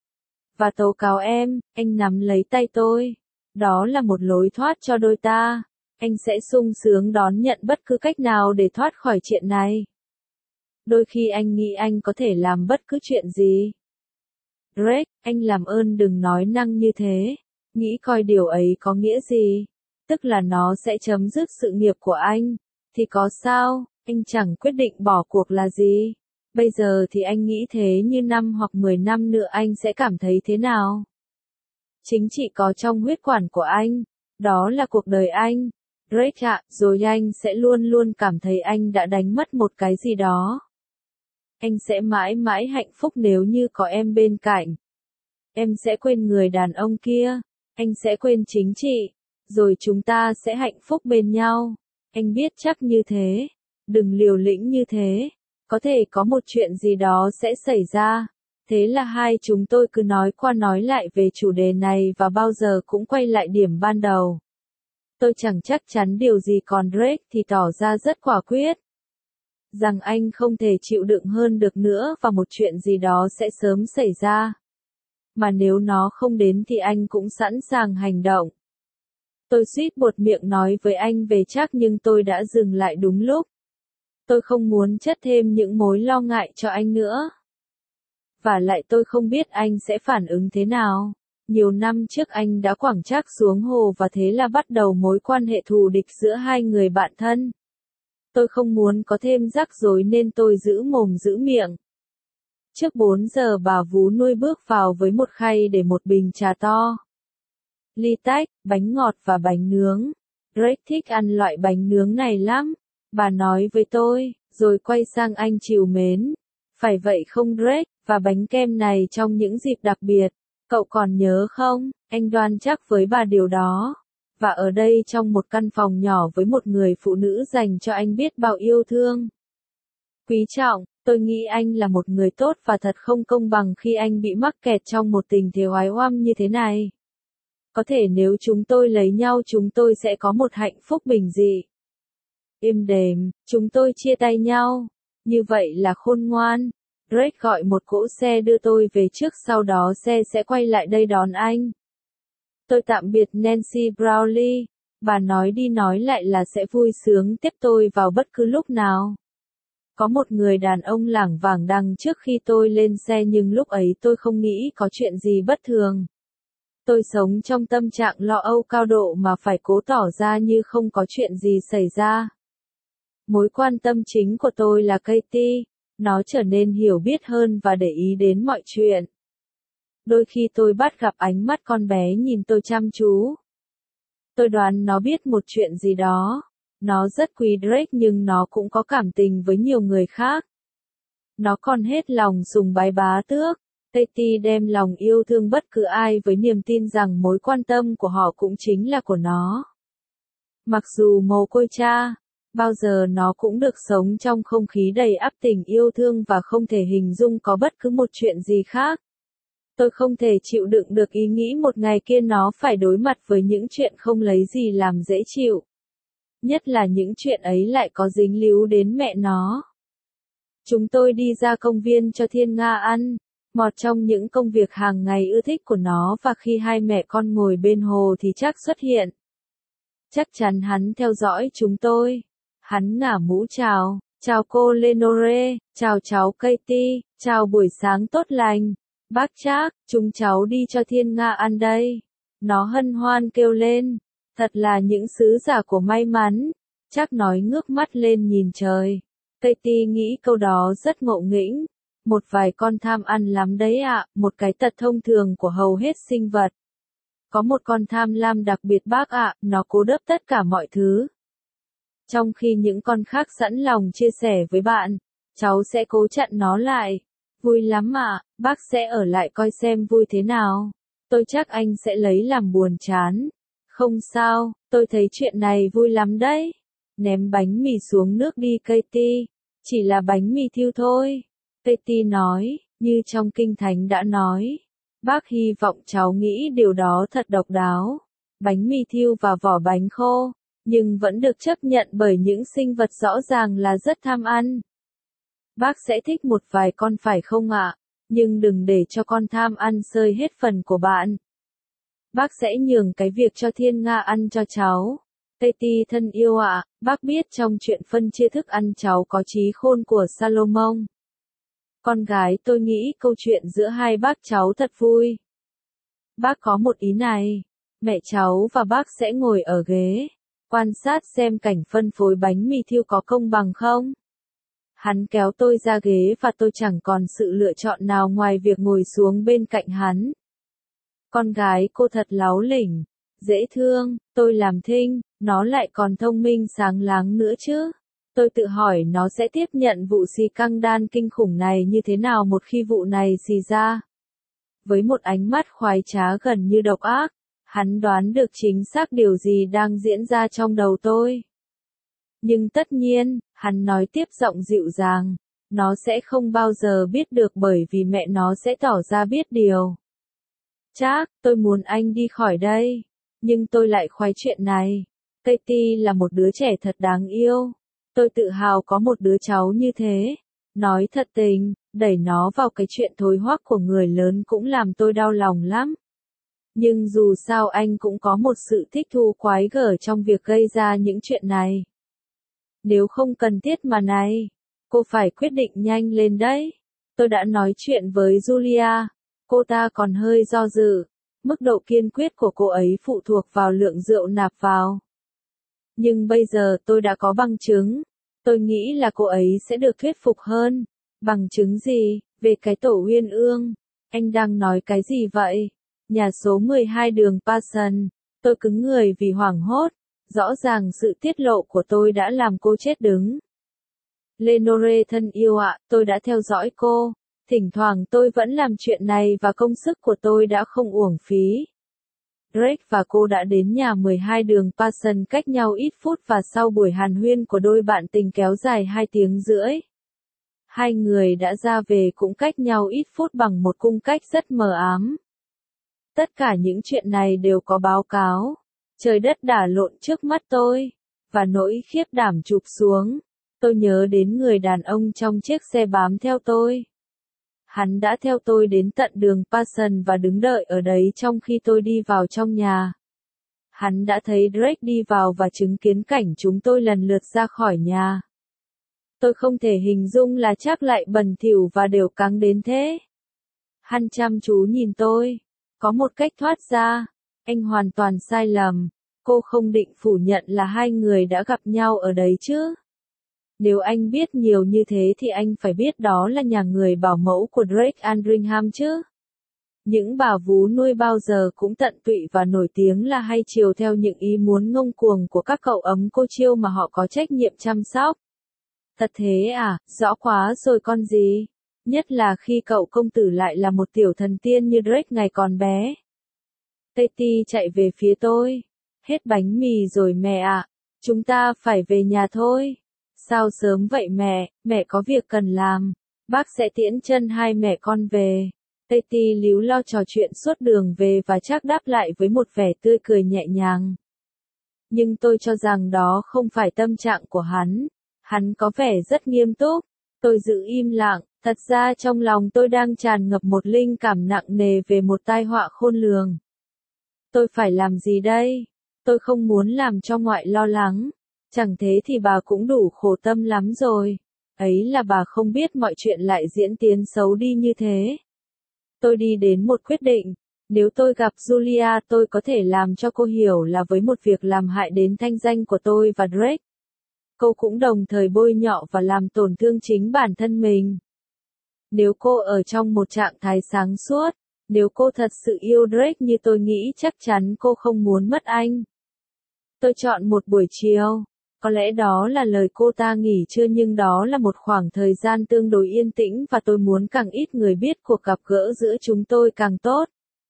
Và tố cáo em, anh nắm lấy tay tôi. Đó là một lối thoát cho đôi ta. Anh sẽ sung sướng đón nhận bất cứ cách nào để thoát khỏi chuyện này. Đôi khi anh nghĩ anh có thể làm bất cứ chuyện gì. Drake, anh làm ơn đừng nói năng như thế. Nghĩ coi điều ấy có nghĩa gì. Tức là nó sẽ chấm dứt sự nghiệp của anh. Thì có sao, anh chẳng quyết định bỏ cuộc là gì. Bây giờ thì anh nghĩ thế như năm hoặc mười năm nữa anh sẽ cảm thấy thế nào. Chính trị có trong huyết quản của anh. Đó là cuộc đời anh. Drake ạ, rồi anh sẽ luôn luôn cảm thấy anh đã đánh mất một cái gì đó. Anh sẽ mãi mãi hạnh phúc nếu như có em bên cạnh. Em sẽ quên người đàn ông kia. Anh sẽ quên chính trị. Rồi chúng ta sẽ hạnh phúc bên nhau. Anh biết chắc như thế. Đừng liều lĩnh như thế. Có thể có một chuyện gì đó sẽ xảy ra. Thế là hai chúng tôi cứ nói qua nói lại về chủ đề này và bao giờ cũng quay lại điểm ban đầu. Tôi chẳng chắc chắn điều gì còn Drake thì tỏ ra rất quả quyết. Rằng anh không thể chịu đựng hơn được nữa và một chuyện gì đó sẽ sớm xảy ra. Mà nếu nó không đến thì anh cũng sẵn sàng hành động. Tôi suýt buột miệng nói với anh về chắc nhưng tôi đã dừng lại đúng lúc. Tôi không muốn chất thêm những mối lo ngại cho anh nữa. Và lại tôi không biết anh sẽ phản ứng thế nào. Nhiều năm trước anh đã quẳng trác xuống hồ và thế là bắt đầu mối quan hệ thù địch giữa hai người bạn thân. Tôi không muốn có thêm rắc rối nên tôi giữ mồm giữ miệng. Trước bốn giờ bà vú nuôi bước vào với một khay để một bình trà to. Ly tách, bánh ngọt và bánh nướng. Drake thích ăn loại bánh nướng này lắm. Bà nói với tôi, rồi quay sang anh trìu mến. Phải vậy không Drake, và bánh kem này trong những dịp đặc biệt. Cậu còn nhớ không, anh đoan chắc với bà điều đó. Và ở đây trong một căn phòng nhỏ với một người phụ nữ dành cho anh biết bao yêu thương. Quý trọng, tôi nghĩ anh là một người tốt và thật không công bằng khi anh bị mắc kẹt trong một tình thế oái oăm như thế này. Có thể nếu chúng tôi lấy nhau chúng tôi sẽ có một hạnh phúc bình dị. Êm đềm, chúng tôi chia tay nhau. Như vậy là khôn ngoan. Drake gọi một cỗ xe đưa tôi về trước, sau đó xe sẽ quay lại đây đón anh. Tôi tạm biệt Nancy Brownlee. Bà nói đi nói lại là sẽ vui sướng tiếp tôi vào bất cứ lúc nào. Có một người đàn ông lảng vảng đằng trước khi tôi lên xe, nhưng lúc ấy tôi không nghĩ có chuyện gì bất thường. Tôi sống trong tâm trạng lo âu cao độ mà phải cố tỏ ra như không có chuyện gì xảy ra. Mối quan tâm chính của tôi là Katie. Nó trở nên hiểu biết hơn và để ý đến mọi chuyện. Đôi khi tôi bắt gặp ánh mắt con bé nhìn tôi chăm chú. Tôi đoán nó biết một chuyện gì đó. Nó rất quý Drake nhưng nó cũng có cảm tình với nhiều người khác. Nó còn hết lòng sùng bái bá tước. Katie đem lòng yêu thương bất cứ ai với niềm tin rằng mối quan tâm của họ cũng chính là của nó. Mặc dù mồ côi cha, bao giờ nó cũng được sống trong không khí đầy ắp tình yêu thương và không thể hình dung có bất cứ một chuyện gì khác. Tôi không thể chịu đựng được ý nghĩ một ngày kia nó phải đối mặt với những chuyện không lấy gì làm dễ chịu. Nhất là những chuyện ấy lại có dính líu đến mẹ nó. Chúng tôi đi ra công viên cho Thiên Nga ăn, một trong những công việc hàng ngày ưa thích của nó, và khi hai mẹ con ngồi bên hồ thì Jack xuất hiện. Chắc chắn hắn theo dõi chúng tôi. Hắn ngả mũ chào, chào cô Lenore, chào cháu Katie, chào buổi sáng tốt lành. Bác Jack, chúng cháu đi cho Thiên Nga ăn đây. Nó hân hoan kêu lên. Thật là những sứ giả của may mắn. Jack nói ngước mắt lên nhìn trời. Katie nghĩ câu đó rất ngộ nghĩnh. Một vài con tham ăn lắm đấy ạ, một cái tật thông thường của hầu hết sinh vật. Có một con tham lam đặc biệt bác ạ, nó cố đớp tất cả mọi thứ. Trong khi những con khác sẵn lòng chia sẻ với bạn, cháu sẽ cố chặn nó lại. Vui lắm ạ, bác sẽ ở lại coi xem vui thế nào. Tôi chắc anh sẽ lấy làm buồn chán. Không sao, tôi thấy chuyện này vui lắm đấy. Ném bánh mì xuống nước đi Katie. Chỉ là bánh mì thiêu thôi. Katie nói, như trong Kinh Thánh đã nói. Bác hy vọng cháu nghĩ điều đó thật độc đáo. Bánh mì thiêu và vỏ bánh khô, nhưng vẫn được chấp nhận bởi những sinh vật rõ ràng là rất tham ăn. Bác sẽ thích một vài con phải không ạ? Nhưng đừng để cho con tham ăn xơi hết phần của bạn. Bác sẽ nhường cái việc cho Thiên Nga ăn cho cháu. Katie thân yêu ạ, bác biết trong chuyện phân chia thức ăn cháu có trí khôn của Salomon. Con gái tôi nghĩ câu chuyện giữa hai bác cháu thật vui. Bác có một ý này. Mẹ cháu và bác sẽ ngồi ở ghế, quan sát xem cảnh phân phối bánh mì thiêu có công bằng không. Hắn kéo tôi ra ghế và tôi chẳng còn sự lựa chọn nào ngoài việc ngồi xuống bên cạnh hắn. Con gái cô thật láu lỉnh, dễ thương, tôi làm thinh, nó lại còn thông minh sáng láng nữa chứ. Tôi tự hỏi nó sẽ tiếp nhận vụ xì căng đan kinh khủng này như thế nào một khi vụ này xì ra. Với một ánh mắt khoái trá gần như độc ác, hắn đoán được chính xác điều gì đang diễn ra trong đầu tôi. Nhưng tất nhiên, hắn nói tiếp giọng dịu dàng, nó sẽ không bao giờ biết được bởi vì mẹ nó sẽ tỏ ra biết điều. Chắc, tôi muốn anh đi khỏi đây. Nhưng tôi lại khoái chuyện này. Katie là một đứa trẻ thật đáng yêu. Tôi tự hào có một đứa cháu như thế. Nói thật tình, đẩy nó vào cái chuyện thối hoắc của người lớn cũng làm tôi đau lòng lắm. Nhưng dù sao anh cũng có một sự thích thú quái gở trong việc gây ra những chuyện này. Nếu không cần thiết mà này, cô phải quyết định nhanh lên đấy. Tôi đã nói chuyện với Julia, cô ta còn hơi do dự. Mức độ kiên quyết của cô ấy phụ thuộc vào lượng rượu nạp vào. Nhưng bây giờ tôi đã có bằng chứng. Tôi nghĩ là cô ấy sẽ được thuyết phục hơn. Bằng chứng gì? Về cái tổ uyên ương. Anh đang nói cái gì vậy? Nhà số mười hai đường Parson. Tôi cứng người vì hoảng hốt. Rõ ràng sự tiết lộ của tôi đã làm cô chết đứng. Lenore thân yêu ạ, tôi đã theo dõi cô. Thỉnh thoảng tôi vẫn làm chuyện này và công sức của tôi đã không uổng phí. Drake và cô đã đến nhà mười hai đường Passion cách nhau ít phút và sau buổi hàn huyên của đôi bạn tình kéo dài hai tiếng rưỡi. Hai người đã ra về cũng cách nhau ít phút bằng một cung cách rất mờ ám. Tất cả những chuyện này đều có báo cáo. Trời đất đảo lộn trước mắt tôi, và nỗi khiếp đảm chụp xuống. Tôi nhớ đến người đàn ông trong chiếc xe bám theo tôi. Hắn đã theo tôi đến tận đường Passion và đứng đợi ở đấy trong khi tôi đi vào trong nhà. Hắn đã thấy Drake đi vào và chứng kiến cảnh chúng tôi lần lượt ra khỏi nhà. Tôi không thể hình dung là chắc lại bẩn thỉu và đều căng đến thế. Hắn chăm chú nhìn tôi. Có một cách thoát ra. Anh hoàn toàn sai lầm. Cô không định phủ nhận là hai người đã gặp nhau ở đấy chứ. Nếu anh biết nhiều như thế thì anh phải biết đó là nhà người bảo mẫu của Drake Andringham chứ. Những bà vú nuôi bao giờ cũng tận tụy và nổi tiếng là hay chiều theo những ý muốn ngông cuồng của các cậu ấm cô chiêu mà họ có trách nhiệm chăm sóc. Thật thế à, rõ quá rồi con gì. Nhất là khi cậu công tử lại là một tiểu thần tiên như Drake ngày còn bé. Teddy chạy về phía tôi. Hết bánh mì rồi mẹ ạ. Chúng ta phải về nhà thôi. Sao sớm vậy mẹ, mẹ có việc cần làm. Bác sẽ tiễn chân hai mẹ con về. Teddy líu lo trò chuyện suốt đường về và chắc đáp lại với một vẻ tươi cười nhẹ nhàng. Nhưng tôi cho rằng đó không phải tâm trạng của hắn. Hắn có vẻ rất nghiêm túc. Tôi giữ im lặng, thật ra trong lòng tôi đang tràn ngập một linh cảm nặng nề về một tai họa khôn lường. Tôi phải làm gì đây? Tôi không muốn làm cho ngoại lo lắng. Chẳng thế thì bà cũng đủ khổ tâm lắm rồi. Ấy là bà không biết mọi chuyện lại diễn tiến xấu đi như thế. Tôi đi đến một quyết định. Nếu tôi gặp Julia tôi có thể làm cho cô hiểu là với một việc làm hại đến thanh danh của tôi và Drake. Cô cũng đồng thời bôi nhọ và làm tổn thương chính bản thân mình. Nếu cô ở trong một trạng thái sáng suốt, nếu cô thật sự yêu Drake như tôi nghĩ chắc chắn cô không muốn mất anh. Tôi chọn một buổi chiều. Có lẽ đó là lời cô ta nghỉ trưa nhưng đó là một khoảng thời gian tương đối yên tĩnh và tôi muốn càng ít người biết cuộc gặp gỡ giữa chúng tôi càng tốt.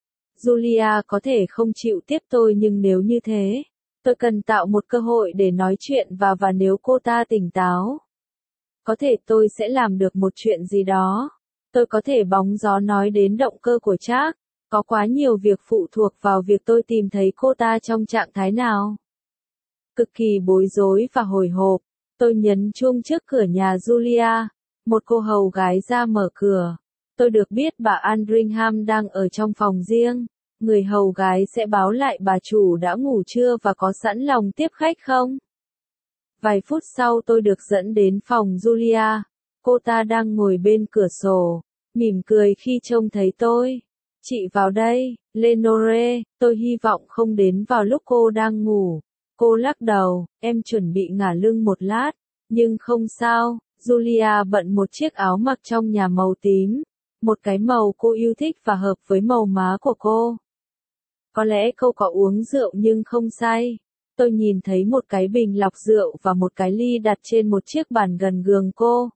Julia có thể không chịu tiếp tôi nhưng nếu như thế, tôi cần tạo một cơ hội để nói chuyện và và nếu cô ta tỉnh táo. Có thể tôi sẽ làm được một chuyện gì đó. Tôi có thể bóng gió nói đến động cơ của Trác. Có quá nhiều việc phụ thuộc vào việc tôi tìm thấy cô ta trong trạng thái nào. Cực kỳ bối rối và hồi hộp, tôi nhấn chuông trước cửa nhà Julia. Một cô hầu gái ra mở cửa. Tôi được biết bà Andringham đang ở trong phòng riêng. Người hầu gái sẽ báo lại bà chủ đã ngủ trưa và có sẵn lòng tiếp khách không? Vài phút sau tôi được dẫn đến phòng Julia. Cô ta đang ngồi bên cửa sổ, mỉm cười khi trông thấy tôi. Chị vào đây, Lenore, tôi hy vọng không đến vào lúc cô đang ngủ. Cô lắc đầu, em chuẩn bị ngả lưng một lát, nhưng không sao. Julia bận một chiếc áo mặc trong nhà màu tím, một cái màu cô yêu thích và hợp với màu má của cô. Có lẽ cô có uống rượu nhưng không say. Tôi nhìn thấy một cái bình lọc rượu và một cái ly đặt trên một chiếc bàn gần giường cô.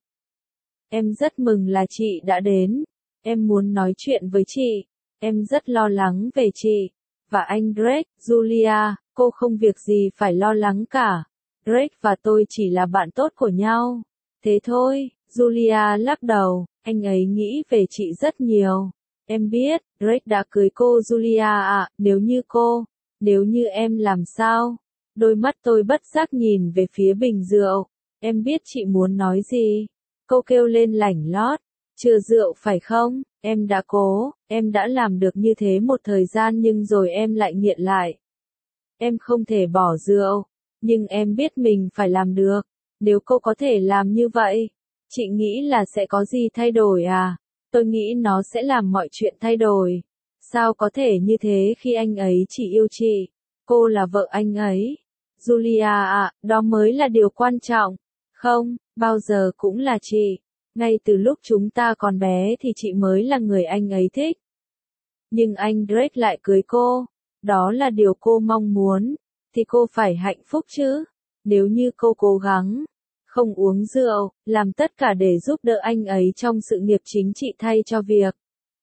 Em rất mừng là chị đã đến. Em muốn nói chuyện với chị. Em rất lo lắng về chị. Và anh Drake, Julia, cô không việc gì phải lo lắng cả. Drake và tôi chỉ là bạn tốt của nhau. Thế thôi, Julia lắc đầu, anh ấy nghĩ về chị rất nhiều. Em biết, Drake đã cưới cô Julia ạ, nếu như cô, nếu như em làm sao? Đôi mắt tôi bất giác nhìn về phía bình rượu. Em biết chị muốn nói gì. Cô kêu lên lảnh lót. Chưa rượu phải không? Em đã cố, em đã làm được như thế một thời gian nhưng rồi em lại nghiện lại. Em không thể bỏ rượu, nhưng em biết mình phải làm được. Nếu cô có thể làm như vậy, chị nghĩ là sẽ có gì thay đổi à? Tôi nghĩ nó sẽ làm mọi chuyện thay đổi. Sao có thể như thế khi anh ấy chỉ yêu chị? Cô là vợ anh ấy. Julia ạ, đó mới là điều quan trọng. Không, bao giờ cũng là chị. Ngay từ lúc chúng ta còn bé thì chị mới là người anh ấy thích. Nhưng anh Drake lại cưới cô. Đó là điều cô mong muốn. Thì cô phải hạnh phúc chứ. Nếu như cô cố gắng, không uống rượu, làm tất cả để giúp đỡ anh ấy trong sự nghiệp chính trị thay cho việc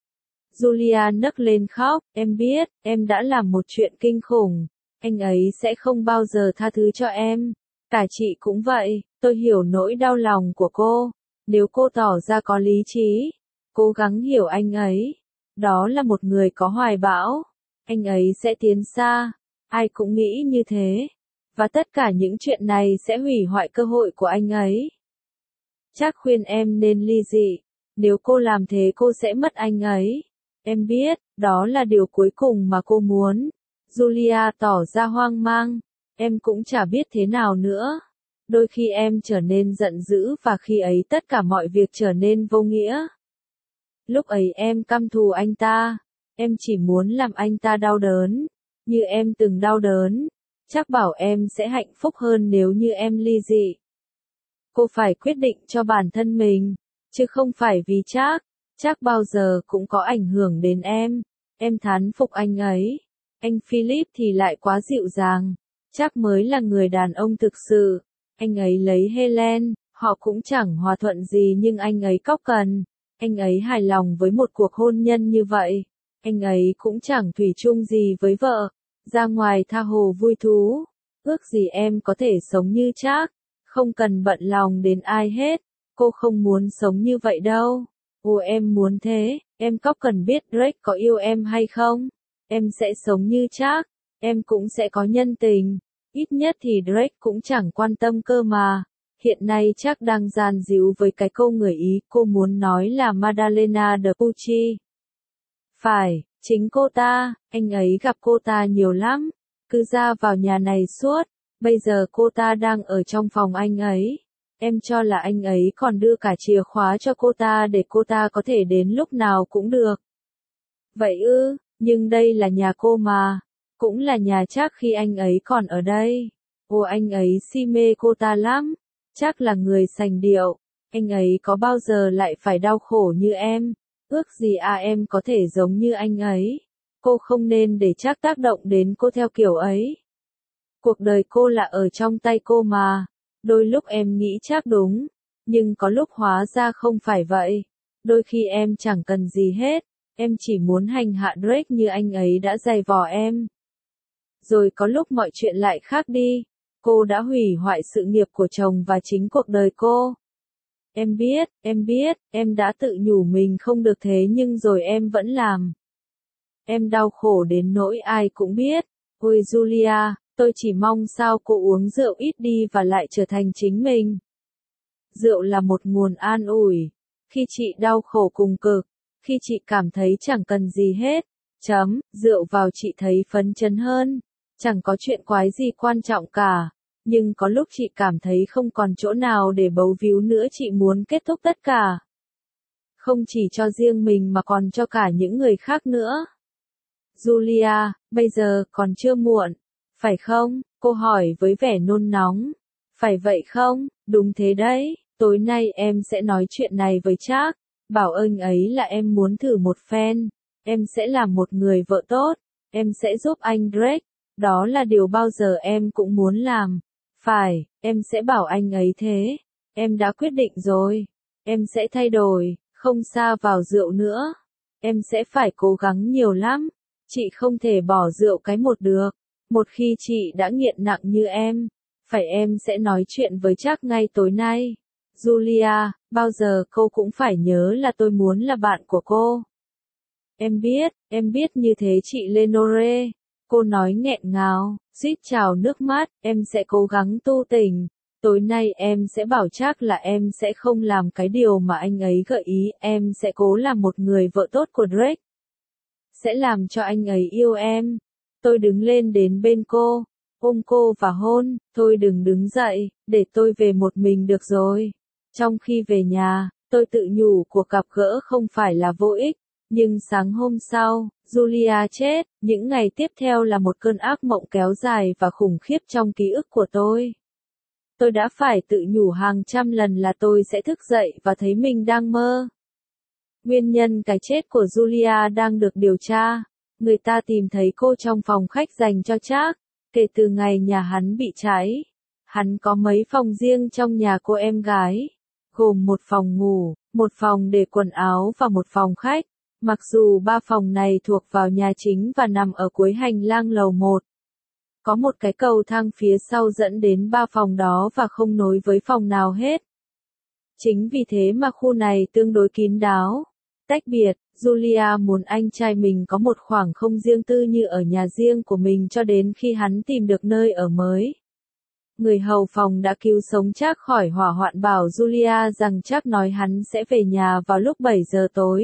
Julia nấc lên khóc, em biết, em đã làm một chuyện kinh khủng. Anh ấy sẽ không bao giờ tha thứ cho em. Cả chị cũng vậy, tôi hiểu nỗi đau lòng của cô. Nếu cô tỏ ra có lý trí, cố gắng hiểu anh ấy. Đó là một người có hoài bão. Anh ấy sẽ tiến xa. Ai cũng nghĩ như thế. Và tất cả những chuyện này sẽ hủy hoại cơ hội của anh ấy. Chắc khuyên em nên ly dị. Nếu cô làm thế cô sẽ mất anh ấy. Em biết, đó là điều cuối cùng mà cô muốn. Julia tỏ ra hoang mang. Em cũng chả biết thế nào nữa. Đôi khi em trở nên giận dữ và khi ấy tất cả mọi việc trở nên vô nghĩa. Lúc ấy em căm thù anh ta. Em chỉ muốn làm anh ta đau đớn. Như em từng đau đớn. Chắc bảo em sẽ hạnh phúc hơn nếu như em ly dị. Cô phải quyết định cho bản thân mình, chứ không phải vì chắc. Chắc bao giờ cũng có ảnh hưởng đến em. Em thán phục anh ấy. Anh Philip thì lại quá dịu dàng. Chắc mới là người đàn ông thực sự. Anh ấy lấy Helen, họ cũng chẳng hòa thuận gì nhưng anh ấy cóc cần. Anh ấy hài lòng với một cuộc hôn nhân như vậy. Anh ấy cũng chẳng thủy chung gì với vợ. Ra ngoài tha hồ vui thú. Ước gì em có thể sống như chắc. Không cần bận lòng đến ai hết. Cô không muốn sống như vậy đâu. Ồ em muốn thế. Em cóc cần biết Drake có yêu em hay không. Em sẽ sống như chắc. Em cũng sẽ có nhân tình. Ít nhất thì Drake cũng chẳng quan tâm cơ mà. Hiện nay chắc đang gian díu với cái cô người Ý cô muốn nói là Madalena de Pucci. Phải, chính cô ta, anh ấy gặp cô ta nhiều lắm. Cứ ra vào nhà này suốt. Bây giờ cô ta đang ở trong phòng anh ấy. Em cho là anh ấy còn đưa cả chìa khóa cho cô ta để cô ta có thể đến lúc nào cũng được. Vậy ư, nhưng đây là nhà cô mà. Cũng là nhà chắc khi anh ấy còn ở đây. Ồ anh ấy si mê cô ta lắm. Chắc là người sành điệu. Anh ấy có bao giờ lại phải đau khổ như em. Ước gì à em có thể giống như anh ấy. Cô không nên để chắc tác động đến cô theo kiểu ấy. Cuộc đời cô là ở trong tay cô mà. Đôi lúc em nghĩ chắc đúng. Nhưng có lúc hóa ra không phải vậy. Đôi khi em chẳng cần gì hết. Em chỉ muốn hành hạ Drake như anh ấy đã giày vò em. Rồi có lúc mọi chuyện lại khác đi. Cô đã hủy hoại sự nghiệp của chồng và chính cuộc đời cô. Em biết, em biết, em đã tự nhủ mình không được thế nhưng rồi em vẫn làm. Em đau khổ đến nỗi ai cũng biết. Ôi Julia, tôi chỉ mong sao cô uống rượu ít đi và lại trở thành chính mình. Rượu là một nguồn an ủi. Khi chị đau khổ cùng cực, khi chị cảm thấy chẳng cần gì hết, chấm, rượu vào chị thấy phấn chấn hơn. Chẳng có chuyện quái gì quan trọng cả. Nhưng có lúc chị cảm thấy không còn chỗ nào để bấu víu nữa chị muốn kết thúc tất cả. Không chỉ cho riêng mình mà còn cho cả những người khác nữa. Julia, bây giờ còn chưa muộn. Phải không? Cô hỏi với vẻ nôn nóng. Phải vậy không? Đúng thế đấy. Tối nay em sẽ nói chuyện này với Trác. Bảo anh ấy là em muốn thử một phen. Em sẽ làm một người vợ tốt. Em sẽ giúp anh Drake. Đó là điều bao giờ em cũng muốn làm. Phải, em sẽ bảo anh ấy thế. Em đã quyết định rồi. Em sẽ thay đổi, không sa vào rượu nữa. Em sẽ phải cố gắng nhiều lắm. Chị không thể bỏ rượu cái một được. Một khi chị đã nghiện nặng như em, phải em sẽ nói chuyện với Trác ngay tối nay. Julia, bao giờ cô cũng phải nhớ là tôi muốn là bạn của cô. Em biết, em biết như thế chị Lenore. Cô nói nghẹn ngào, suýt trào nước mắt, em sẽ cố gắng tu tình. Tối nay em sẽ bảo Trác là em sẽ không làm cái điều mà anh ấy gợi ý, em sẽ cố làm một người vợ tốt của Drake. Sẽ làm cho anh ấy yêu em. Tôi đứng lên đến bên cô, ôm cô và hôn, thôi đừng đứng dậy, để tôi về một mình được rồi. Trong khi về nhà, tôi tự nhủ cuộc gặp gỡ không phải là vô ích. Nhưng sáng hôm sau, Julia chết, những ngày tiếp theo là một cơn ác mộng kéo dài và khủng khiếp trong ký ức của tôi. Tôi đã phải tự nhủ hàng trăm lần là tôi sẽ thức dậy và thấy mình đang mơ. Nguyên nhân cái chết của Julia đang được điều tra. Người ta tìm thấy cô trong phòng khách dành cho Trác, kể từ ngày nhà hắn bị cháy. Hắn có mấy phòng riêng trong nhà cô em gái, gồm một phòng ngủ, một phòng để quần áo và một phòng khách. Mặc dù ba phòng này thuộc vào nhà chính và nằm ở cuối hành lang lầu một. Có một cái cầu thang phía sau dẫn đến ba phòng đó và không nối với phòng nào hết. Chính vì thế mà khu này tương đối kín đáo. Tách biệt, Julia muốn anh trai mình có một khoảng không riêng tư như ở nhà riêng của mình cho đến khi hắn tìm được nơi ở mới. Người hầu phòng đã cứu sống Trác khỏi hỏa hoạn bảo Julia rằng Trác nói hắn sẽ về nhà vào lúc bảy giờ tối.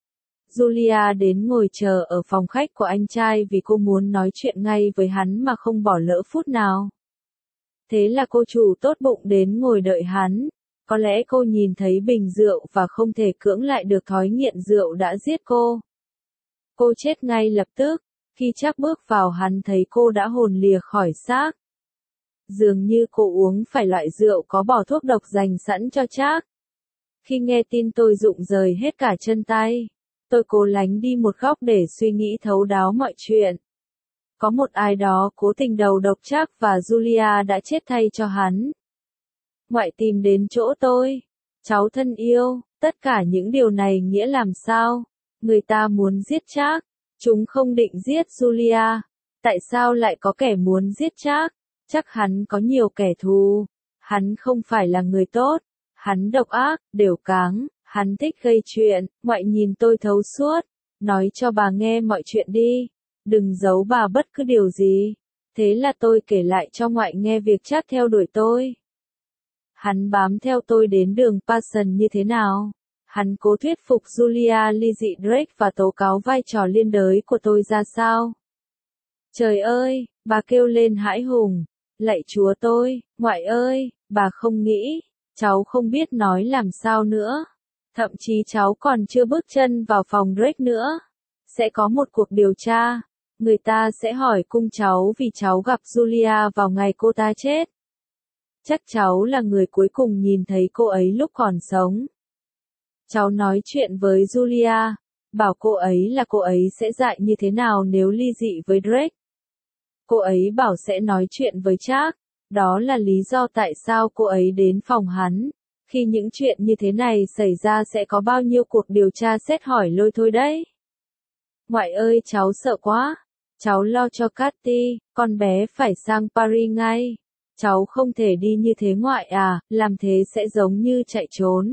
Julia đến ngồi chờ ở phòng khách của anh trai vì cô muốn nói chuyện ngay với hắn mà không bỏ lỡ phút nào. Thế là cô chủ tốt bụng đến ngồi đợi hắn. Có lẽ cô nhìn thấy bình rượu và không thể cưỡng lại được thói nghiện rượu đã giết cô. Cô chết ngay lập tức, khi Trác bước vào hắn thấy cô đã hồn lìa khỏi xác. Dường như cô uống phải loại rượu có bỏ thuốc độc dành sẵn cho Trác. Khi nghe tin tôi rụng rời hết cả chân tay. Tôi cố lánh đi một góc để suy nghĩ thấu đáo mọi chuyện. Có một ai đó cố tình đầu độc Trác và Julia đã chết thay cho hắn. Ngoại tìm đến chỗ tôi. Cháu thân yêu, tất cả những điều này nghĩa làm sao? Người ta muốn giết Trác. Chúng không định giết Julia. Tại sao lại có kẻ muốn giết Trác? Chắc hắn có nhiều kẻ thù. Hắn không phải là người tốt. Hắn độc ác, đều cáng. Hắn thích gây chuyện, ngoại nhìn tôi thấu suốt. Nói cho bà nghe mọi chuyện đi. Đừng giấu bà bất cứ điều gì. Thế là tôi kể lại cho ngoại nghe việc Trác theo đuổi tôi. Hắn bám theo tôi đến đường Passion như thế nào. Hắn cố thuyết phục Julia ly dị Drake và tố cáo vai trò liên đới của tôi ra sao. Trời ơi, bà kêu lên hãi hùng. Lạy chúa tôi, ngoại ơi, bà không nghĩ. Cháu không biết nói làm sao nữa. Thậm chí cháu còn chưa bước chân vào phòng Drake nữa. Sẽ có một cuộc điều tra. Người ta sẽ hỏi cung cháu vì cháu gặp Julia vào ngày cô ta chết. Chắc cháu là người cuối cùng nhìn thấy cô ấy lúc còn sống. Cháu nói chuyện với Julia, bảo cô ấy là cô ấy sẽ dại như thế nào nếu ly dị với Drake. Cô ấy bảo sẽ nói chuyện với Trác, đó là lý do tại sao cô ấy đến phòng hắn. Khi những chuyện như thế này xảy ra sẽ có bao nhiêu cuộc điều tra xét hỏi lôi thôi đấy. Ngoại ơi cháu sợ quá, cháu lo cho Cathy, con bé phải sang Paris ngay. Cháu không thể đi như thế ngoại à, làm thế sẽ giống như chạy trốn.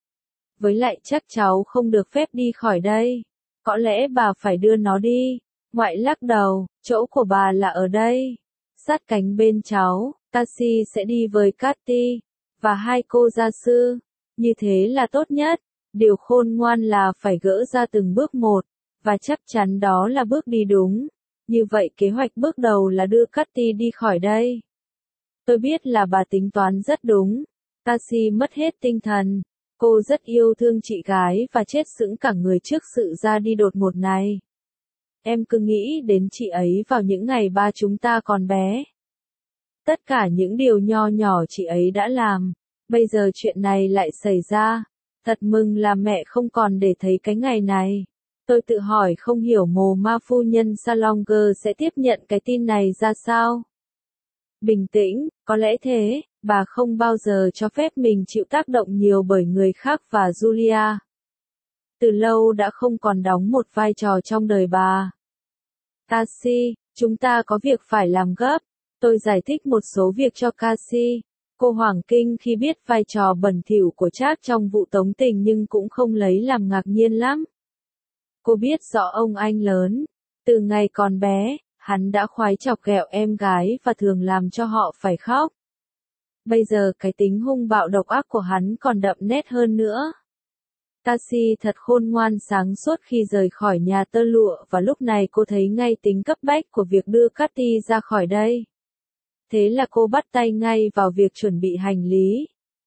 Với lại chắc cháu không được phép đi khỏi đây. Có lẽ bà phải đưa nó đi. Ngoại lắc đầu, chỗ của bà là ở đây. Sát cánh bên cháu, Cassie sẽ đi với Cathy, và hai cô gia sư. Như thế là tốt nhất. Điều khôn ngoan là phải gỡ ra từng bước một, và chắc chắn đó là bước đi đúng. Như vậy kế hoạch bước đầu là đưa Cathy đi khỏi đây. Tôi biết là bà tính toán rất đúng. Cassie mất hết tinh thần. Cô rất yêu thương chị gái và chết sững cả người trước sự ra đi đột ngột này. Em cứ nghĩ đến chị ấy vào những ngày ba chúng ta còn bé. Tất cả những điều nho nhỏ chị ấy đã làm. Bây giờ chuyện này lại xảy ra. Thật mừng là mẹ không còn để thấy cái ngày này. Tôi tự hỏi không hiểu mồ ma phu nhân Salonger sẽ tiếp nhận cái tin này ra sao. Bình tĩnh, có lẽ thế, bà không bao giờ cho phép mình chịu tác động nhiều bởi người khác và Julia. Từ lâu đã không còn đóng một vai trò trong đời bà. Cassie, chúng ta có việc phải làm gấp. Tôi giải thích một số việc cho Cassie. Cô hoảng kinh khi biết vai trò bẩn thỉu của Trác trong vụ tống tình nhưng cũng không lấy làm ngạc nhiên lắm. Cô biết rõ ông anh lớn. Từ ngày còn bé, hắn đã khoái chọc ghẹo em gái và thường làm cho họ phải khóc. Bây giờ cái tính hung bạo độc ác của hắn còn đậm nét hơn nữa. Cassie thật khôn ngoan sáng suốt khi rời khỏi nhà tơ lụa và lúc này cô thấy ngay tính cấp bách của việc đưa Cathy ra khỏi đây. Thế là cô bắt tay ngay vào việc chuẩn bị hành lý.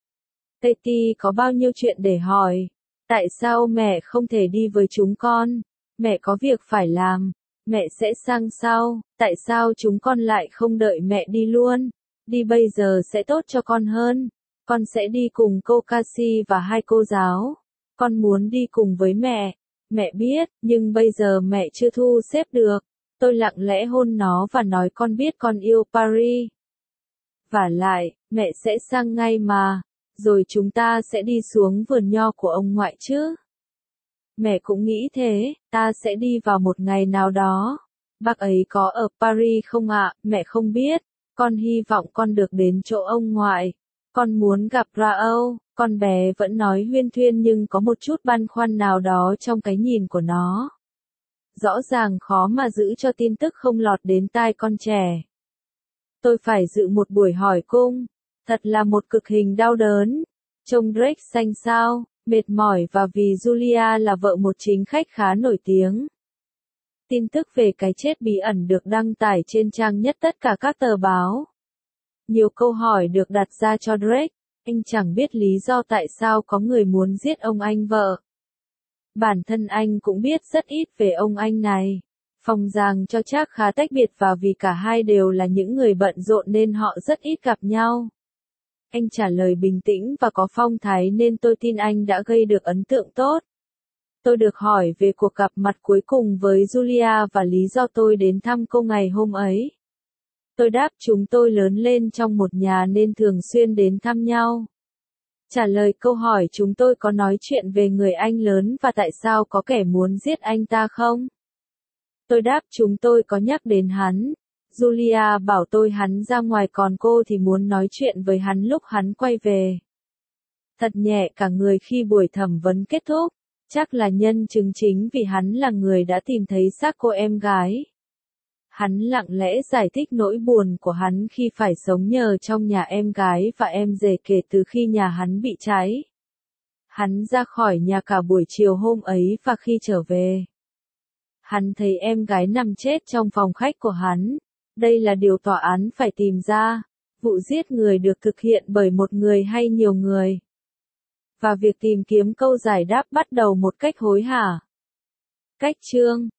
Katie có bao nhiêu chuyện để hỏi. Tại sao mẹ không thể đi với chúng con? Mẹ có việc phải làm. Mẹ sẽ sang sau. Tại sao chúng con lại không đợi mẹ đi luôn? Đi bây giờ sẽ tốt cho con hơn. Con sẽ đi cùng cô Cassie và hai cô giáo. Con muốn đi cùng với mẹ. Mẹ biết, nhưng bây giờ mẹ chưa thu xếp được. Tôi lặng lẽ hôn nó và nói con biết con yêu Paris. Vả lại, mẹ sẽ sang ngay mà. Rồi chúng ta sẽ đi xuống vườn nho của ông ngoại chứ. Mẹ cũng nghĩ thế, ta sẽ đi vào một ngày nào đó. Bác ấy có ở Paris không ạ? Mẹ không biết. Con hy vọng con được đến chỗ ông ngoại. Con muốn gặp Raoul. Con bé vẫn nói huyên thuyên nhưng có một chút băn khoăn nào đó trong cái nhìn của nó. Rõ ràng khó mà giữ cho tin tức không lọt đến tai con trẻ. Tôi phải dự một buổi hỏi cung. Thật là một cực hình đau đớn. Trông Drake xanh xao, mệt mỏi và vì Julia là vợ một chính khách khá nổi tiếng. Tin tức về cái chết bí ẩn được đăng tải trên trang nhất tất cả các tờ báo. Nhiều câu hỏi được đặt ra cho Drake, anh chẳng biết lý do tại sao có người muốn giết ông anh vợ. Bản thân anh cũng biết rất ít về ông anh này. Phong Giang cho chắc khá tách biệt và vì cả hai đều là những người bận rộn nên họ rất ít gặp nhau. Anh trả lời bình tĩnh và có phong thái nên tôi tin anh đã gây được ấn tượng tốt. Tôi được hỏi về cuộc gặp mặt cuối cùng với Julia và lý do tôi đến thăm cô ngày hôm ấy. Tôi đáp chúng tôi lớn lên trong một nhà nên thường xuyên đến thăm nhau. Trả lời câu hỏi chúng tôi có nói chuyện về người anh lớn và tại sao có kẻ muốn giết anh ta không? Tôi đáp chúng tôi có nhắc đến hắn. Julia bảo tôi hắn ra ngoài còn cô thì muốn nói chuyện với hắn lúc hắn quay về. Thật nhẹ cả người khi buổi thẩm vấn kết thúc. Chắc là nhân chứng chính vì hắn là người đã tìm thấy xác cô em gái. Hắn lặng lẽ giải thích nỗi buồn của hắn khi phải sống nhờ trong nhà em gái và em rể kể từ khi nhà hắn bị cháy. Hắn ra khỏi nhà cả buổi chiều hôm ấy và khi trở về, hắn thấy em gái nằm chết trong phòng khách của hắn. Đây là điều tòa án phải tìm ra. Vụ giết người được thực hiện bởi một người hay nhiều người. Và việc tìm kiếm câu giải đáp bắt đầu một cách hối hả. Cách chương